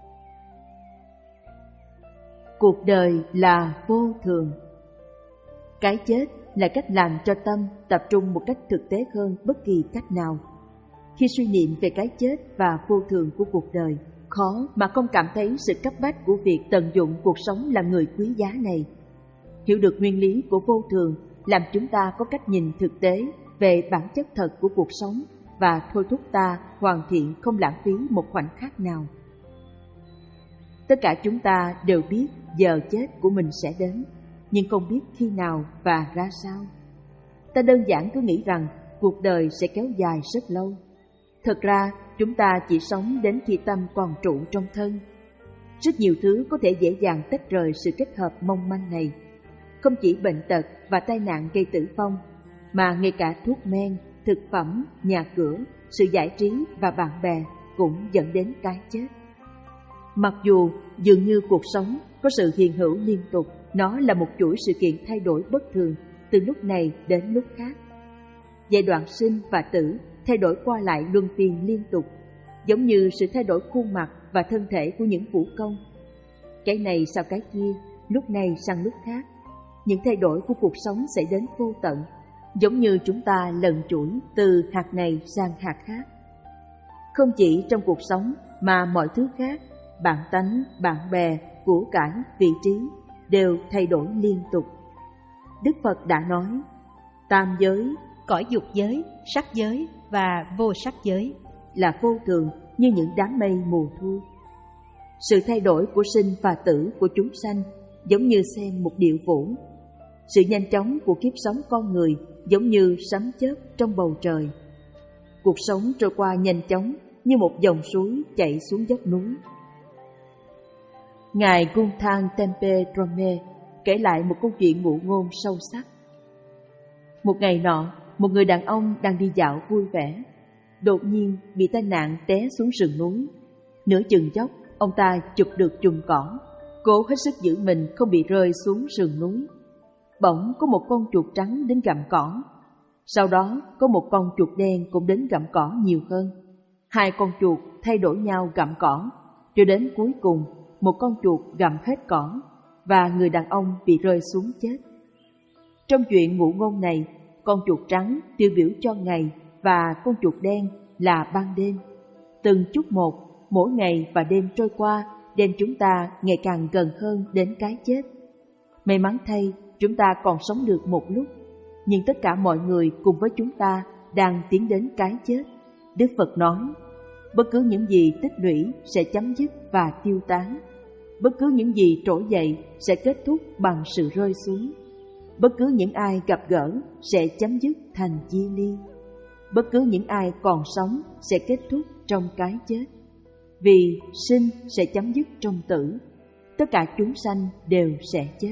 A: Cuộc đời là vô thường. Cái chết là cách làm cho tâm tập trung một cách thực tế hơn bất kỳ cách nào. Khi suy niệm về cái chết và vô thường của cuộc đời, khó mà không cảm thấy sự cấp bách của việc tận dụng cuộc sống làm người quý giá này. Hiểu được nguyên lý của vô thường làm chúng ta có cách nhìn thực tế về bản chất thật của cuộc sống và thôi thúc ta hoàn thiện không lãng phí một khoảnh khắc nào. Tất cả chúng ta đều biết giờ chết của mình sẽ đến, nhưng không biết khi nào và ra sao. Ta đơn giản cứ nghĩ rằng cuộc đời sẽ kéo dài rất lâu. Thật ra, chúng ta chỉ sống đến khi tâm còn trụ trong thân. Rất nhiều thứ có thể dễ dàng tách rời sự kết hợp mong manh này. Không chỉ bệnh tật và tai nạn gây tử vong, mà ngay cả thuốc men, thực phẩm, nhà cửa, sự giải trí và bạn bè cũng dẫn đến cái chết. Mặc dù dường như cuộc sống có sự hiện hữu liên tục, nó là một chuỗi sự kiện thay đổi bất thường từ lúc này đến lúc khác. Giai đoạn sinh và tử thay đổi qua lại luân phiên liên tục, giống như sự thay đổi khuôn mặt và thân thể của những vũ công. Cái này sau cái kia, lúc này sang lúc khác. Những thay đổi của cuộc sống xảy đến vô tận, giống như chúng ta lần chuỗi từ hạt này sang hạt khác. Không chỉ trong cuộc sống mà mọi thứ khác, bản tánh, bạn bè, của cải, vị trí đều thay đổi liên tục. Đức Phật đã nói, tam giới,
B: cõi dục giới, sắc giới và vô sắc giới
A: là vô thường như những đám mây mùa thu. Sự thay đổi của sinh và tử của chúng sanh giống như xem một điệu vũ. Sự nhanh chóng của kiếp sống con người giống như sấm chớp trong bầu trời. Cuộc sống trôi qua nhanh chóng như một dòng suối chảy xuống dốc núi. Ngài Gunthan Tempe Drome kể lại một câu chuyện ngụ ngôn sâu sắc. Một ngày nọ, một người đàn ông đang đi dạo vui vẻ, đột nhiên bị tai nạn té xuống sườn núi. Nửa chừng dốc, ông ta chụp được chùm cỏ, cố hết sức giữ mình không bị rơi xuống sườn núi. Bỗng có một con chuột trắng đến gặm cỏ. Sau đó có một con chuột đen cũng đến gặm cỏ nhiều hơn. Hai con chuột thay đổi nhau gặm cỏ, cho đến cuối cùng một con chuột gặm hết cỏ và người đàn ông bị rơi xuống chết. Trong chuyện ngụ ngôn này, con chuột trắng tiêu biểu cho ngày và con chuột đen là ban đêm. Từng chút một, mỗi ngày và đêm trôi qua đem chúng ta ngày càng gần hơn đến cái chết. May mắn thay, chúng ta còn sống được một lúc, nhưng tất cả mọi người cùng với chúng ta đang tiến đến cái chết. Đức Phật nói, bất cứ những gì tích lũy sẽ chấm dứt và tiêu tán. Bất cứ những gì trỗi dậy sẽ kết thúc bằng sự rơi xuống. Bất cứ những ai gặp gỡ sẽ chấm dứt thành chia ly. Bất cứ những ai còn sống sẽ kết thúc trong cái chết. Vì sinh sẽ chấm dứt trong tử, tất cả chúng sanh đều sẽ chết.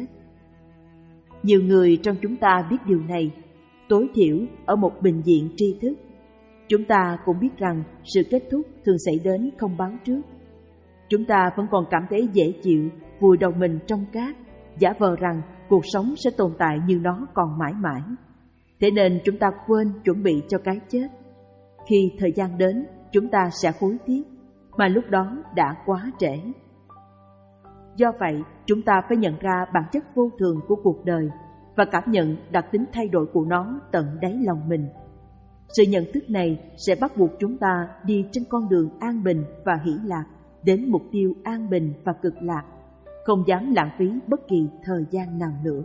A: Nhiều người trong chúng ta biết điều này, tối thiểu ở một bình diện tri thức, Chúng ta cũng biết rằng sự kết thúc thường xảy đến không báo trước. Chúng ta vẫn còn cảm thấy dễ chịu, vùi đầu mình trong cát, giả vờ rằng cuộc sống sẽ tồn tại như nó còn mãi mãi. Thế nên chúng ta quên chuẩn bị cho cái chết. Khi thời gian đến, chúng ta sẽ hối tiếc, mà lúc đó đã quá trễ. Do vậy, chúng ta phải nhận ra bản chất vô thường của cuộc đời và cảm nhận đặc tính thay đổi của nó tận đáy lòng mình. Sự nhận thức này sẽ bắt buộc chúng ta đi trên con đường an bình và hỷ lạc, đến mục tiêu an bình và cực lạc, không dám lãng phí bất kỳ thời gian nào nữa.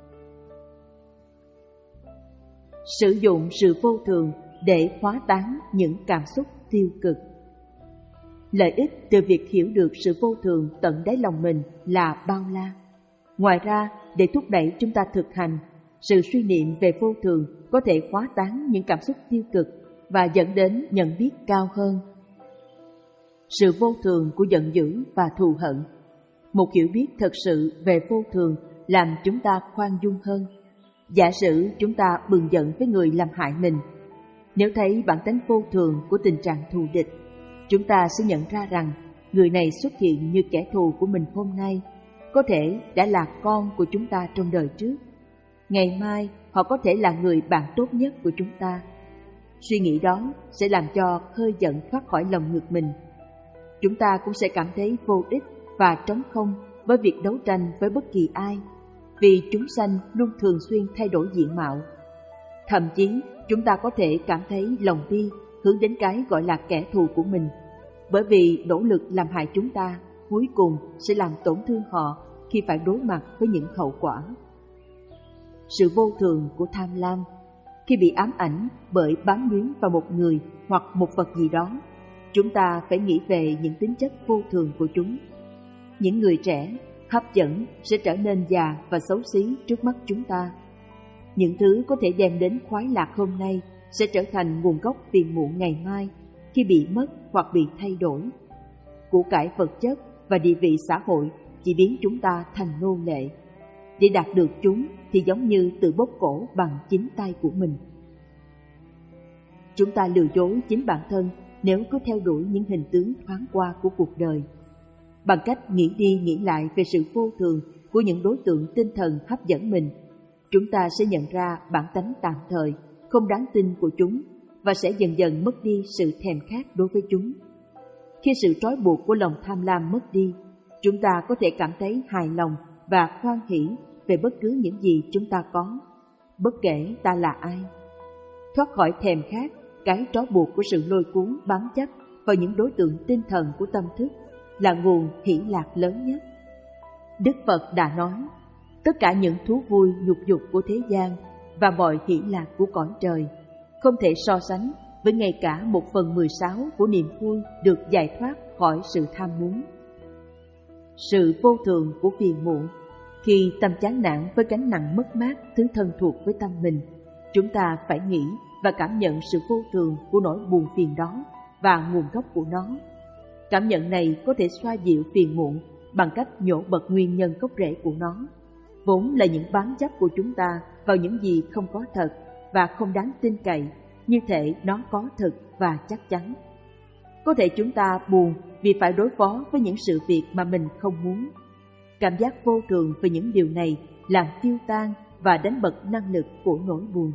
A: Sử dụng sự vô thường để hóa tán những cảm xúc tiêu cực. Lợi ích từ việc hiểu được sự vô thường tận đáy lòng mình là bao la. Ngoài ra, để thúc đẩy chúng ta thực hành, sự suy niệm về vô thường có thể hóa tán những cảm xúc tiêu cực và dẫn đến nhận biết cao hơn. Sự vô thường của giận dữ và thù hận. Một hiểu biết thật sự về vô thường làm chúng ta khoan dung hơn. Giả sử chúng ta bừng giận với người làm hại mình, nếu thấy bản tánh vô thường của tình trạng thù địch, chúng ta sẽ nhận ra rằng người này xuất hiện như kẻ thù của mình hôm nay, có thể đã là con của chúng ta trong đời trước. Ngày mai họ có thể là người bạn tốt nhất của chúng ta. Suy nghĩ đó sẽ làm cho hơi giận thoát khỏi lòng ngực mình. Chúng ta cũng sẽ cảm thấy vô ích và trống không với việc đấu tranh với bất kỳ ai, vì chúng sanh luôn thường xuyên thay đổi diện mạo. Thậm chí chúng ta có thể cảm thấy lòng bi hướng đến cái gọi là kẻ thù của mình, bởi vì nỗ lực làm hại chúng ta cuối cùng sẽ làm tổn thương họ khi phải đối mặt với những hậu quả. Sự vô thường của tham lam. Khi bị ám ảnh bởi bám víu vào một người hoặc một vật gì đó, chúng ta phải nghĩ về những tính chất vô thường của chúng. Những người trẻ, hấp dẫn sẽ trở nên già và xấu xí trước mắt chúng ta. Những thứ có thể đem đến khoái lạc hôm nay sẽ trở thành nguồn gốc phiền muộn ngày mai khi bị mất hoặc bị thay đổi. Của cải vật chất và địa vị xã hội chỉ biến chúng ta thành nô lệ. Để đạt được chúng thì giống như tự bóp cổ bằng chính tay của mình. Chúng ta lừa dối chính bản thân nếu cứ theo đuổi những hình tướng thoáng qua của cuộc đời. Bằng cách nghĩ đi nghĩ lại về sự vô thường của những đối tượng tinh thần hấp dẫn mình, chúng ta sẽ nhận ra bản tánh tạm thời, không đáng tin của chúng và sẽ dần dần mất đi sự thèm khát đối với chúng. Khi sự trói buộc của lòng tham lam mất đi, chúng ta có thể cảm thấy hài lòng và hoan hỷ về bất cứ những gì chúng ta có, bất kể ta là ai. Thoát khỏi thèm khát, cái trói buộc của sự lôi cuốn bám chấp vào những đối tượng tinh thần của tâm thức là nguồn hỷ lạc lớn nhất. Đức Phật đã nói, tất cả những thú vui nhục dục của thế gian và mọi hỷ lạc của cõi trời không thể so sánh với ngay cả một phần mười sáu của niềm vui được giải thoát khỏi sự tham muốn. Sự vô thường của phiền muộn. Khi tâm chán nản với gánh nặng mất mát thứ thân thuộc với tâm mình, chúng ta phải nghĩ và cảm nhận sự vô thường của nỗi buồn phiền đó và nguồn gốc của nó. Cảm nhận này có thể xoa dịu phiền muộn bằng cách nhổ bật nguyên nhân gốc rễ của nó, vốn là những bám chấp của chúng ta vào những gì không có thật và không đáng tin cậy, như thể nó có thật và chắc chắn. Có thể chúng ta buồn vì phải đối phó với những sự việc mà mình không muốn. Cảm giác vô thường về những điều này làm tiêu tan và đánh bật năng lực của nỗi buồn.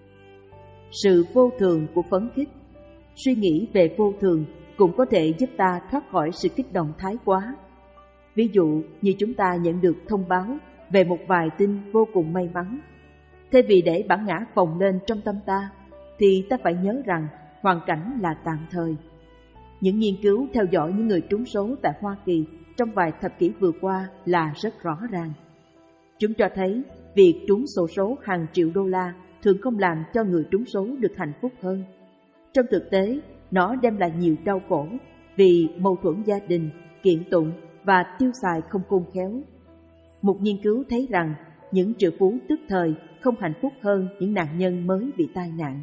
A: Sự vô thường của phấn khích. Suy nghĩ về vô thường cũng có thể giúp ta thoát khỏi sự kích động thái quá. Ví dụ như chúng ta nhận được thông báo về một vài tin vô cùng may mắn. Thay vì để bản ngã phồng lên trong tâm ta, thì ta phải nhớ rằng hoàn cảnh là tạm thời. Những nghiên cứu theo dõi những người trúng số tại Hoa Kỳ trong vài thập kỷ vừa qua là rất rõ ràng. Chúng cho thấy việc trúng xổ số hàng triệu đô la thường không làm cho người trúng số được hạnh phúc hơn. Trong thực tế, nó đem lại nhiều đau khổ vì mâu thuẫn gia đình, kiện tụng và tiêu xài không khôn khéo. Một nghiên cứu thấy rằng những triệu phú tức thời không hạnh phúc hơn những nạn nhân mới bị tai nạn.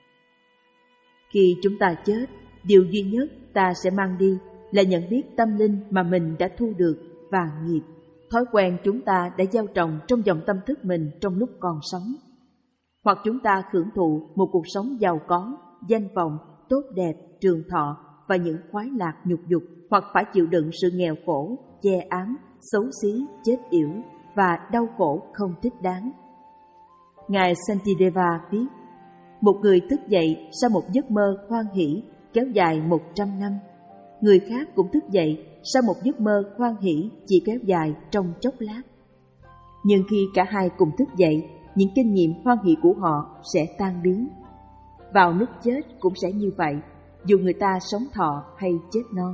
A: Khi chúng ta chết, điều duy nhất ta sẽ mang đi là nhận biết tâm linh mà mình đã thu được và nghiệp, thói quen chúng ta đã gieo trồng trong dòng tâm thức mình trong lúc còn sống. Hoặc chúng ta hưởng thụ một cuộc sống giàu có, danh vọng tốt đẹp, trường thọ và những khoái lạc nhục dục, hoặc phải chịu đựng sự nghèo khổ, che ám, xấu xí, chết yểu và đau khổ không thích đáng. Ngài Santideva viết, một người thức dậy sau một giấc mơ hoan hỷ kéo dài một trăm năm, người khác cũng thức dậy sau một giấc mơ hoan hỷ chỉ kéo dài trong chốc lát. Nhưng khi cả hai cùng thức dậy, những kinh nghiệm hoan hỷ của họ sẽ tan biến. Vào lúc chết cũng sẽ như vậy, dù người ta sống thọ hay chết non.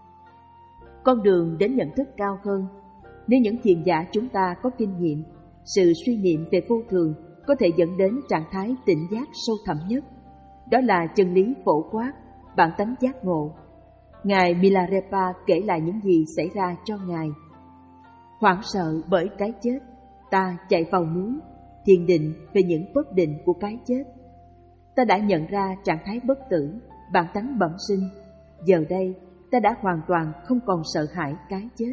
A: Con đường đến nhận thức cao hơn, nếu những thiền giả chúng ta có kinh nghiệm, sự suy niệm về vô thường có thể dẫn đến trạng thái tỉnh giác sâu thẳm nhất. Đó là chân lý phổ quát, bản tánh giác ngộ. Ngài Milarepa kể lại những gì xảy ra cho Ngài. Hoảng sợ bởi cái chết, ta chạy vào núi, thiền định về những bất định của cái chết. Ta đã nhận ra trạng thái bất tử, bản tánh bẩm sinh. Giờ đây, ta đã hoàn toàn không còn sợ hãi cái chết.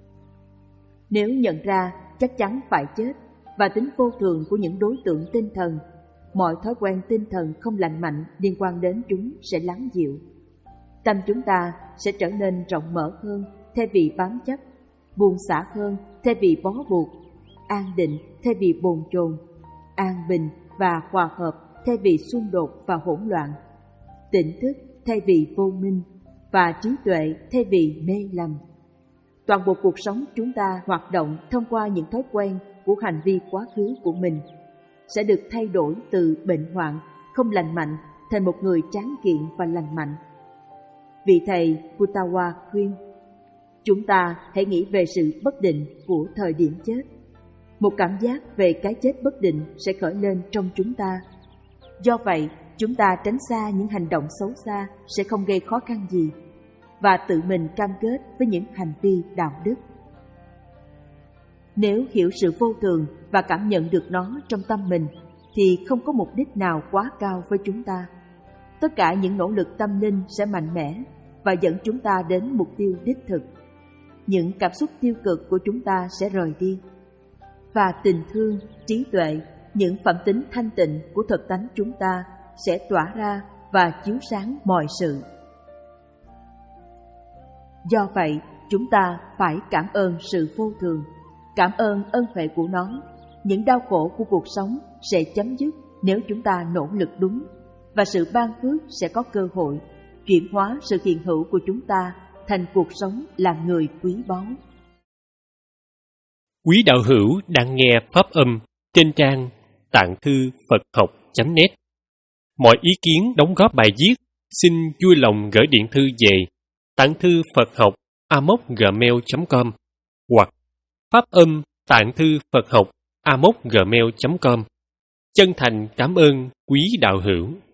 A: Nếu nhận ra chắc chắn phải chết và tính vô thường của những đối tượng tinh thần, mọi thói quen tinh thần không lành mạnh liên quan đến chúng sẽ lắng dịu. Tâm chúng ta sẽ trở nên rộng mở hơn thay vì bám chấp, buông xả hơn thay vì bó buộc, an định thay vì bồn chồn, an bình và hòa hợp thay vì xung đột và hỗn loạn, tỉnh thức thay vì vô minh và trí tuệ thay vì mê lầm. Toàn bộ cuộc sống chúng ta hoạt động thông qua những thói quen của hành vi quá khứ của mình, sẽ được thay đổi từ bệnh hoạn, không lành mạnh thành một người tráng kiện và lành mạnh. Vị thầy Putawa khuyên, chúng ta hãy nghĩ về sự bất định của thời điểm chết. Một cảm giác về cái chết bất định sẽ khởi lên trong chúng ta. Do vậy, chúng ta tránh xa những hành động xấu xa sẽ không gây khó khăn gì, và tự mình cam kết với những hành vi đạo đức. Nếu hiểu sự vô thường và cảm nhận được nó trong tâm mình, thì không có mục đích nào quá cao với chúng ta. Tất cả những nỗ lực tâm linh sẽ mạnh mẽ và dẫn chúng ta đến mục tiêu đích thực. Những cảm xúc tiêu cực của chúng ta sẽ rời đi, và tình thương, trí tuệ, những phẩm tính thanh tịnh của thực tánh chúng ta sẽ tỏa ra và chiếu sáng mọi sự. Do vậy, chúng ta phải cảm ơn sự vô thường, cảm ơn ân huệ của nó. Những đau khổ của cuộc sống sẽ chấm dứt nếu chúng ta nỗ lực đúng, và sự ban phước sẽ có cơ hội chuyển hóa sự hiện hữu của chúng ta thành cuộc sống làm người quý báu.
C: Quý đạo hữu đang nghe pháp âm trên trang tạng thư Phật học chấm net. Mọi ý kiến đóng góp bài viết xin vui lòng gửi điện thư về tạng thư Phật học a m o gmail chấm com hoặc pháp âm tạng thư Phật học a m o gmail chấm com. Chân thành cảm ơn quý đạo hữu.